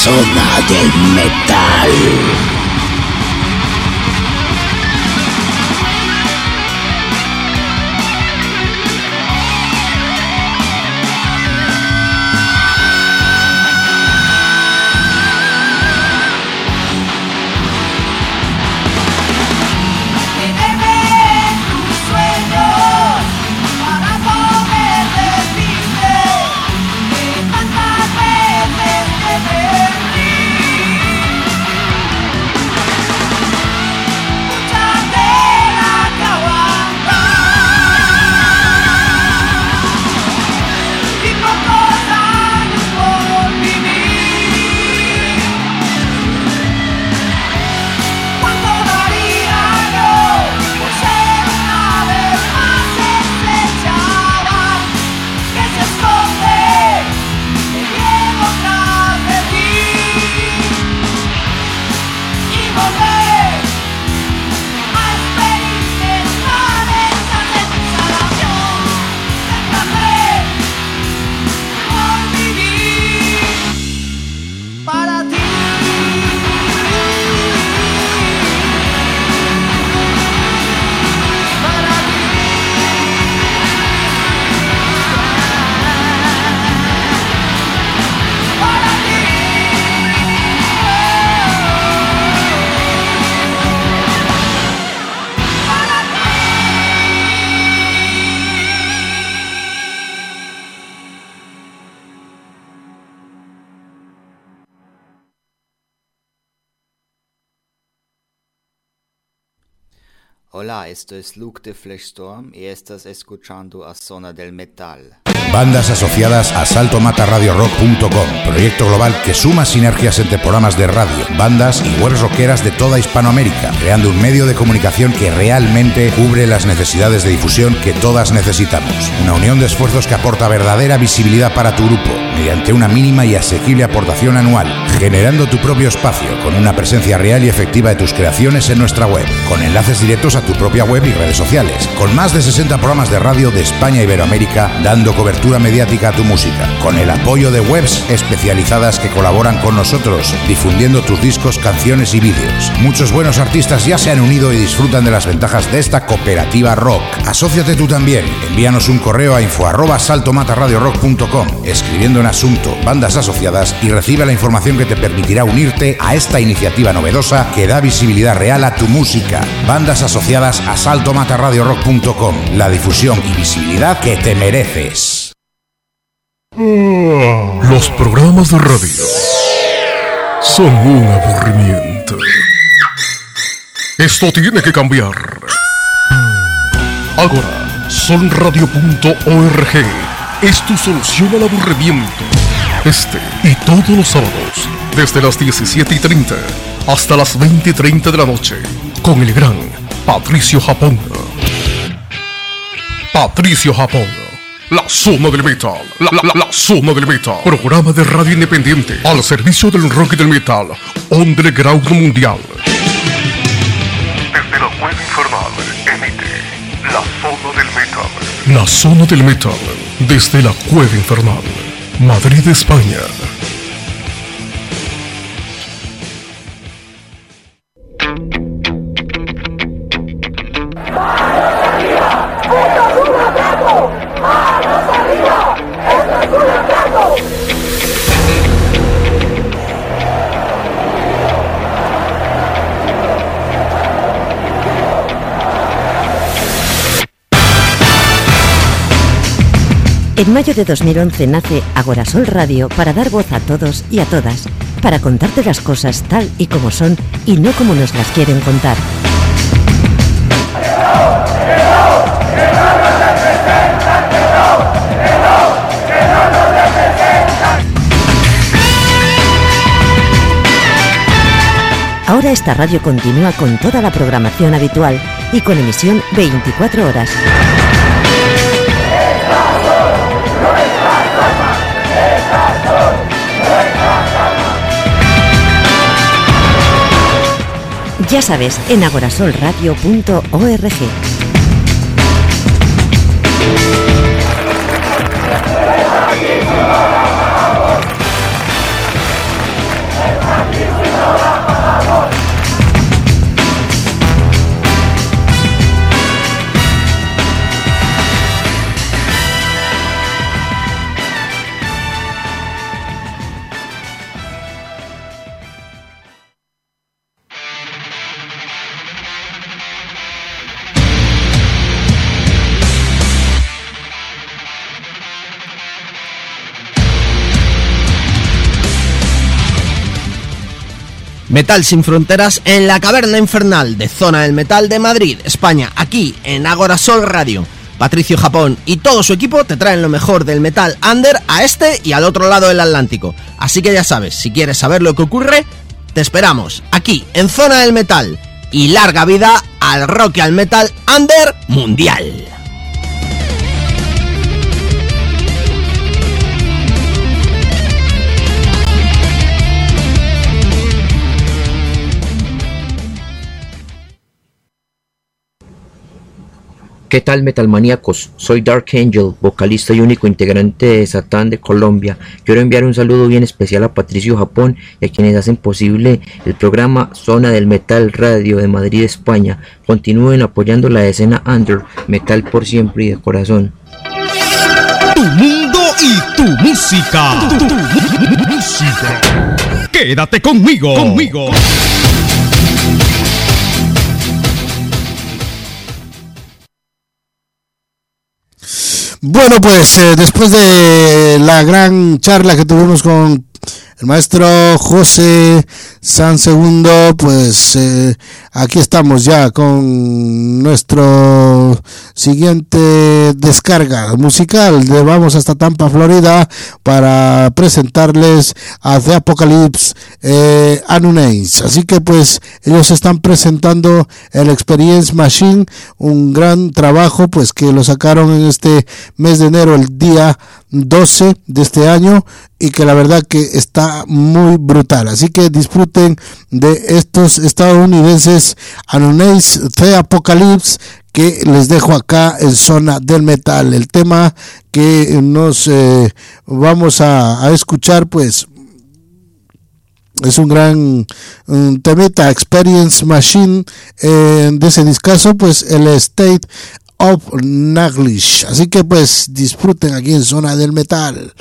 S1: Zona del Metal.
S7: Hola, esto es Luke de Fleshstorm y estás escuchando a Zona del Metal.
S8: Bandas asociadas a salto mata radio rock punto com, proyecto global que suma sinergias entre programas de radio, bandas y webs rockeras de toda Hispanoamérica, creando un medio de comunicación que realmente cubre las necesidades de difusión que todas necesitamos. Una unión de esfuerzos que aporta verdadera visibilidad para tu grupo, mediante una mínima y asequible aportación anual, generando tu propio espacio con una presencia real y efectiva de tus creaciones en nuestra web, con enlaces directos a tu propia web y redes sociales, con más de sesenta programas de radio de España e Iberoamérica dando cobertura mediática a tu música, con el apoyo de webs especializadas que colaboran con nosotros, difundiendo tus discos, canciones y vídeos. Muchos buenos artistas ya se han unido y disfrutan de las ventajas de esta cooperativa rock. Asóciate tú también. Envíanos un correo a info arroba salto mata radio rock punto com, escribiendo en asunto bandas asociadas, y recibe la información que te permitirá unirte a esta iniciativa novedosa que da visibilidad real a tu música. Bandas asociadas a salto mata radio rock punto com, la difusión y visibilidad que te mereces.
S9: Los programas de radio son un aburrimiento. Esto tiene que cambiar. Ahora, son radio punto org es tu solución al aburrimiento. Este y todos los sábados, desde las diecisiete y treinta hasta las veinte y treinta de la noche, con el gran Patricio Japón. Patricio Japón. La Zona del Metal, la, la, la, la Zona del Metal, programa de radio independiente al servicio del rock y del metal, underground mundial. Desde la web infernal, emite La Zona del Metal. La Zona del Metal, desde la cueva infernal, Madrid, España.
S10: En mayo de dos mil once nace Agorasol Radio para dar voz a todos y a todas, para contarte las cosas tal y como son y no como nos las quieren contar. Ahora esta radio continúa con toda la programación habitual y con emisión veinticuatro horas. Ya sabes, en agorasol radio punto org.
S6: Metal sin fronteras en la caverna infernal de Zona del Metal de Madrid, España, aquí en Agora Sol Radio. Patricio Japón y todo su equipo te traen lo mejor del metal under a este y al otro lado del Atlántico. Así que ya sabes, si quieres saber lo que ocurre, te esperamos aquí en Zona del Metal. Y larga vida al rock y al metal under mundial.
S11: ¿Qué tal, metalmaníacos? Soy Dark Angel, vocalista y único integrante de Satán de Colombia. Quiero enviar un saludo bien especial a Patricio Japón y a quienes hacen posible el programa Zona del Metal Radio de Madrid, España. Continúen apoyando la escena under, metal por siempre y de corazón.
S12: Tu mundo y tu música. Tu, tu, tu música. Quédate conmigo. Conmigo.
S2: Bueno, pues eh, después de la gran charla que tuvimos con el maestro José San Segundo, pues eh, aquí estamos ya con nuestro siguiente descarga musical. De vamos hasta Tampa, Florida, para presentarles a The Apocalypse eh, Anunnase. Así que pues ellos están presentando el Experience Machine, un gran trabajo pues que lo sacaron en este mes de enero, el día doce de este año, y que la verdad que está muy brutal. Así que disfruten de estos estadounidenses Anunnase, The Apocalypse, que les dejo acá en Zona del Metal. El tema que nos eh, vamos a, a escuchar pues es un gran un temita, Experience Machine, eh, de ese discazo, pues el State of Naglish. Así que pues disfruten aquí en Zona del Metal.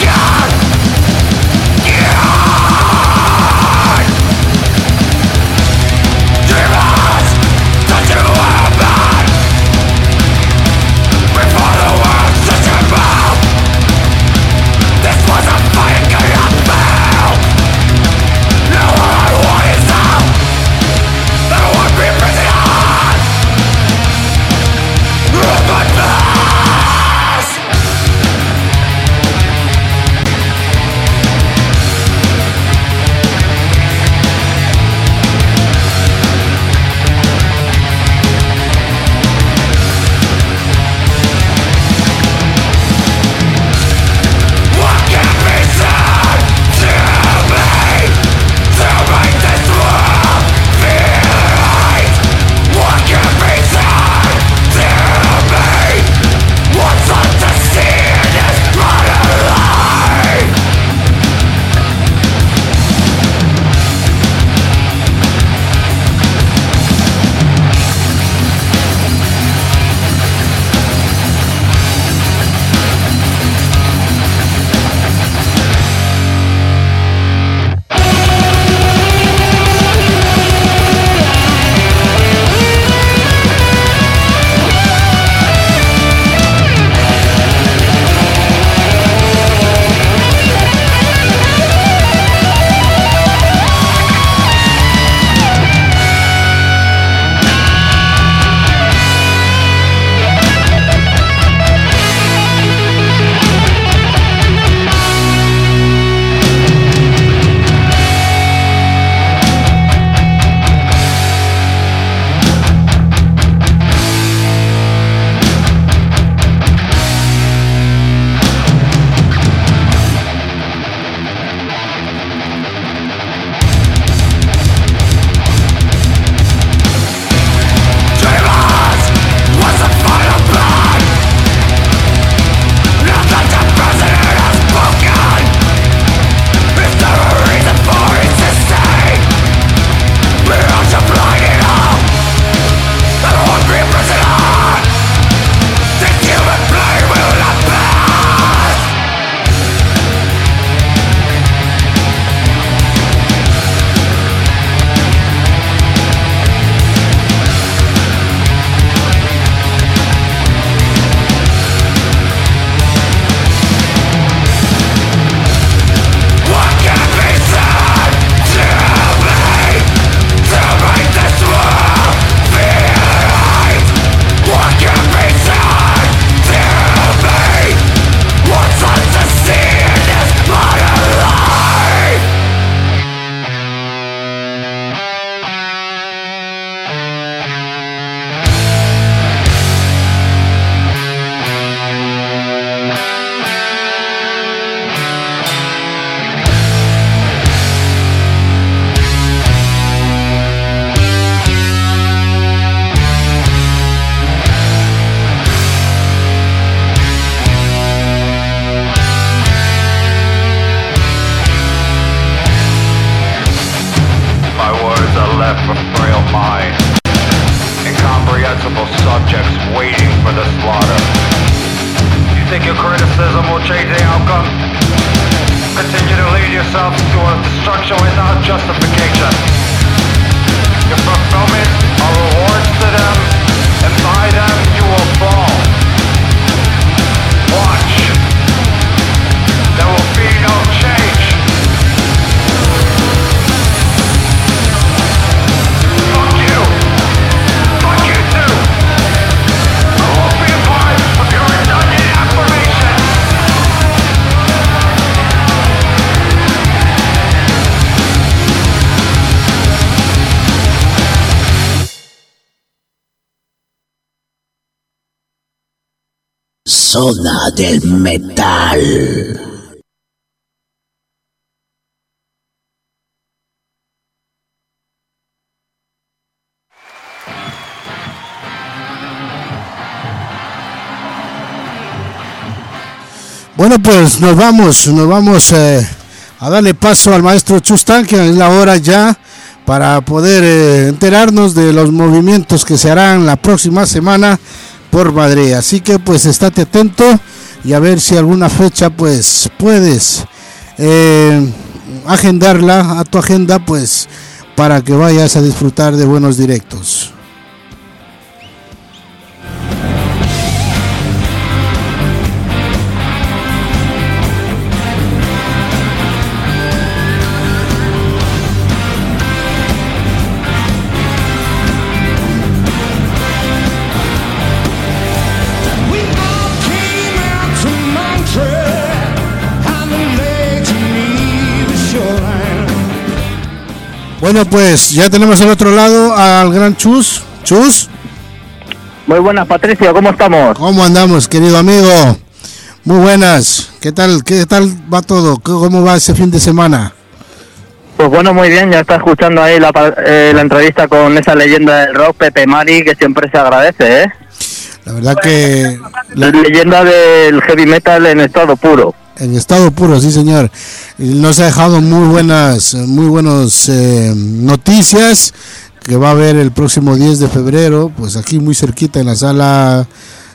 S13: Yeah! yourself to a destruction without justification. Your fulfillment are rewards to them, and by them you will fall. Watch. There will be no change. Fuck you. Fuck you too. I won't be a part of your redundant affirmation.
S1: Zona del Metal.
S2: Bueno, pues nos vamos, nos vamos eh, a darle paso al maestro Chustán, que es la hora ya para poder eh, enterarnos de los movimientos que se harán la próxima semana por Madrid. Así que pues estate atento y a ver si alguna fecha pues puedes eh, agendarla a tu agenda, pues para que vayas a disfrutar de buenos directos. Bueno, pues ya tenemos al otro lado al gran Chus. Chus.
S14: Muy buenas, Patricio, ¿cómo estamos?
S2: ¿Cómo andamos, querido amigo? Muy buenas. ¿Qué tal, qué tal va todo? ¿Cómo va ese fin de semana?
S14: Pues bueno, muy bien, ya está escuchando ahí la, eh, la entrevista con esa leyenda del rock, Pepe Mari, que siempre se agradece, ¿eh?
S2: La verdad que...
S14: La leyenda del heavy metal en estado puro.
S2: En estado puro, sí señor. Nos ha dejado muy buenas, muy buenos eh, noticias que va a haber el próximo diez de febrero, pues aquí muy cerquita en la sala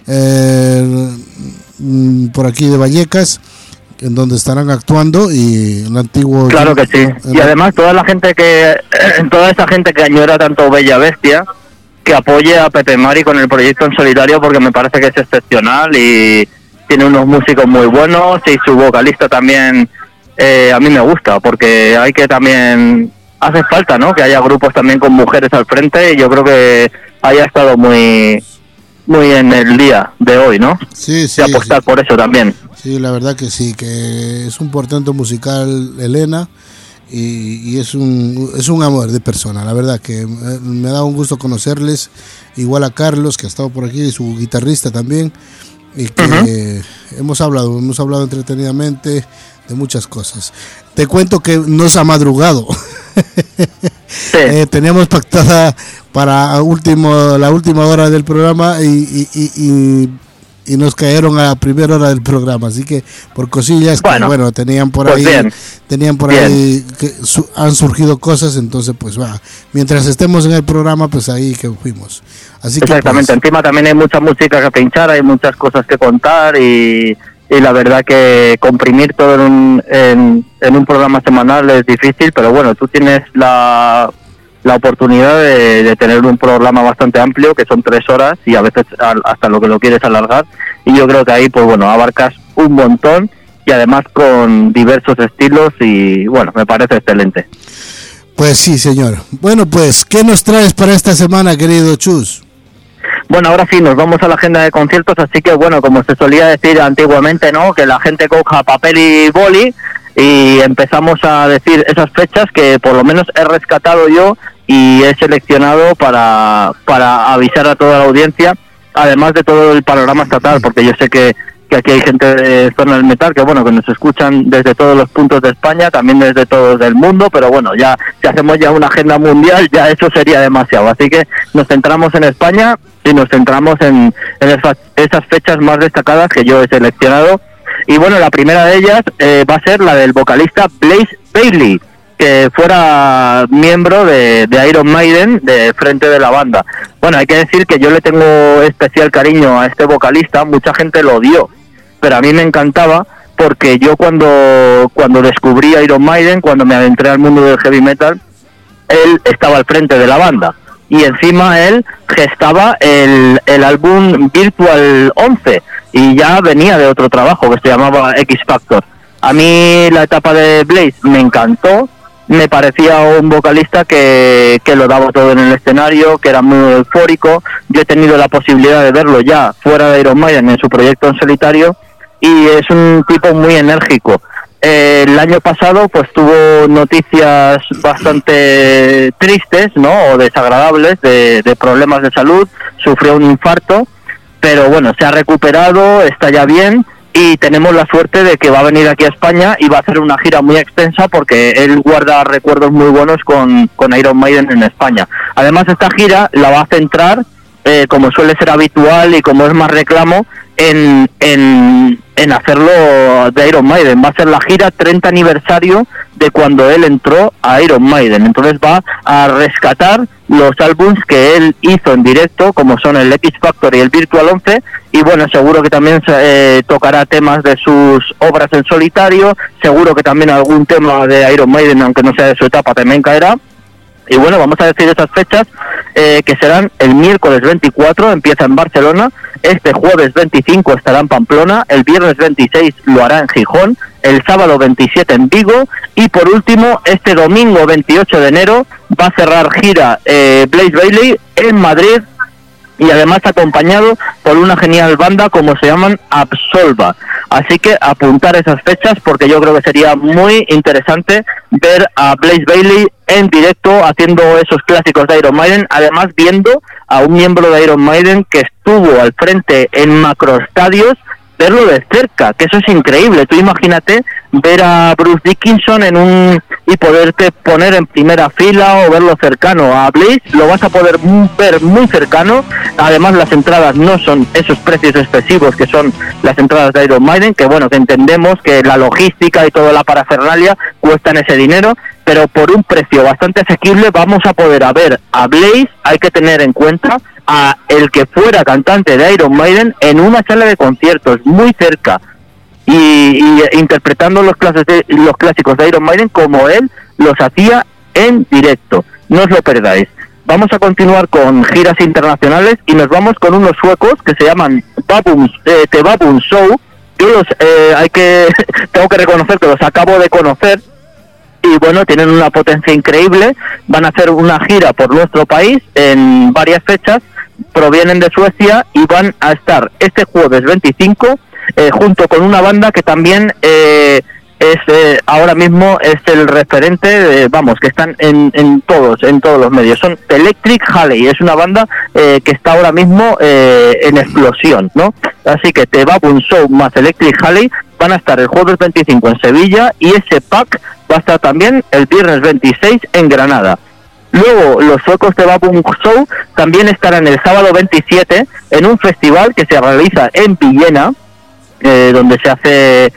S2: eh, por aquí de Vallecas, en donde estarán actuando, y el antiguo...
S14: Claro que sí. Y además toda la gente que, toda esa gente que añora tanto Bella Bestia, que apoye a Pepe Mari con el proyecto en solitario, porque me parece que es excepcional y tiene unos músicos muy buenos, y su vocalista también eh, a mí me gusta, porque hay que también, hace falta, ¿no?, que haya grupos también con mujeres al frente, y yo creo que haya estado muy muy en el día de hoy, ¿no?
S2: Sí, sí.
S14: Y apostar
S2: sí.
S14: por eso también.
S2: Sí, la verdad que sí, que es un portento musical, Elena, y, y es un es un amor de persona, la verdad que me, me ha dado un gusto conocerles, igual a Carlos, que ha estado por aquí, su guitarrista también, y que uh-huh. hemos hablado, hemos hablado entretenidamente de muchas cosas. Te cuento que nos ha madrugado. Sí. eh, teníamos pactada para último la última hora del programa y, y, y, y, y nos cayeron a la primera hora del programa, así que por cosillas bueno, que bueno tenían por pues ahí bien. tenían por bien. ahí que su, han surgido cosas, entonces pues va, mientras estemos en el programa pues ahí que fuimos. Así
S14: exactamente,
S2: que, pues,
S14: encima también hay mucha música que pinchar, hay muchas cosas que contar, y, y la verdad que comprimir todo en un, en, en un programa semanal es difícil, pero bueno, tú tienes la, la oportunidad de, de tener un programa bastante amplio, que son tres horas, y a veces hasta lo que lo quieres alargar, y yo creo que ahí pues bueno, abarcas un montón, y además con diversos estilos, y bueno, me parece excelente.
S2: Pues sí, señor. Bueno, pues, ¿qué nos traes para esta semana, querido Chus?
S14: Bueno, ahora sí, nos vamos a la agenda de conciertos, así que bueno, como se solía decir antiguamente, ¿no?, que la gente coja papel y boli y empezamos a decir esas fechas que por lo menos he rescatado yo y he seleccionado para, para avisar a toda la audiencia, además de todo el panorama estatal, porque yo sé que, que aquí hay gente de Zona del Metal que bueno, que nos escuchan desde todos los puntos de España, también desde todo el mundo, pero bueno, ya si hacemos ya una agenda mundial, ya eso sería demasiado, así que nos centramos en España y nos centramos en, en esas, esas fechas más destacadas que yo he seleccionado. Y bueno, la primera de ellas eh, va a ser la del vocalista Blaze Bayley, que fuera miembro de, de Iron Maiden, de frente de la banda. Bueno, hay que decir que yo le tengo especial cariño a este vocalista, mucha gente lo odió, pero a mí me encantaba porque yo cuando, cuando descubrí Iron Maiden, cuando me adentré al mundo del heavy metal, él estaba al frente de la banda. Y encima él gestaba el, el álbum Virtual once y ya venía de otro trabajo que se llamaba X Factor. A mí la etapa de Blaze me encantó, me parecía un vocalista que, que lo daba todo en el escenario, que era muy eufórico. Yo he tenido la posibilidad de verlo ya fuera de Iron Maiden en su proyecto en solitario y es un tipo muy enérgico. Eh, el año pasado pues tuvo noticias bastante tristes, ¿no? O desagradables de, de problemas de salud, sufrió un infarto, pero bueno, se ha recuperado, está ya bien y tenemos la suerte de que va a venir aquí a España y va a hacer una gira muy extensa porque él guarda recuerdos muy buenos con, con Iron Maiden en España. Además esta gira la va a centrar, eh, como suele ser habitual y como es más reclamo, en, en, en hacerlo de Iron Maiden. Va a ser la gira treinta aniversario de cuando él entró a Iron Maiden. Entonces va a rescatar los álbums que él hizo en directo, como son el X Factor y el Virtual once, y bueno, seguro que también eh, tocará temas de sus obras en solitario, seguro que también algún tema de Iron Maiden, aunque no sea de su etapa, también caerá. Y bueno, vamos a decir esas fechas, eh, que serán el miércoles veinticuatro, empieza en Barcelona, este jueves veinticinco estará en Pamplona, el viernes veintiséis lo hará en Gijón, el sábado veintisiete en Vigo, y por último, este domingo veintiocho de enero va a cerrar gira eh, Blaze Bayley en Madrid, y además acompañado por una genial banda como se llaman Absolva. Así que apuntar esas fechas porque yo creo que sería muy interesante ver a Blaze Bayley en directo haciendo esos clásicos de Iron Maiden, además viendo a un miembro de Iron Maiden que estuvo al frente en macroestadios, verlo de cerca, que eso es increíble. Tú imagínate ver a Bruce Dickinson en un y poderte poner en primera fila o verlo cercano. A Blaze lo vas a poder ver muy cercano. Además las entradas no son esos precios excesivos que son las entradas de Iron Maiden, que bueno, que entendemos que la logística y toda la parafernalia cuestan ese dinero, pero por un precio bastante asequible vamos a poder a ver a Blaze. Hay que tener en cuenta a el que fuera cantante de Iron Maiden en una sala de conciertos muy cerca y, y interpretando los, clases de, los clásicos de Iron Maiden como él los hacía en directo. No os lo perdáis. Vamos a continuar con giras internacionales y nos vamos con unos suecos que se llaman Baboon, eh, The Baboon Show. Yo los eh, hay que tengo que reconocer que los acabo de conocer. Y bueno, tienen una potencia increíble, van a hacer una gira por nuestro país en varias fechas, provienen de Suecia y van a estar este jueves veinticinco eh, junto con una banda que también eh, es eh, ahora mismo es el referente, de, vamos, que están en, en todos en todos los medios, son Electric Halley, es una banda eh, que está ahora mismo eh, en explosión, ¿no? Así que The Baboon Show más Electric Halley van a estar el jueves veinticinco en Sevilla y ese pack va a estar también el viernes veintiséis en Granada. Luego los suecos de Baboon Show también estarán el sábado veintisiete en un festival que se realiza en Villena, eh, donde se hace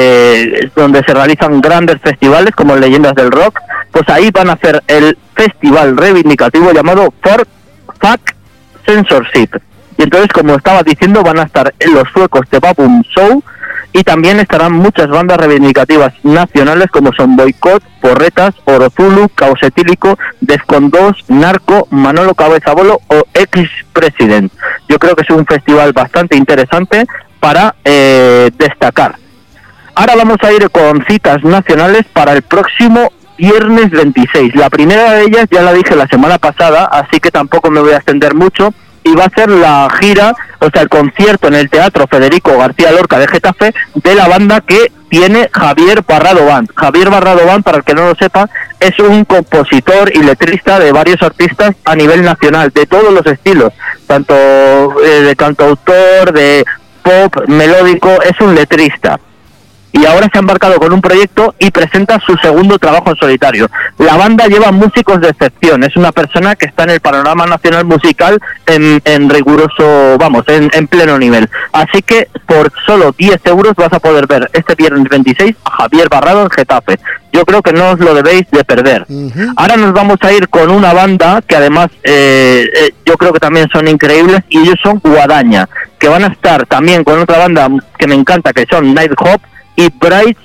S14: eh, donde se realizan grandes festivales como Leyendas del Rock. Pues ahí van a hacer el festival reivindicativo llamado For Fuck Censorship. Y entonces, como estaba diciendo, van a estar los suecos de Baboon Show y también estarán muchas bandas reivindicativas nacionales como son Boicot, Porretas, Orozulu, Caos Etílico, Defcon dos, Narco, Manolo Cabezabolo o Ex-President. Yo creo que es un festival bastante interesante para eh, destacar. Ahora vamos a ir con citas nacionales para el próximo viernes veintiséis. La primera de ellas ya la dije la semana pasada, así que tampoco me voy a extender mucho. Y va a ser la gira, o sea, el concierto en el Teatro Federico García Lorca de Getafe de la banda que tiene Javier Barrado Band. Javier Barrado Band, para el que no lo sepa, es un compositor y letrista de varios artistas a nivel nacional, de todos los estilos, tanto eh, de cantautor, de pop, melódico, es un letrista. Y ahora se ha embarcado con un proyecto y presenta su segundo trabajo en solitario. La banda lleva músicos de excepción, es una persona que está en el panorama nacional musical en, en riguroso, vamos, en, en pleno nivel. Así que por solo diez euros vas a poder ver este viernes veintiséis a Javier Barrado en Getafe. Yo creo que no os lo debéis de perder. Uh-huh. Ahora nos vamos a ir con una banda que además eh, eh, yo creo que también son increíbles, y ellos son Guadaña, que van a estar también con otra banda que me encanta, que son Night Hop, y Bright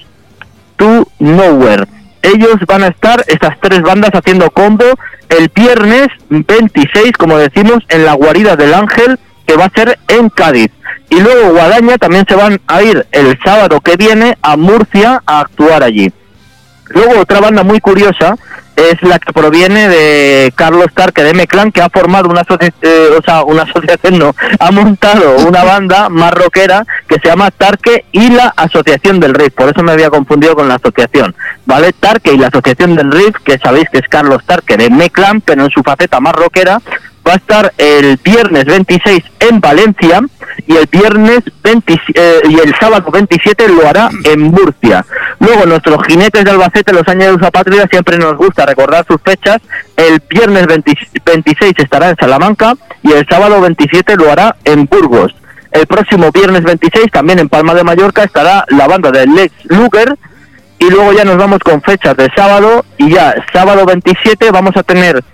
S14: to Nowhere. Ellos van a estar, estas tres bandas, haciendo combo el viernes veintiséis, como decimos, en la Guarida del Ángel, que va a ser en Cádiz. Y luego Guadaña también se van a ir el sábado que viene a Murcia a actuar allí. Luego otra banda muy curiosa es la que proviene de Carlos Tarque de M-Clan, que ha formado una asociación, eh, o sea, una asociación no, ha montado una banda más rockera que se llama Tarque y la Asociación del Riff, por eso me había confundido con la asociación, ¿vale? Tarque y la Asociación del Riff, que sabéis que es Carlos Tarque de M-Clan, pero en su faceta más rockera, va a estar el viernes veintiséis en Valencia y el viernes veinte, eh, y el sábado veintisiete lo hará en Murcia. Luego nuestros jinetes de Albacete, los años de Usa Patria, siempre nos gusta recordar sus fechas. El viernes veinte, veintiséis estará en Salamanca y el sábado veintisiete lo hará en Burgos. El próximo viernes veintiséis también en Palma de Mallorca estará la banda de Lex Luger. Y luego ya nos vamos con fechas de sábado, y ya sábado veintisiete vamos a tener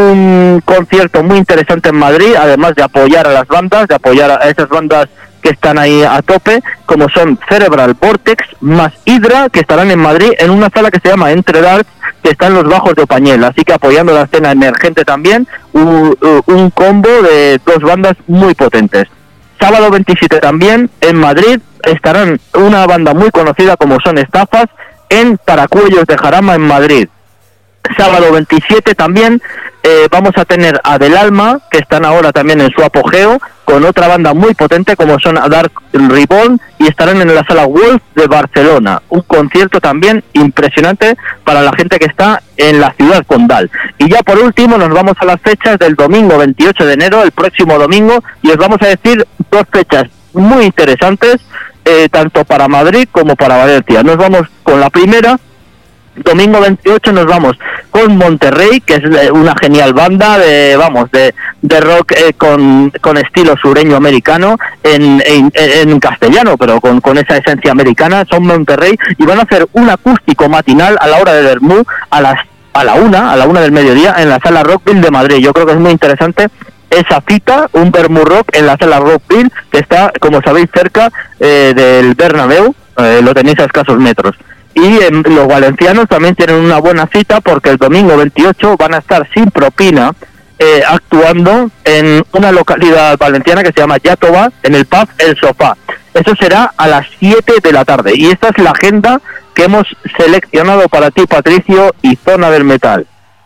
S14: un concierto muy interesante en Madrid, además de apoyar a las bandas, de apoyar a esas bandas que están ahí a tope, como son Cerebral Vortex más Hydra, que estarán en Madrid en una sala que se llama Entre Darts, que está en los bajos de Opañel, así que apoyando la escena emergente también, un, un combo de dos bandas muy potentes. Sábado veintisiete también en Madrid estarán una banda muy conocida como son Estafas en Paracuellos de Jarama en Madrid. Sábado veintisiete también eh, vamos a tener a Del Alma, que están ahora también en su apogeo, con otra banda muy potente como son Dark Reborn, y estarán en la Sala Wolf de Barcelona. Un concierto también impresionante para la gente que está en la ciudad condal. Y ya por último nos vamos a las fechas del domingo veintiocho de enero, el próximo domingo, y os vamos a decir dos fechas muy interesantes, eh, tanto para Madrid como para Valencia. Nos vamos con la primera. Domingo veintiocho nos vamos con Monterrey, que es una genial banda de, vamos, de, de rock eh, con, con estilo sureño americano en, en, en castellano, pero con, con esa esencia americana. Son Monterrey y van a hacer un acústico matinal a la hora de Bermú a las a la una, a la una del mediodía en la Sala Rockville de Madrid. Yo creo que es muy interesante esa cita, un Bermú Rock en la Sala Rockville, que está, como sabéis, cerca eh, del Bernabéu, eh, lo tenéis a escasos metros. Y en los valencianos también tienen una buena cita, porque el domingo veintiocho van a estar sin propina eh, actuando en una localidad valenciana que se llama Yatoba, en el pub El Sofá. Eso será a las siete de la tarde. Y esta es la agenda que hemos seleccionado para ti, Patricio, y Zona del Metal.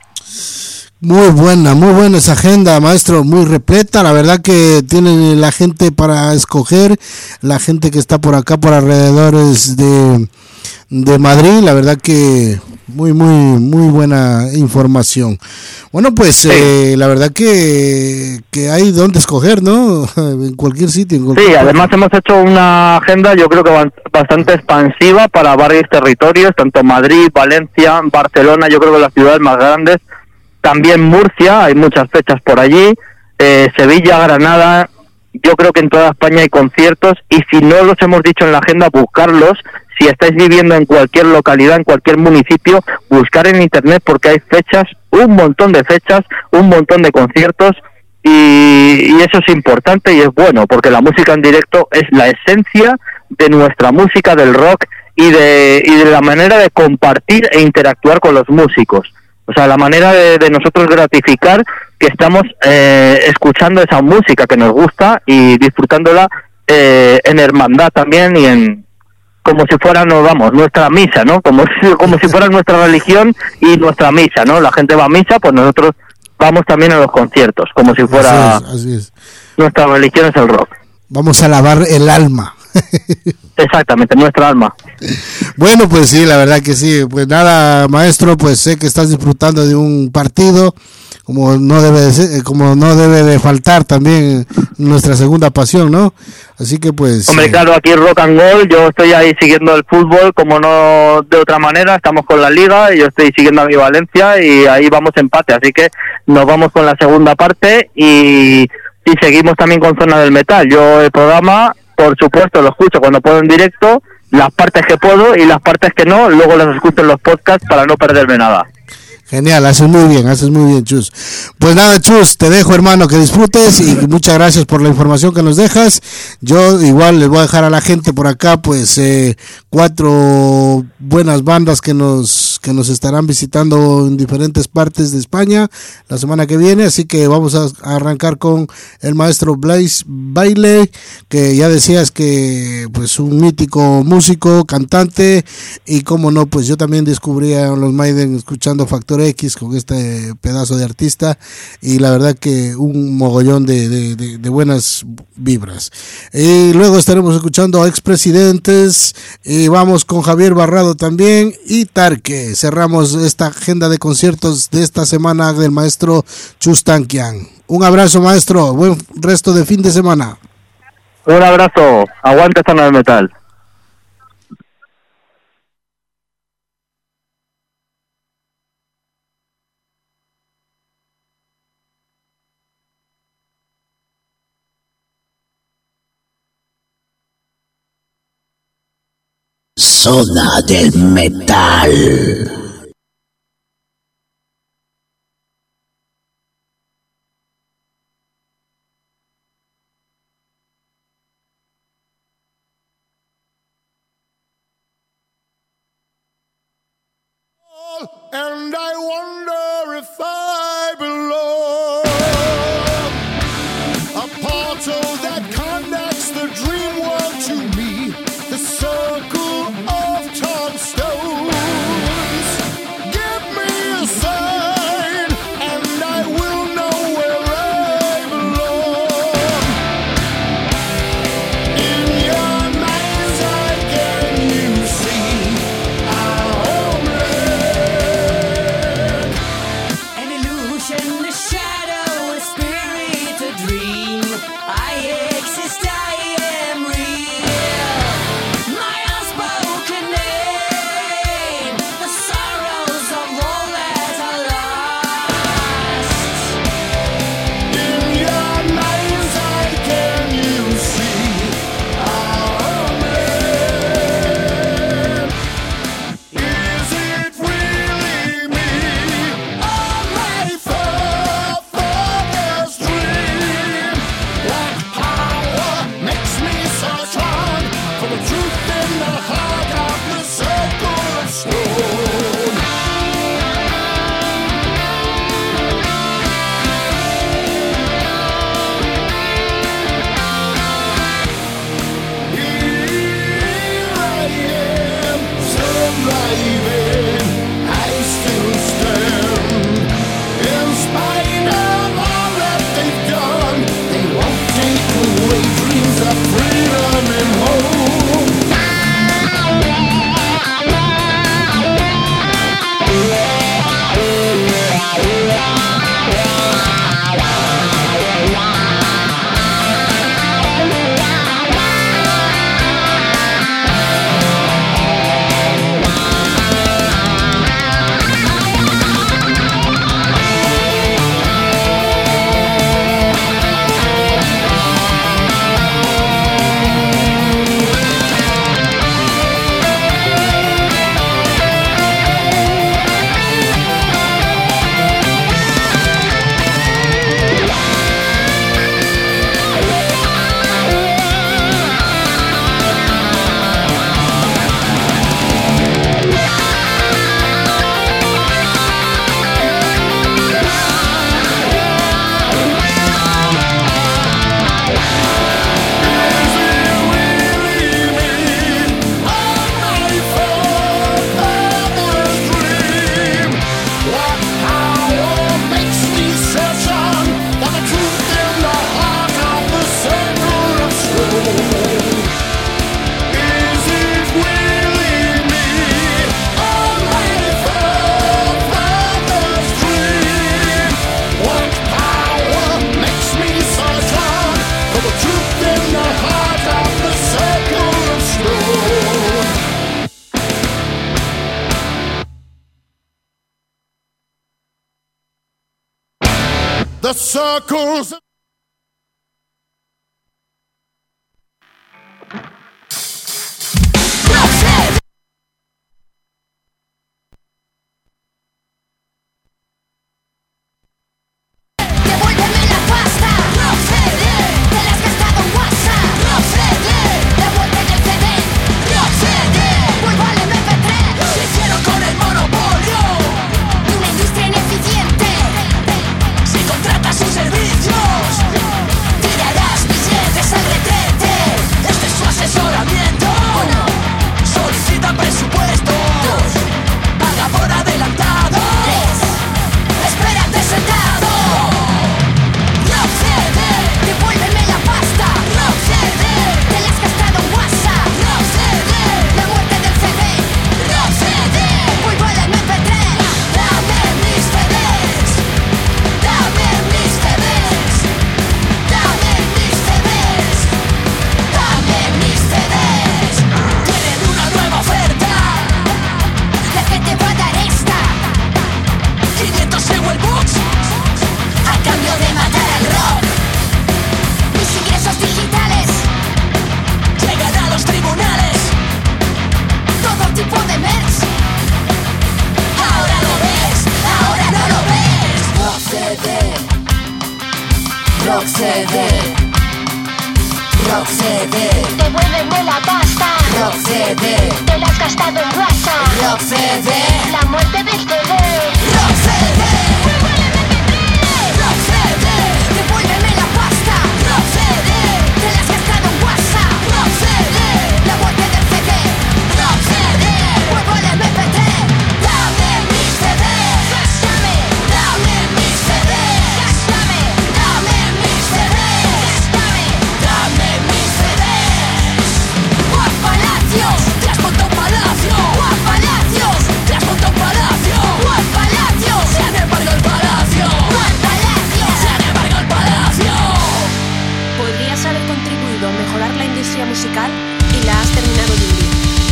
S2: Muy buena, muy buena esa agenda, maestro, muy repleta. La verdad que tienen la gente para escoger, la gente que está por acá, por alrededores de... de Madrid, la verdad que muy muy muy buena información. Bueno, pues sí. eh, la verdad que que hay donde escoger, ¿no? En cualquier sitio. En cualquier
S14: sí,
S2: parte.
S14: Además hemos hecho una agenda, yo creo que bastante expansiva para varios territorios, tanto Madrid, Valencia, Barcelona, yo creo que las ciudades más grandes, también Murcia, hay muchas fechas por allí, eh, Sevilla, Granada. Yo creo que en toda España hay conciertos, y si no los hemos dicho en la agenda, buscarlos. Si estáis viviendo en cualquier localidad, en cualquier municipio, buscar en internet, porque hay fechas, un montón de fechas, un montón de conciertos, y, y eso es importante y es bueno, porque la música en directo es la esencia de nuestra música, del rock, y de, y de la manera de compartir e interactuar con los músicos. O sea, la manera de, de nosotros gratificar que estamos eh, escuchando esa música que nos gusta y disfrutándola eh, en hermandad también, y en como si fuera, no, vamos, nuestra misa, ¿no? Como si, como si fuera nuestra religión y nuestra misa, ¿no? La gente va a misa, pues nosotros vamos también a los conciertos, como si fuera...
S2: Así es, así es.
S14: Nuestra religión es el rock.
S2: Vamos a lavar el alma.
S14: Exactamente, nuestra alma.
S2: Bueno, pues sí, la verdad que sí. Pues nada, maestro, pues sé que estás disfrutando de un partido, como no debe de ser, como no debe de faltar también nuestra segunda pasión, ¿no? Así que pues...
S14: Hombre,
S2: eh...
S14: claro, aquí Rock and Gold, yo estoy ahí siguiendo el fútbol, como no de otra manera, estamos con la Liga, y yo estoy siguiendo a mi Valencia, y ahí vamos empate, así que nos vamos con la segunda parte, y, y seguimos también con Zona del Metal. Yo el programa, por supuesto, lo escucho cuando puedo en directo, las partes que puedo y las partes que no, luego las escucho en los podcasts para no perderme nada.
S2: Genial, haces muy bien, haces muy bien, Chus. Pues nada, Chus, te dejo, hermano, que disfrutes y muchas gracias por la información que nos dejas. Yo igual les voy a dejar a la gente por acá, pues, eh, cuatro buenas bandas que nos que nos estarán visitando en diferentes partes de España la semana que viene, así que vamos a, a arrancar con el maestro Blaze Bayley, que ya decías que pues un mítico músico, cantante, y como no, pues yo también descubrí a los Maiden escuchando Factor X con este pedazo de artista, y la verdad que un mogollón de, de, de, de buenas vibras. Y luego estaremos escuchando a Expresidentes, y vamos con Javier Barrado también, y Tarque. Cerramos esta agenda de conciertos de esta semana del maestro Chus Tankian. Un abrazo, maestro, buen resto de fin de semana.
S14: Un abrazo, aguante Zona del Metal.
S1: Zona del Metal.
S15: And I wonder if I belong. A portal that connects the dream world to me, the circle of torn stones. Give me a sign, and I will know where I belong. In your mind's eye, can you see our homeland?
S16: An illusion, a shadow, a spirit, a dream. I exist, I am real. My unspoken name, the sorrows of all that are lost.
S15: In your mind's eye, can you see our homeland? Is it really me? Or my forefather's dream? What power makes me so strong? For the truth in the heart of the circle of stone. Here I am, surviving. I still stand. In spite of all that they've done, they won't take away dreams of freedom and hope. The circles.
S16: Rockcede, Rockcede,
S17: Devuélveme la pasta.
S16: Rockcede,
S17: Te la has gastado en WhatsApp.
S16: Rockcede,
S17: La muerte del C D.
S16: Rockcede, Rockcede, devuélveme la pasta. Rockcede, te la has gastado en WhatsApp. Rockcede, la muerte del C D. Rockcede, vuelvo al M P tres. Dame mi C D, gástame, dame mi C D, gástame, dame mi C D, gástame, dame mi C D. Juan Palacios, te has montado un palacio. Juan Palacios, te has montado un palacio. Juan Palacios, se han embargado el palacio. Juan Palacios, se han embargado el palacio.
S18: Podrías haber contribuido a mejorar la industria musical y la has terminado de hundir.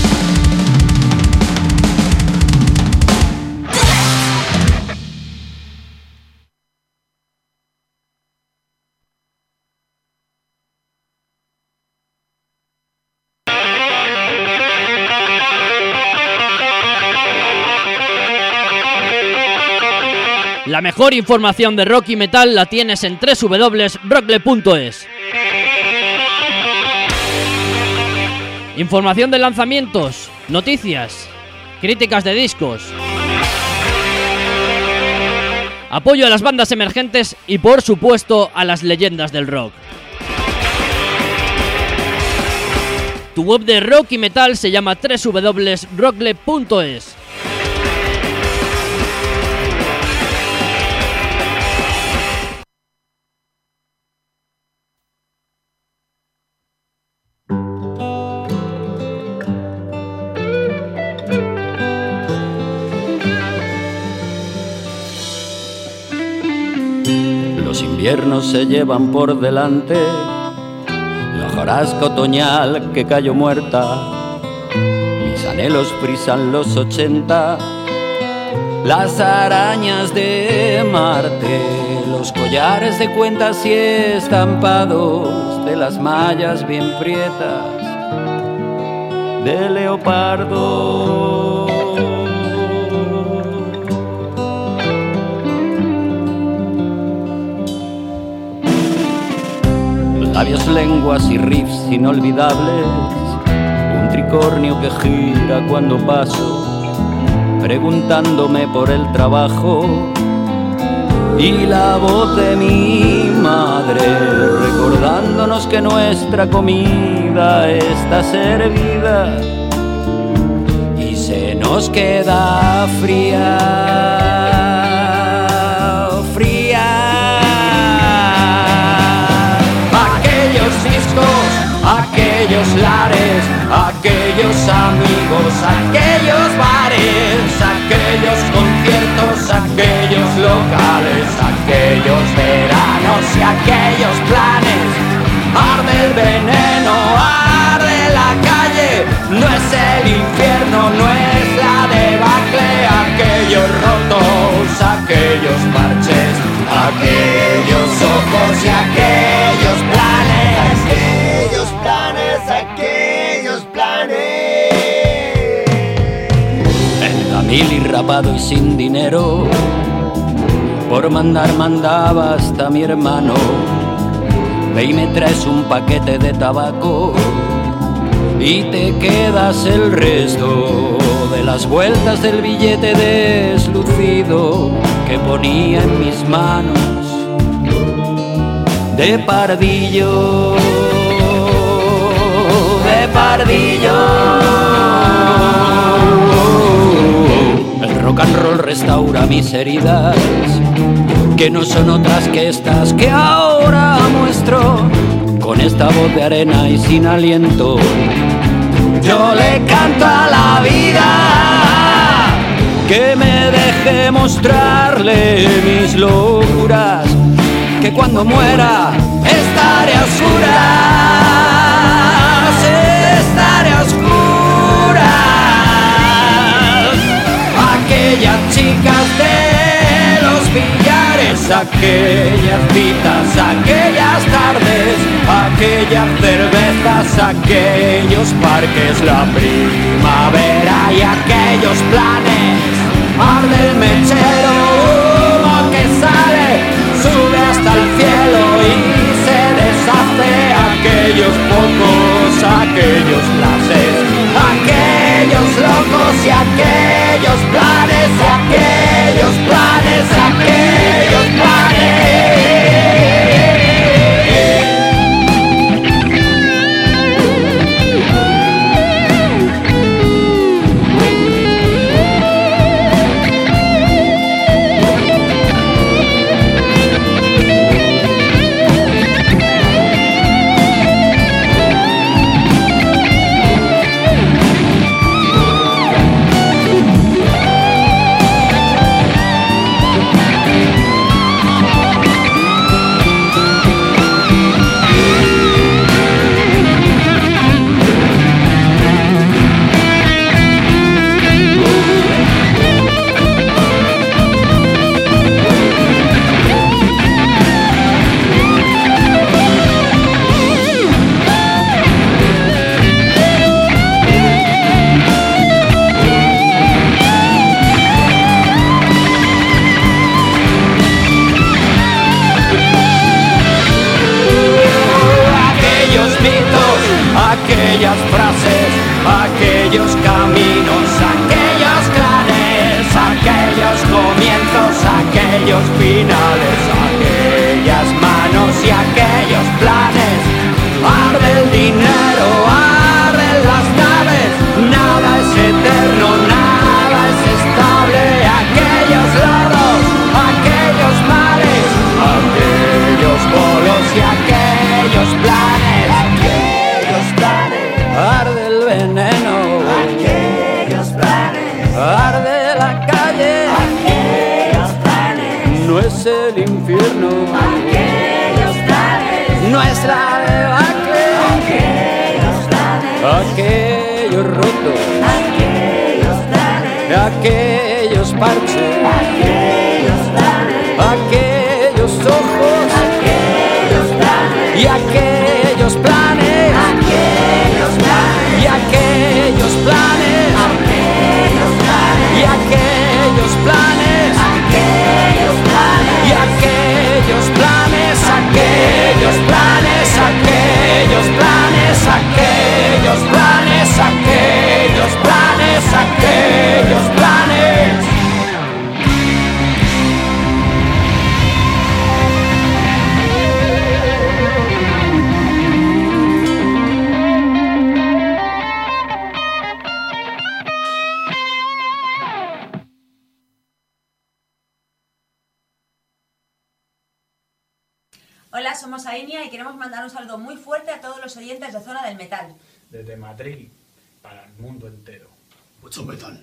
S19: La mejor información de rock y metal la tienes en doble u doble u doble u punto brockle punto es. Información de lanzamientos, noticias, críticas de discos, apoyo a las bandas emergentes y por supuesto a las leyendas del rock. Tu web de rock y metal se llama doble u doble u doble u punto brockle punto es.
S20: Los inviernos se llevan por delante la hojarasca otoñal que cayó muerta. Mis anhelos frisan los ochenta, las arañas de Marte, los collares de cuentas y estampados de las mallas bien prietas de leopardo. Labios, lenguas y riffs inolvidables, un tricornio que gira cuando paso, preguntándome por el trabajo, y la voz de mi madre recordándonos que nuestra comida está servida y se nos queda fría. Aquellos lares, aquellos amigos, aquellos bares, aquellos conciertos, aquellos locales, aquellos veranos y aquellos planes. Arde el veneno, arde la calle, no es el infierno, no es la debacle. Aquellos rotos, aquellos parches, aquellos ojos y aquellos planes. Aquellos planes, aquellos planes. El gamil y rapado y sin dinero, por mandar mandaba hasta mi hermano. Ve y me traes un paquete de tabaco y te quedas el resto de las vueltas del billete deslucido que ponía en mis manos de pardillo. De pardillo. El rock and roll restaura mis heridas, que no son otras que estas que ahora muestro. Con esta voz de arena y sin aliento, yo le canto a la vida que me deje mostrarle mis locuras, que cuando muera estaré a oscuras, estaré a oscuras. Aquellas chicas de los billares, aquellas citas, aquellas tardes, aquellas cervezas, aquellos parques, la primavera y aquellos planes. Arde el mechero, humo que sale, sube hasta el cielo y aquellos planes, aquellos planes, aquellos planes. Aquellas frases, aquellos caminos, aquellos clanes, aquellos comienzos, aquellos finales, aquellas manos y aquellos planes. Arde el dinero, arden las naves, nada es eterno, nada es estable. Aquellos lados, aquellos mares, aquellos polos y aquellos planes. Arde el veneno, aquellos planes. Arde la calle, aquellos planes. No es el infierno, aquellos planes. Nuestra debacle, aquellos planes. Aquellos rotos, aquellos planes. Aquellos parches, aquellos planes. Aquellos ojos, aquellos planes. Y aquellos planes. Y aquellos planes, aquellos planes, y aquellos planes, aquellos planes, y aquellos planes, aquellos planes, aquellos planes, aquellos planes, aquellos planes, aquellos planes.
S21: Hola, somos Ainia y queremos mandar un saludo muy fuerte a todos los oyentes de Zona del Metal.
S22: Desde Madrid, para el mundo entero.
S23: Mucho metal.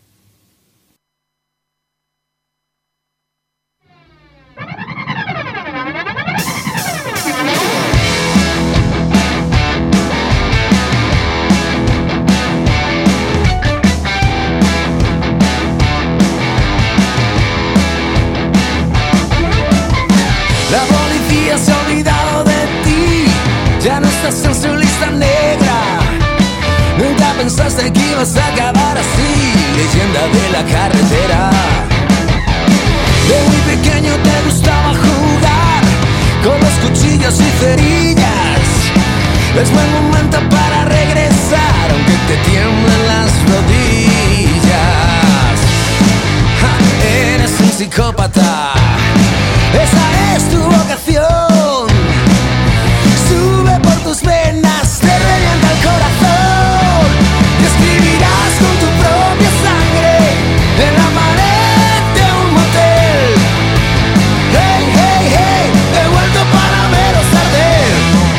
S24: La policía se ha olvidado de ti, ya no estás en su lista negra. Nunca pensaste que ibas a acabar así, leyenda de la carretera. De muy pequeño te gustaba jugar con los cuchillos y cerillas. Es buen momento para regresar, aunque te tiemblen las rodillas. Ja, eres un psicópata, esa es tu vocación. Sube por tus venas, te revienta el corazón. Y escribirás con tu propia sangre en la pared de un motel. Hey, hey, hey, he vuelto para veros arder.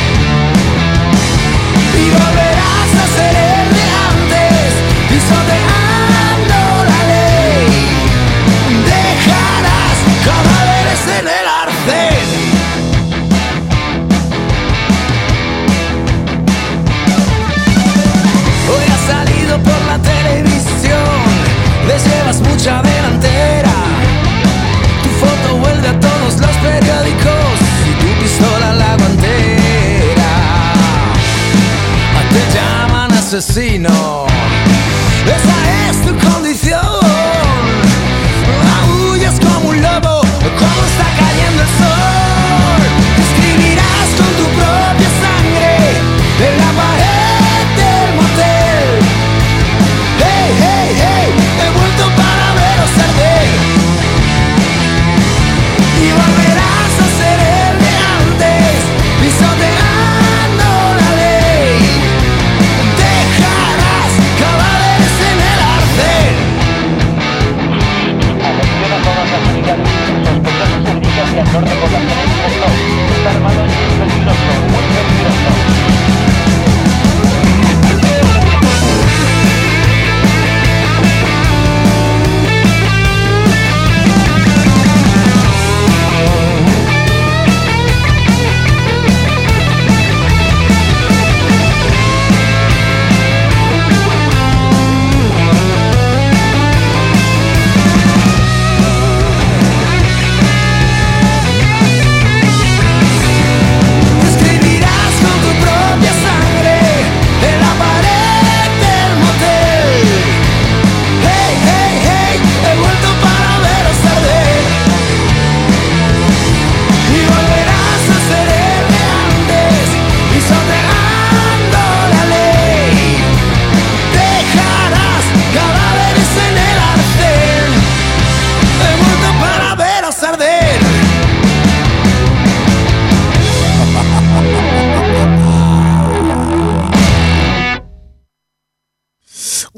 S24: Y volverás a ser el de antes, pisoteando la ley. Dejarás cadáveres en el arcén. Hoy has salido por la televisión, les llevas mucha delantera. Tu foto vuelve a todos los periódicos y tu pistola la guantera. Te llaman asesino, esa es tu condición. Aullas como un lobo, como está cayendo el sol. Escribirás con tu propia sangre en la pared del motel. Hey, hey, hey,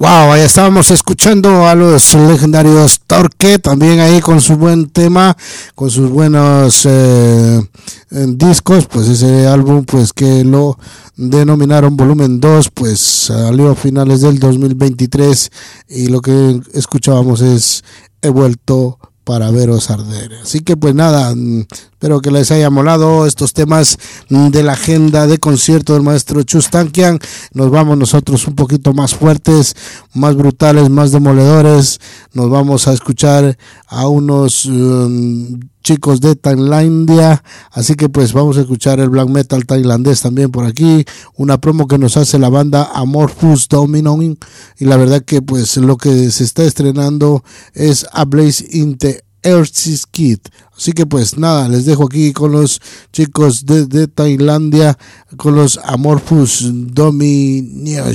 S2: Wow, ahí estábamos escuchando a los legendarios Torque, también ahí con su buen tema, con sus buenos eh, discos, pues ese álbum pues que lo denominaron Volumen dos, pues salió a finales del dos mil veintitrés y lo que escuchábamos es He vuelto para veros arder. Así que pues nada, espero que les haya molado estos temas de la agenda de concierto del maestro Chus Tankian. Nos vamos nosotros un poquito más fuertes, más brutales, más demoledores. Nos vamos a escuchar a unos um, chicos de Tailandia, así que pues vamos a escuchar el black metal tailandés también por aquí, una promo que nos hace la banda Amorphous Dominum, y la verdad que pues lo que se está estrenando es A Blaze in the Earth's Kid. Así que pues nada, les dejo aquí con los chicos de, de Tailandia, con los Amorphous Dominum.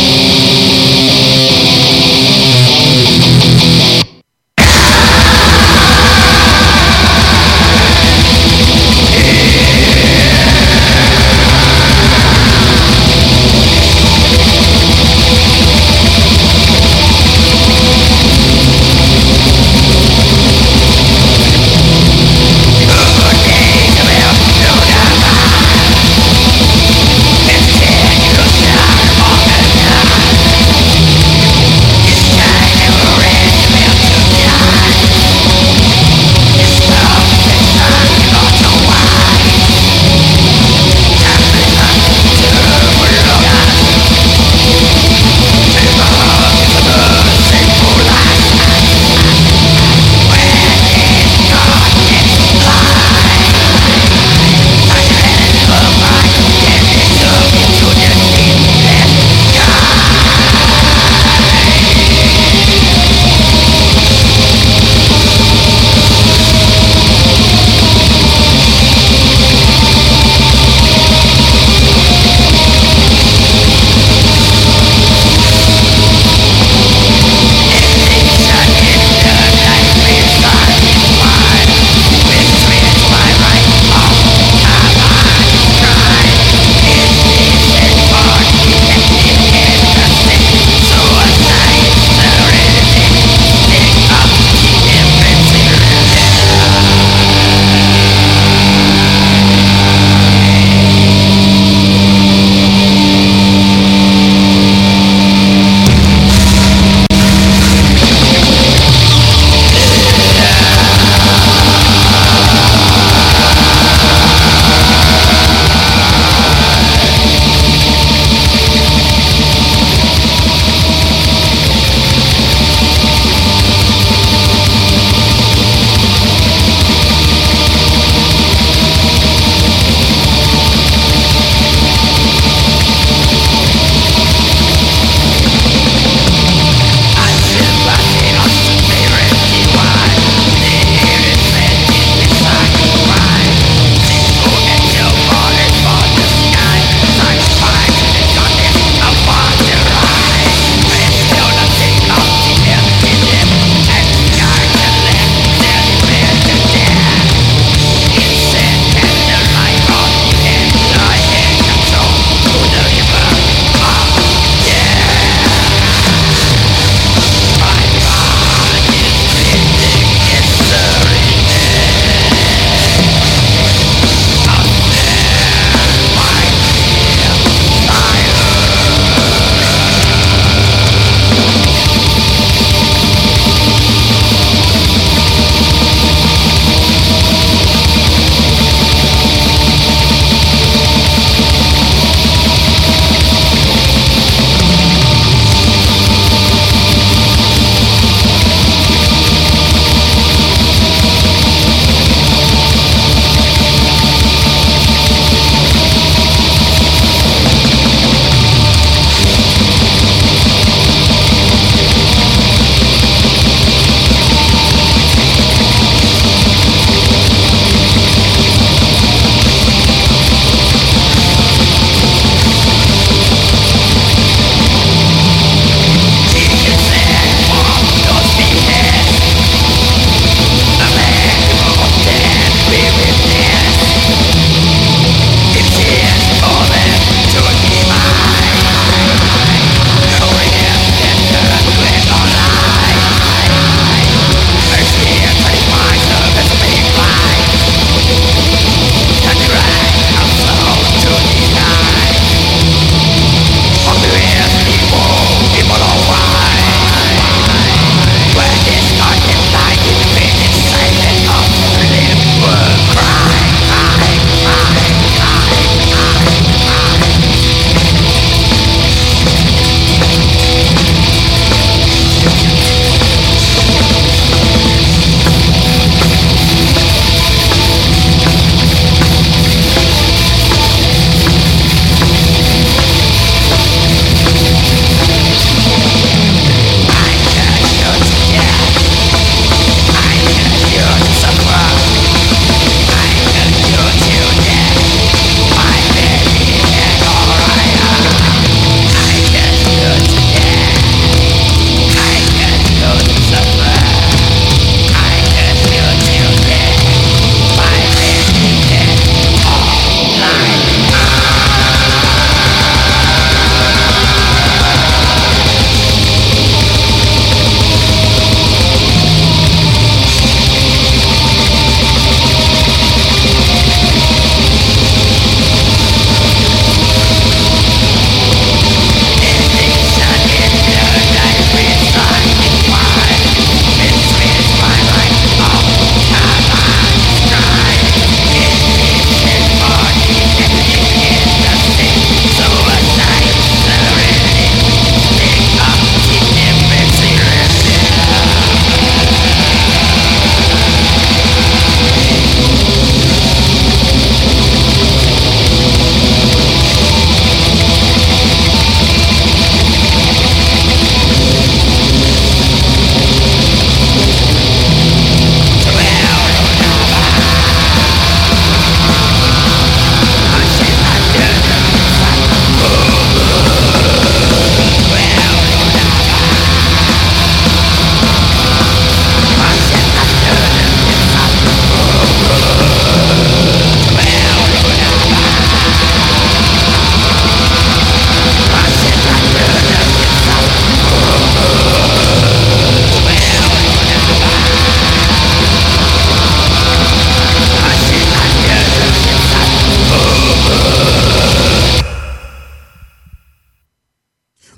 S16: We'll be right back.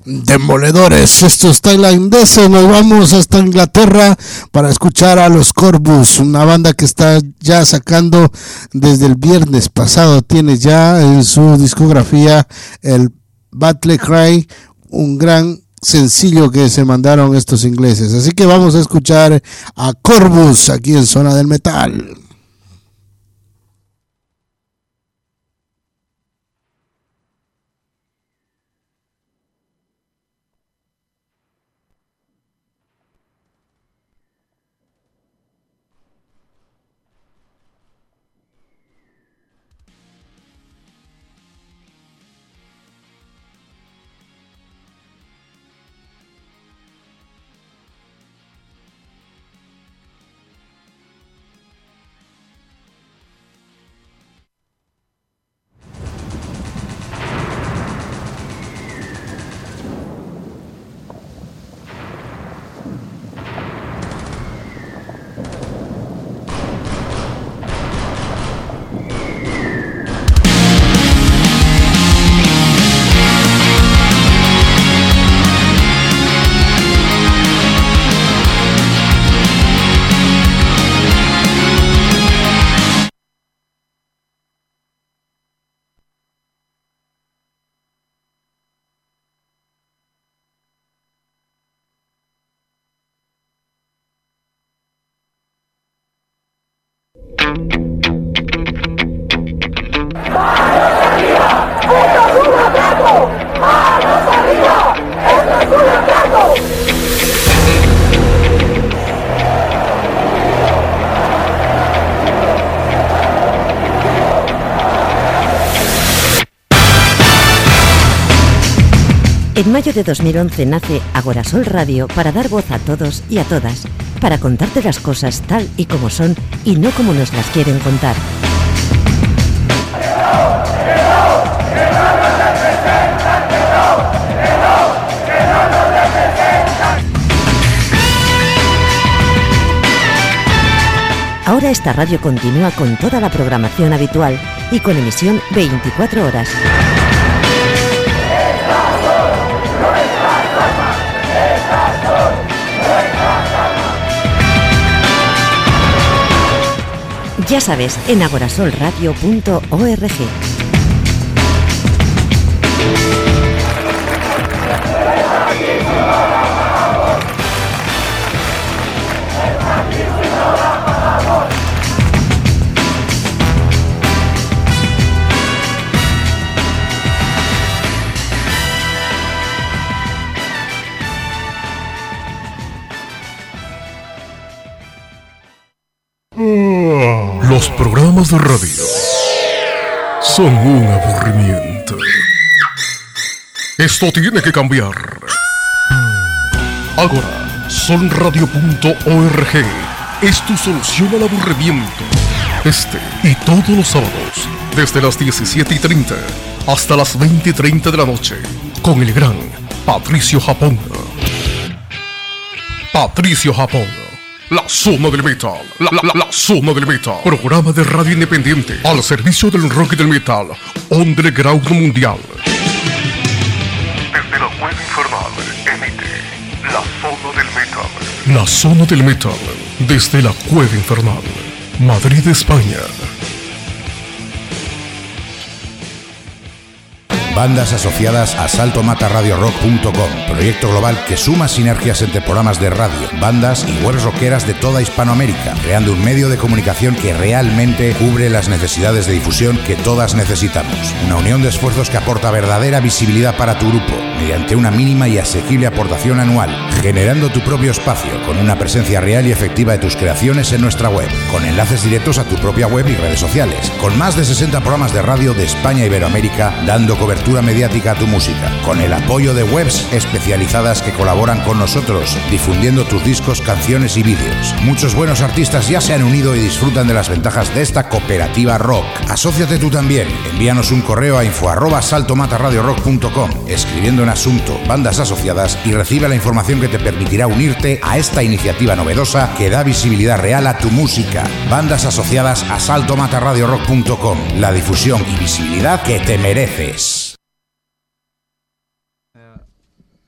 S2: Demoledores, estos tailandeses. Nos vamos hasta Inglaterra para escuchar a los Corvus, una banda que está ya sacando desde el viernes pasado, tiene ya en su discografía el Battle Cry, un gran sencillo que se mandaron estos ingleses. Así que vamos a escuchar a Corvus aquí en Zona del Metal.
S10: En mayo de dos mil once nace Agorasol Radio para dar voz a todos y a todas, para contarte las cosas tal y como son y no como nos las quieren contar. Ahora esta radio continúa con toda la programación habitual y con emisión veinticuatro horas. Ya sabes, en agorasol radio punto org.
S9: Los programas de radio son un aburrimiento. Esto tiene que cambiar. Ahora, sonradio punto org es tu solución al aburrimiento. Este y todos los sábados, desde las diecisiete y treinta hasta las veinte y treinta de la noche, con el gran Patricio Japón. Patricio Japón. La zona del metal, la, la, la, la zona del metal. Programa de radio independiente al servicio del rock y del metal underground mundial. Desde la web infernal emite la zona del metal. La zona del metal desde la cueva infernal, Madrid, España.
S8: Bandas asociadas a salto mata radio rock punto com, proyecto global que suma sinergias entre programas de radio, bandas y webs rockeras de toda Hispanoamérica, creando un medio de comunicación que realmente cubre las necesidades de difusión que todas necesitamos. Una unión de esfuerzos que aporta verdadera visibilidad para tu grupo, mediante una mínima y asequible aportación anual, generando tu propio espacio, con una presencia real y efectiva de tus creaciones en nuestra web, con enlaces directos a tu propia web y redes sociales, con más de sesenta programas de radio de España y Iberoamérica, dando cobertura mediática a tu música, con el apoyo de webs especializadas que colaboran con nosotros, difundiendo tus discos, canciones y vídeos. Muchos buenos artistas ya se han unido y disfrutan de las ventajas de esta cooperativa rock. Asóciate tú también. Envíanos un correo a info arroba salto mata radio rock punto com, escribiendo en asunto bandas asociadas, y recibe la información que te permitirá unirte a esta iniciativa novedosa que da visibilidad real a tu música. Bandas asociadas a salto mata radio rock punto com, la difusión y visibilidad que te mereces.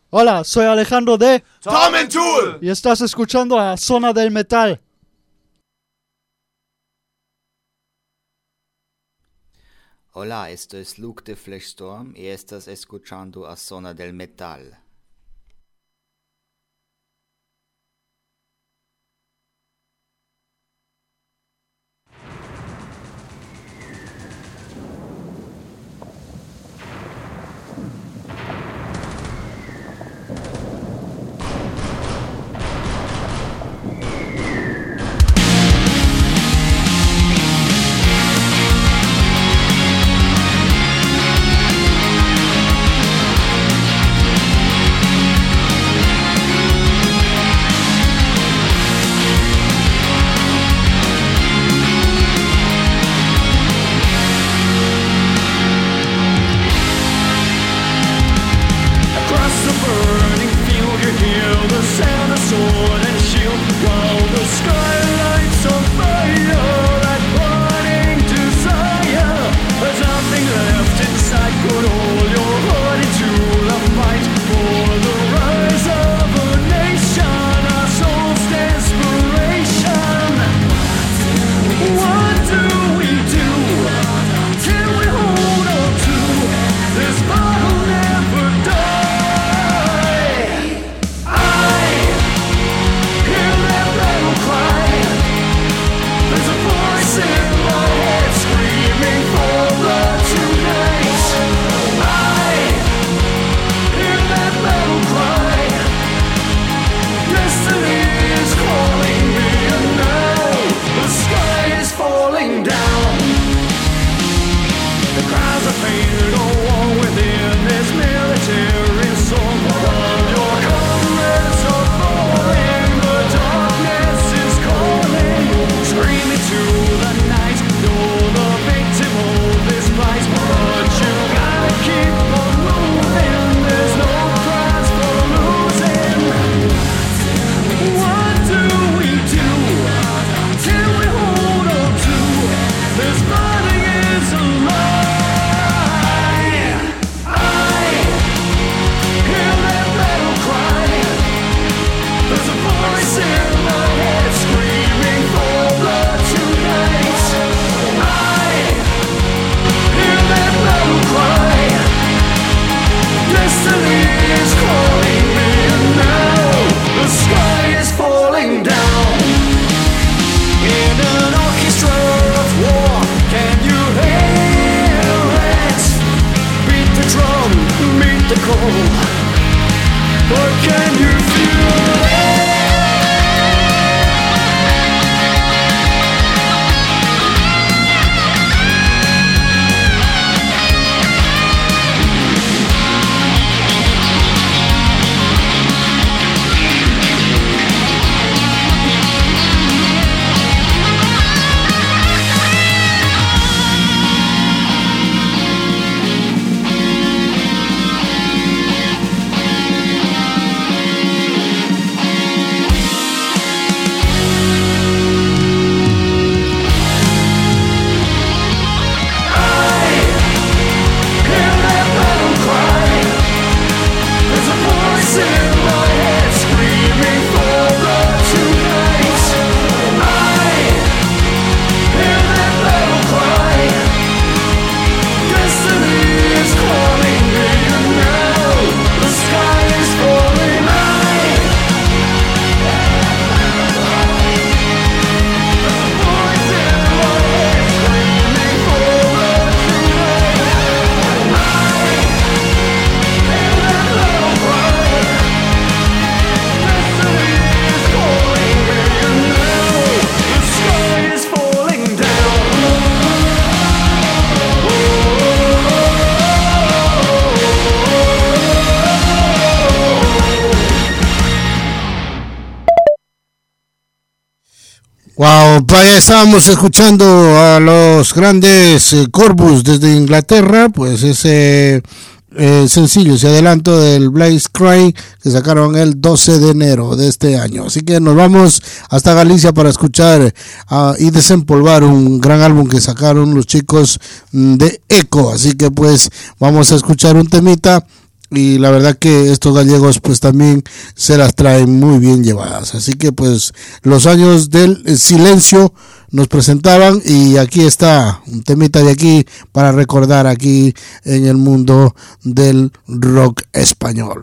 S3: Hola, soy Alejandro de
S15: Tom and Tool.
S3: y estás escuchando a Zona del Metal.
S7: Hola, esto es Luke de Fleshstorm y estás escuchando a Zona del Metal.
S2: Wow, pues ya estábamos escuchando a los grandes eh, Corvus desde Inglaterra, pues ese eh, sencillo, ese adelanto del Blaze Cry que sacaron el doce de enero de este año. Así que nos vamos hasta Galicia para escuchar uh, y desempolvar un gran álbum que sacaron los chicos de Echo. Así que pues vamos a escuchar un temita y la verdad que estos gallegos pues también se las traen muy bien llevadas. Así que pues los años del silencio nos presentaban, y aquí está un temita de aquí para recordar aquí en el mundo del rock español.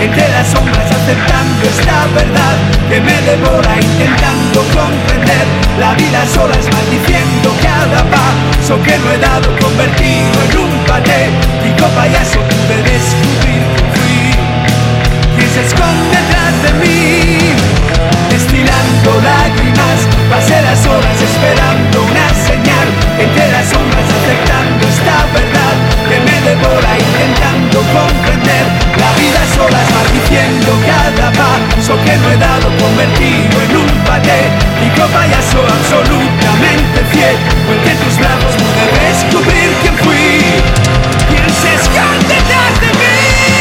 S24: entre las sombras aceptando esta verdad que me devora, intentando comprender la vida sola es maldiciendo cada paso que no he dado, convertido en un patético payaso. Pude descubrir que fui quien se esconde detrás de mí, destilando lágrimas. Pasé las horas esperando una señal, entre las sombras aceptando esta verdad que me devora, intentando comprender la vida sola es maldiciendo cada paso que no he dado, convertido en un patético payaso absolutamente fiel. Porque en tus brazos pude descubrir quién fui, quién se esconde detrás de mí.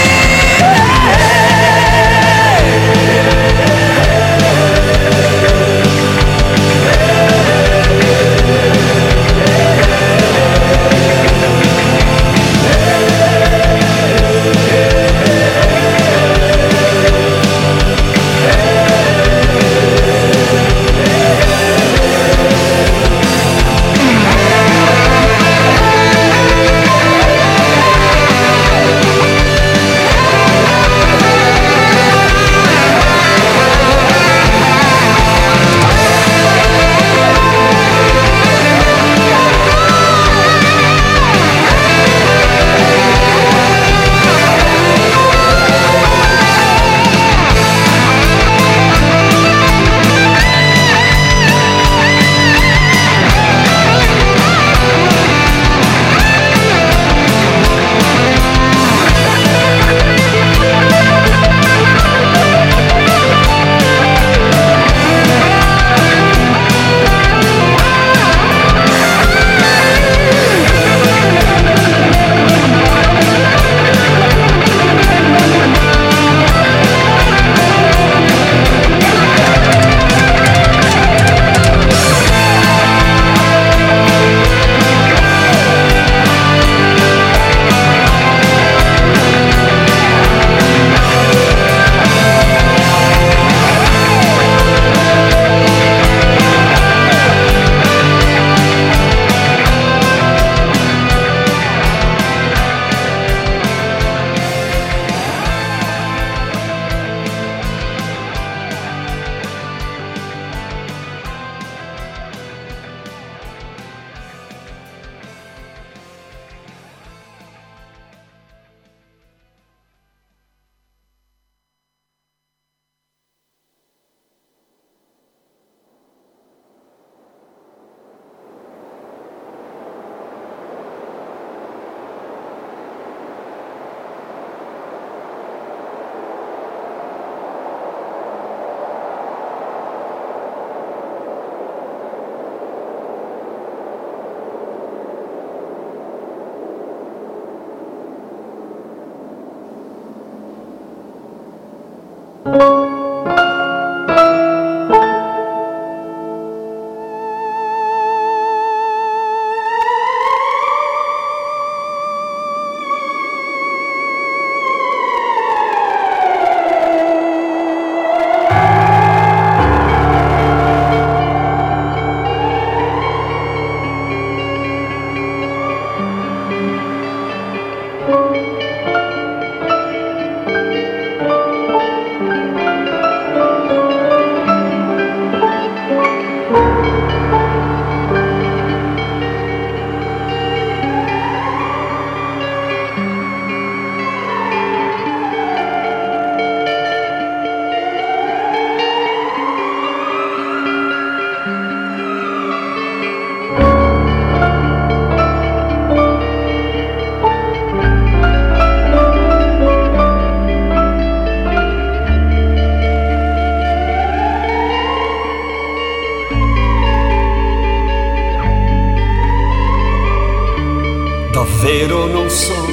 S4: Davvero non so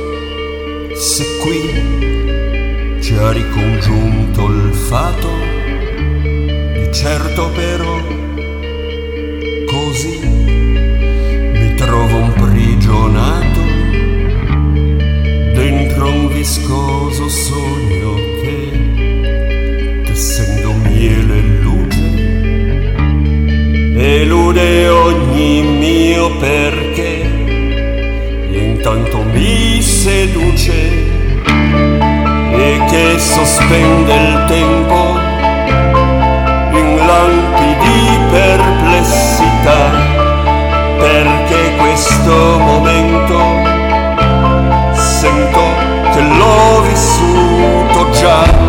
S4: se qui ci ha ricongiunto il fato, di certo però così mi trovo imprigionato dentro un viscoso sogno che, tessendo miele e luce, elude ogni mio perché. Intanto mi seduce e che sospende il tempo in lampi di perplessità, perché questo momento sento che l'ho vissuto già.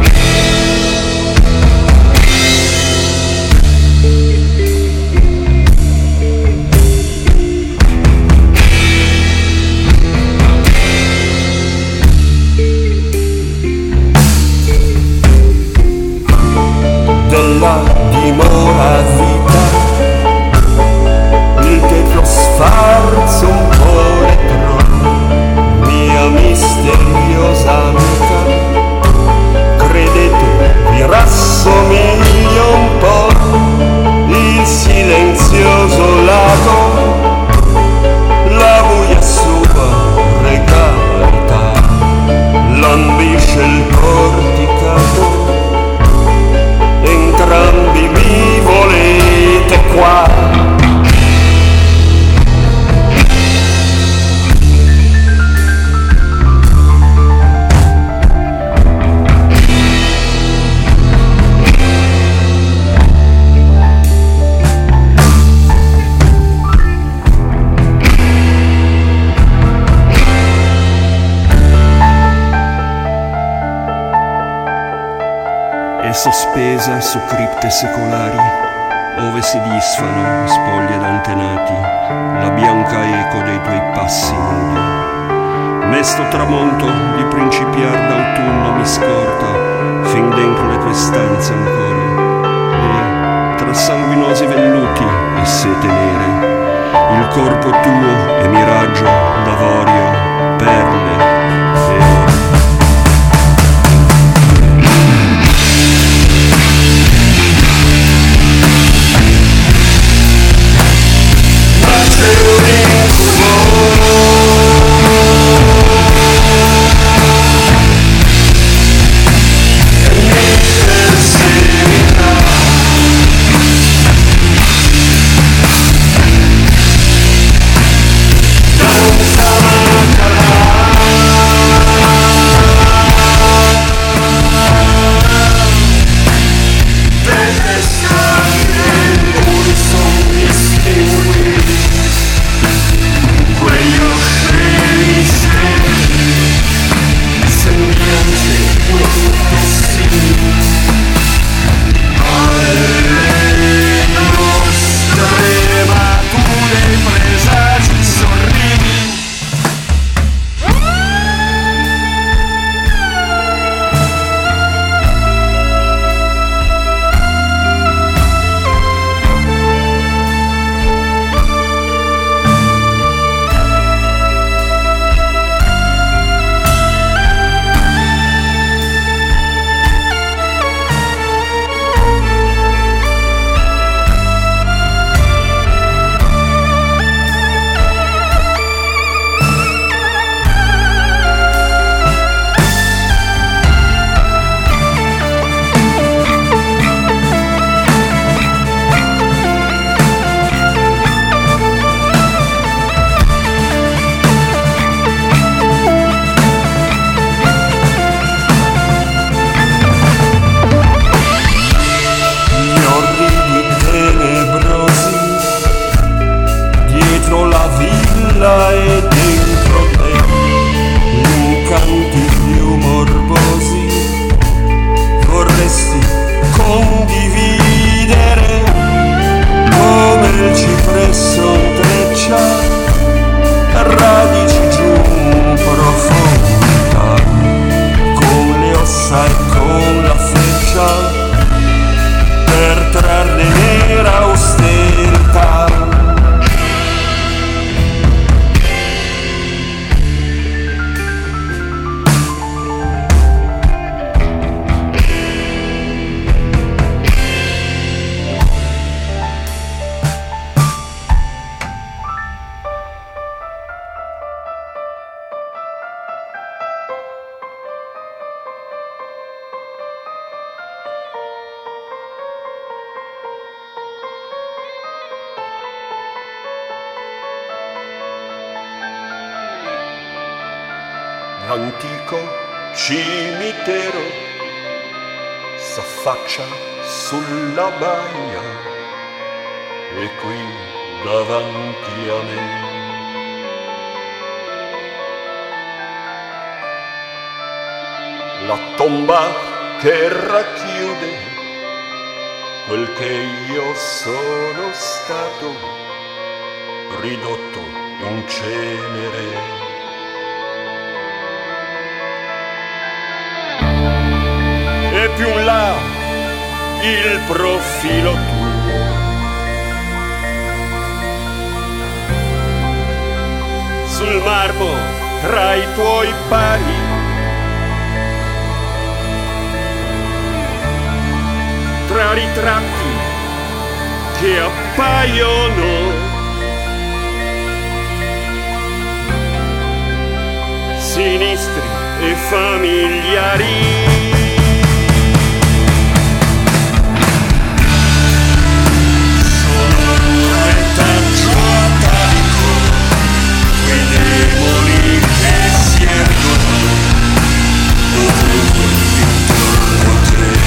S4: Della dimora vita, il tetro sfarzo un po' retro, mia misteriosa amica, credete vi rassomiglio un po', il silenzioso lago, la buia sua regalità, lambisce il porticato, entrambi mi volete qua. È sospesa su cripte secolari, ove si disfano spoglie d'antenati, la bianca eco dei tuoi passi nudi. Mesto tramonto di principiar d'autunno mi scorta, fin dentro le tue stanze ancora, e tra sanguinosi velluti e sete nere, il corpo tuo è miraggio d'avorio, perle e oro. Antico cimitero s'affaccia sulla baia e qui davanti a me la tomba che racchiude quel che io sono stato, ridotto in cenere. E più in là il profilo tuo, sul marmo tra i tuoi pari, tra ritratti che appaiono sinistri e familiari. Sono un retaggio atavico, quei demoni che si ergono dovunque intorno a te.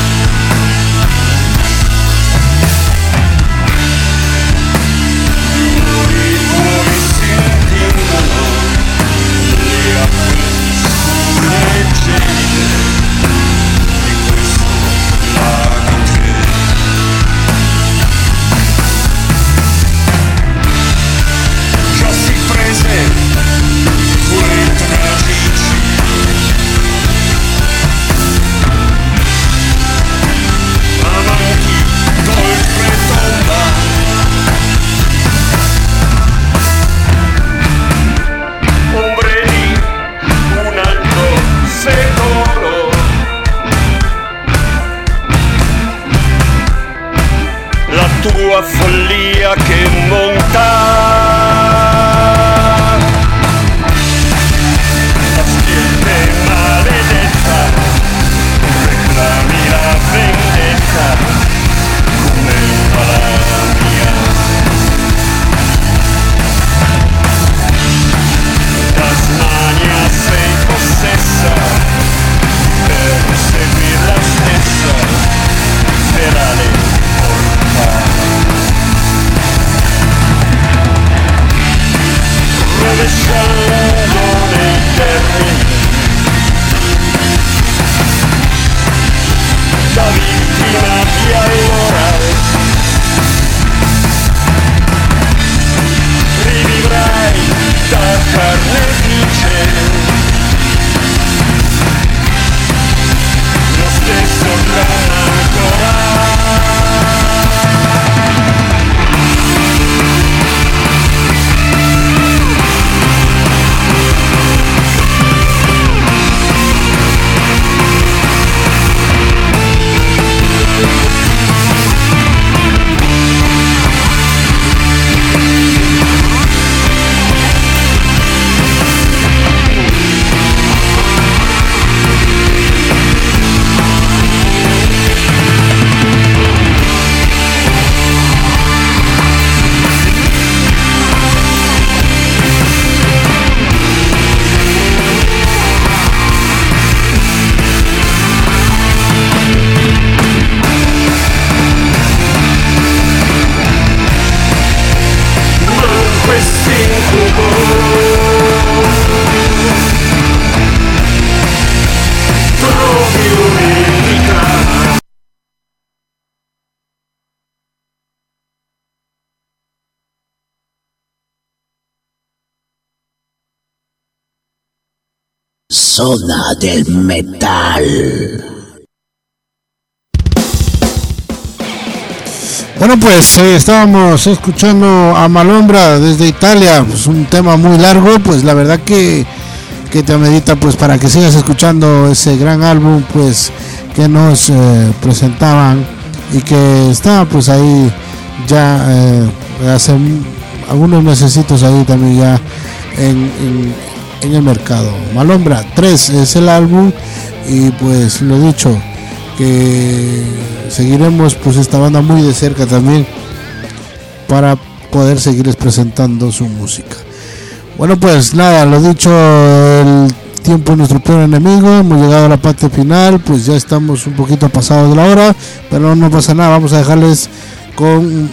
S4: Tua follia che monta, la stirpe maledetta, reclami la vendetta come la mia. Tasmania sei possessa per seguir la stessa ferale. Rovesciando nei termini da vittima di allora rivivrai da carnefice lo stesso dramma ancora.
S1: Zona del Metal.
S2: Bueno, pues eh, estábamos escuchando a Malombra desde Italia, pues un tema muy largo, pues la verdad que, que te amerita pues para que sigas escuchando ese gran álbum pues que nos eh, presentaban y que está pues ahí ya eh, hace algunos mesecitos ahí también ya en, en, en el mercado. Malombra tres es el álbum y pues lo dicho, que seguiremos pues esta banda muy de cerca también para poder seguirles presentando su música. Bueno, pues nada, lo dicho, el tiempo es nuestro peor enemigo. Hemos llegado a la parte final, pues ya estamos un poquito pasados de la hora, pero no pasa nada. Vamos a dejarles con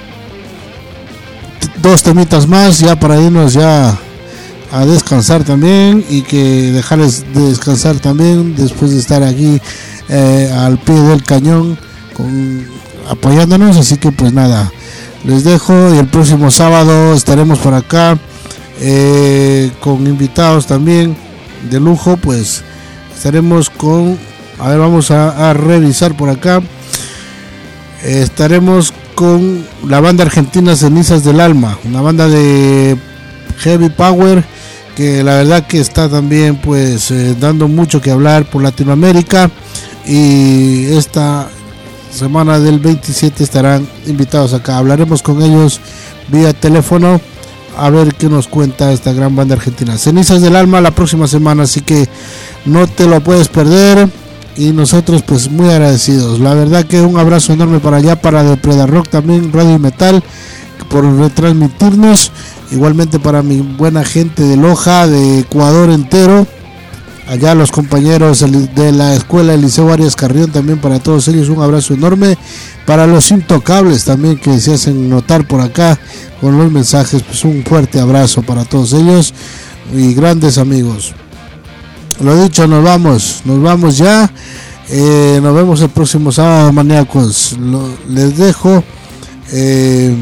S2: dos temitas más ya para irnos ya a descansar también, y que dejarles de descansar también después de estar aquí eh, al pie del cañón con, apoyándonos. Así que pues nada, les dejo, y el próximo sábado estaremos por acá eh, con invitados también de lujo. Pues estaremos con, a ver, vamos a, a revisar por acá, eh, estaremos con la banda argentina Cenizas del Alma, una banda de heavy power que la verdad que está también pues eh, dando mucho que hablar por Latinoamérica, y esta semana del veintisiete estarán invitados acá. Hablaremos con ellos vía teléfono a ver qué nos cuenta esta gran banda argentina. Cenizas del Alma la próxima semana, así que no te lo puedes perder, y nosotros pues muy agradecidos. La verdad que un abrazo enorme para allá, para Depredar Rock también, Radio y Metal, por retransmitirnos. Igualmente para mi buena gente de Loja, de Ecuador entero, allá los compañeros de la escuela del Liceo Arias Carrión, también para todos ellos un abrazo enorme. Para los intocables también, que se hacen notar por acá con los mensajes, pues un fuerte abrazo para todos ellos y grandes amigos. Lo dicho, nos vamos, nos vamos ya. Eh, nos vemos el próximo sábado, maníacos. Lo, les dejo eh,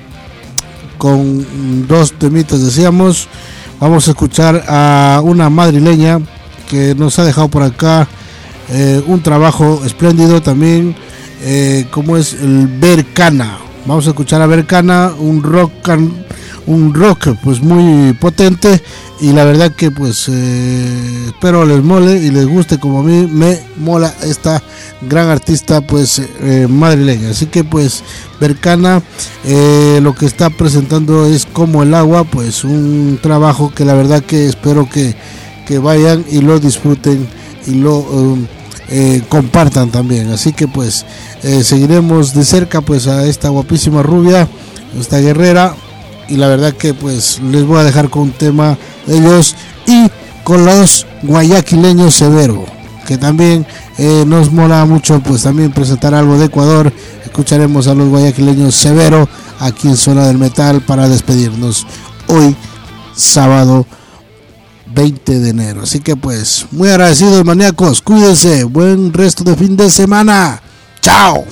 S2: con dos temitas, decíamos. Vamos a escuchar a una madrileña que nos ha dejado por acá eh, un trabajo espléndido también, eh, como es el Bercana. Vamos a escuchar a Bercana, un rock un rock pues muy potente, y la verdad que pues eh, espero les mole y les guste como a mí me mola esta gran artista pues eh, madrileña. Así que pues Bercana eh, lo que está presentando es Como el Agua, pues un trabajo que la verdad que espero que, que vayan y lo disfruten y lo um, eh, compartan también. Así que pues eh, seguiremos de cerca pues a esta guapísima rubia, esta guerrera, y la verdad que pues les voy a dejar con un tema de ellos y con los guayaquileños Severo, que también eh, nos mola mucho pues también presentar algo de Ecuador. Escucharemos a los guayaquileños Severo aquí en Zona del Metal para despedirnos hoy sábado veinte de enero. Así que pues muy agradecidos, maníacos, cuídense, buen resto de fin de semana, chao.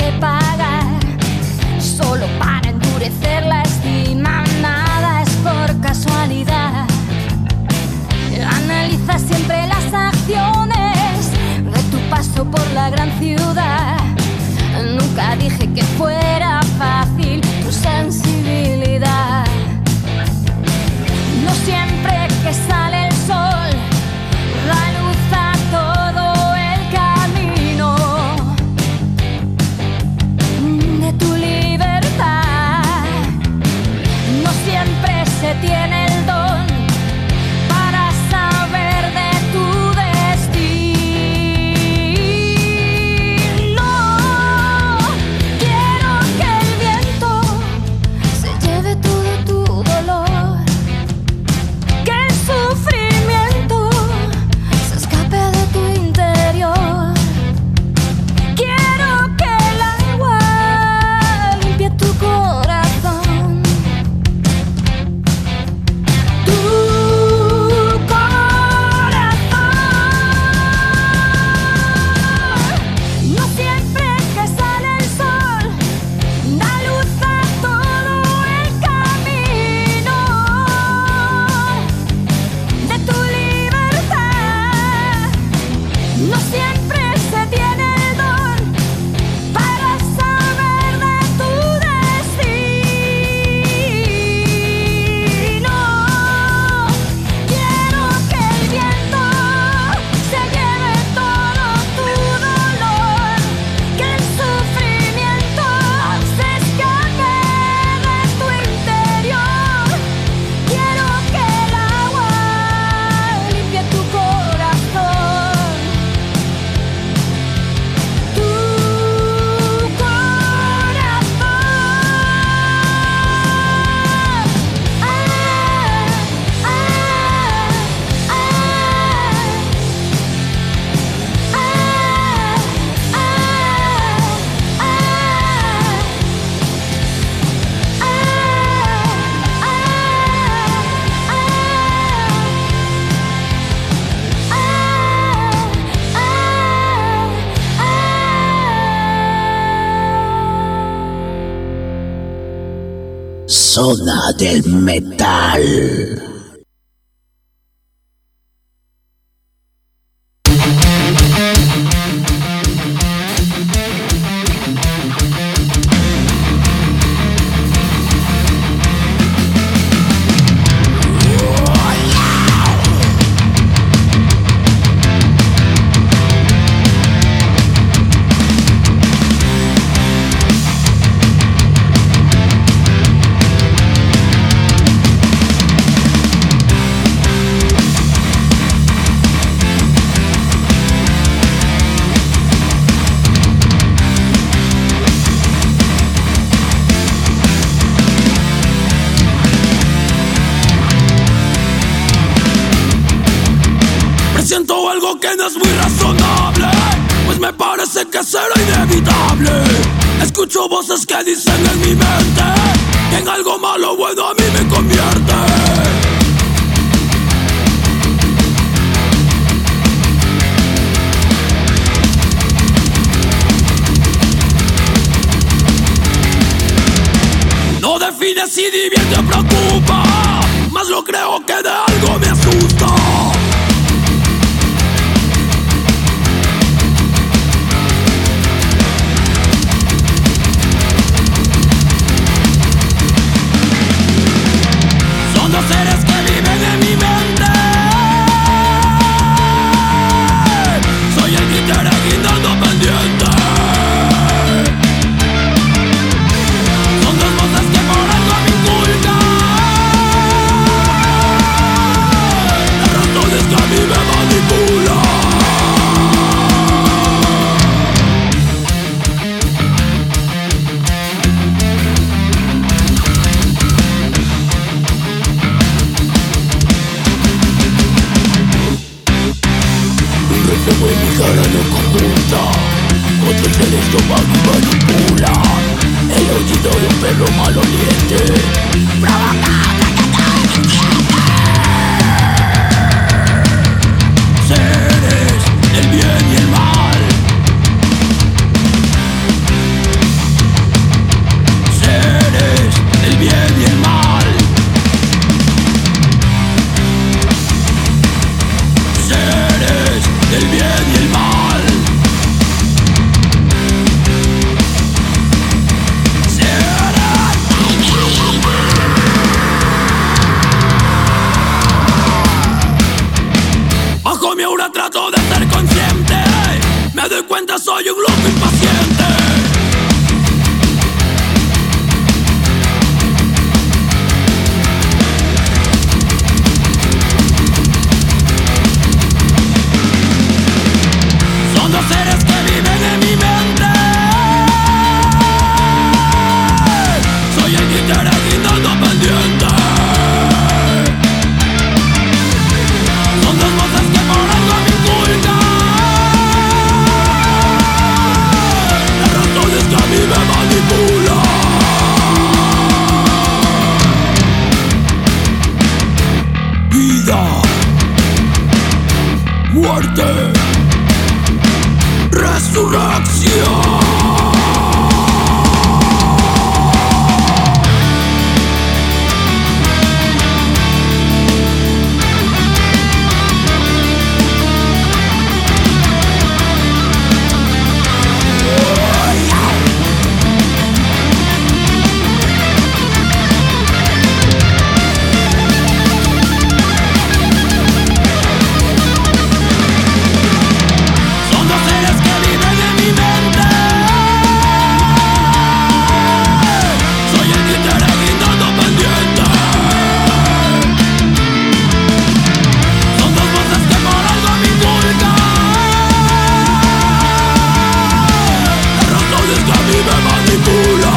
S5: que pagar solo para endurecer la estima. Nada es por casualidad. Analiza siempre las acciones de tu paso por la gran ciudad. Nunca dije que fuera fácil tu sensibilidad. No siempre que sale el sol da luz a todo el camino de tu libertad. No siempre se tiene el don para saber de tu destino. Quiero que el viento se lleve todo tu dolor, que el sufrimiento se escape de tu interior. Quiero que el agua limpie tu corazón. Tu corazón. No siempre que sale el sol da luz a todo el camino de tu libertad. No siempre se tiene el don para saber de tu destino. Quiero que el viento se lleve todo tu dolor, que el sufrimiento se escape de tu interior. Quiero que el agua limpie tu corazón. Tu
S1: Zona del Metal.
S6: Siento algo que no es muy razonable, pues me parece que será inevitable. Escucho voces que dicen en mi mente que en algo malo bueno a mí me convierte. No define si divierte o preocupa, mas lo creo que de algo me asusta. Son dos seres que viven en mi mente. Soy el títere guindando pendiente. Son dos voces que por algo me inculcan las razones que a mí me manipulan. Reflejo en mi cara no conjunta, otros seres toman y manipulan. El aullido de un perro maloliente provoca que te seres del bien y el mal. del bien y el mal. Bajo mi aura trato de ser consciente, me doy cuenta soy un loco impaciente. Son dos seres que viven en mi mente. Soy el títere guindando pendiente. Son dos voces que por algo me inculcan las razones que a mí me manipulan. Vida, muerte, resurrección. Son dos seres que viven en mi mente. Soy el títere guindando pendiente. Son dos voces que por algo me inculcan las razones que a mí me manipulan.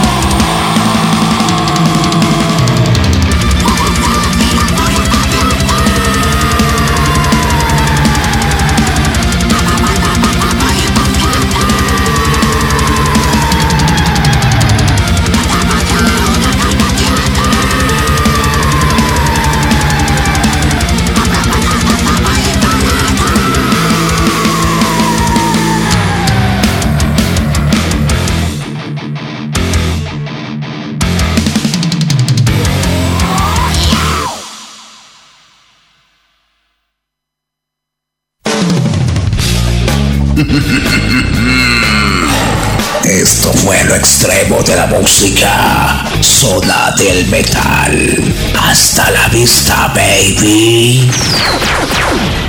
S1: Esto fue lo extremo de la música. Zona del Metal. Hasta la vista, baby.